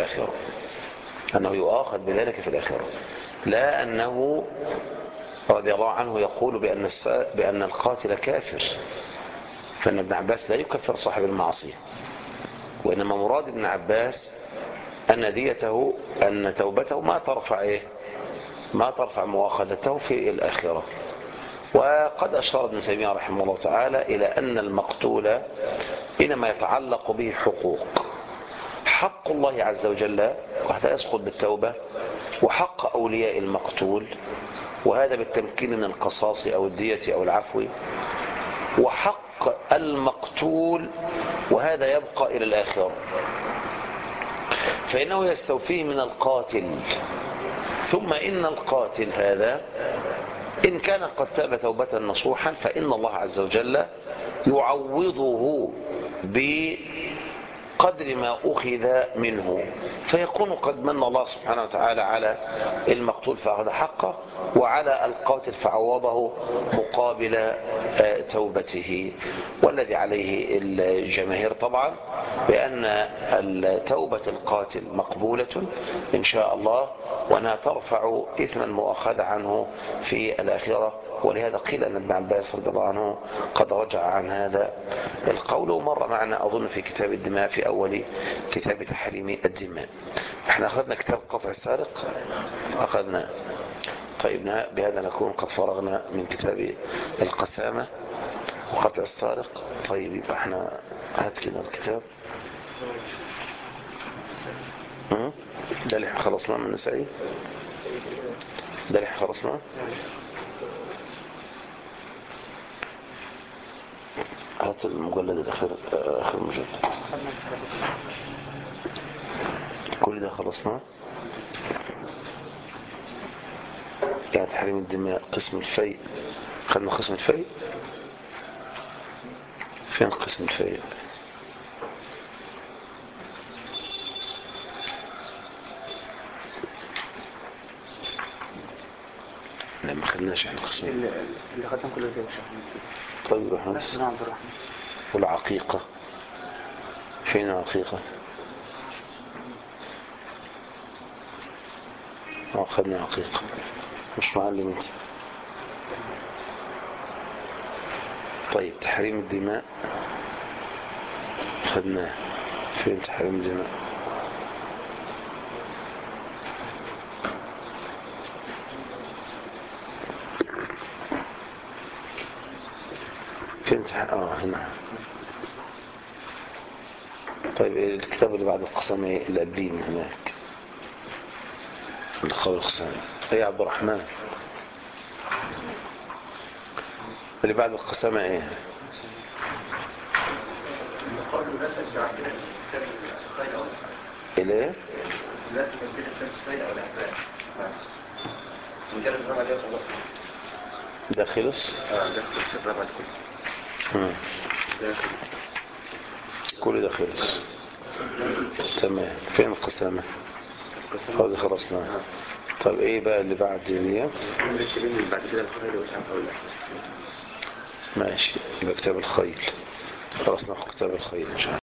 الآخرة، لا أنه رضي الله عنه يقول بأن القاتل كافر، فإن ابن عباس لا يكفر صاحب المعصية، وإنما مراد ابن عباس أن ديته أن توبته ما ترفع مؤاخذته في الآخرة. وقد أشار ابن تيمية رحمه الله تعالى إلى أن المقتول إنما يتعلق به حق الله عز وجل وحتى يسقط بالتوبة، وحق أولياء المقتول وهذا بالتمكين من القصاص أو الدية أو العفو، وحق المقتول وهذا يبقى إلى الآخرة، فإنه يستوفيه من القاتل. ثم إن القاتل هذا إن كان قد تاب توبة نصوحا فإن الله عز وجل يعوضه بقدر ما أخذ منه، فيكون قد من الله سبحانه وتعالى على المقتول فأخذ حقه، وعلى القاتل فعوضه مقابل توبته. والذي عليه الجماهير طبعا بأن توبة القاتل مقبولة إن شاء الله، وأنها ترفع إثما مؤخذ عنه في الآخرة. ولهذا قيل أن ابن عباس رضي الله عنه قد رجع عن هذا القول، ومر معنا أظن في كتاب الدماء في أول كتاب تحريم الدماء. احنا أخذنا كتاب قطع السارق أخذنا. طيب بهذا نكون قد فرغنا من كتاب القسامة وقطع السارق. طيب يبقى احنا هات كده الكتاب ده اللي خلصناه من النسائي، ده اللي خلصناه. هات المجلد الأخير، آخر مجلد كل ده خلصناه. يعني تحريم الدماء، قسم الفيء، خدنا قسم الفيء. فين قسم الفيء؟ لا ما خدناش احنا قسم اللي خدنا كله زي طيب رحمة بن عبد الرحمن. والعقيقة فين العقيقة؟ خدنا عقيقة، مش معلم انت. طيب تحريم الدماء خدناه، فين تحريم الدماء؟ فين هنا. طيب الكتاب اللي بعد القسم ايه اللي قبلين هناك؟ القول القسم ايه يا عبد الرحمن؟ اللي بعد القسم ايه؟ ايه ده خلص؟ ده خلص الرابع كله. كل ده خلص. تمام. فين القسامة؟ هذا خلصنا. طب ايه بقى اللي بعد دي؟ بعد كده الخيل والأفعال. ماشي، يبقى كتاب الخيل. خلصنا كتاب الخيل ان شاء الله.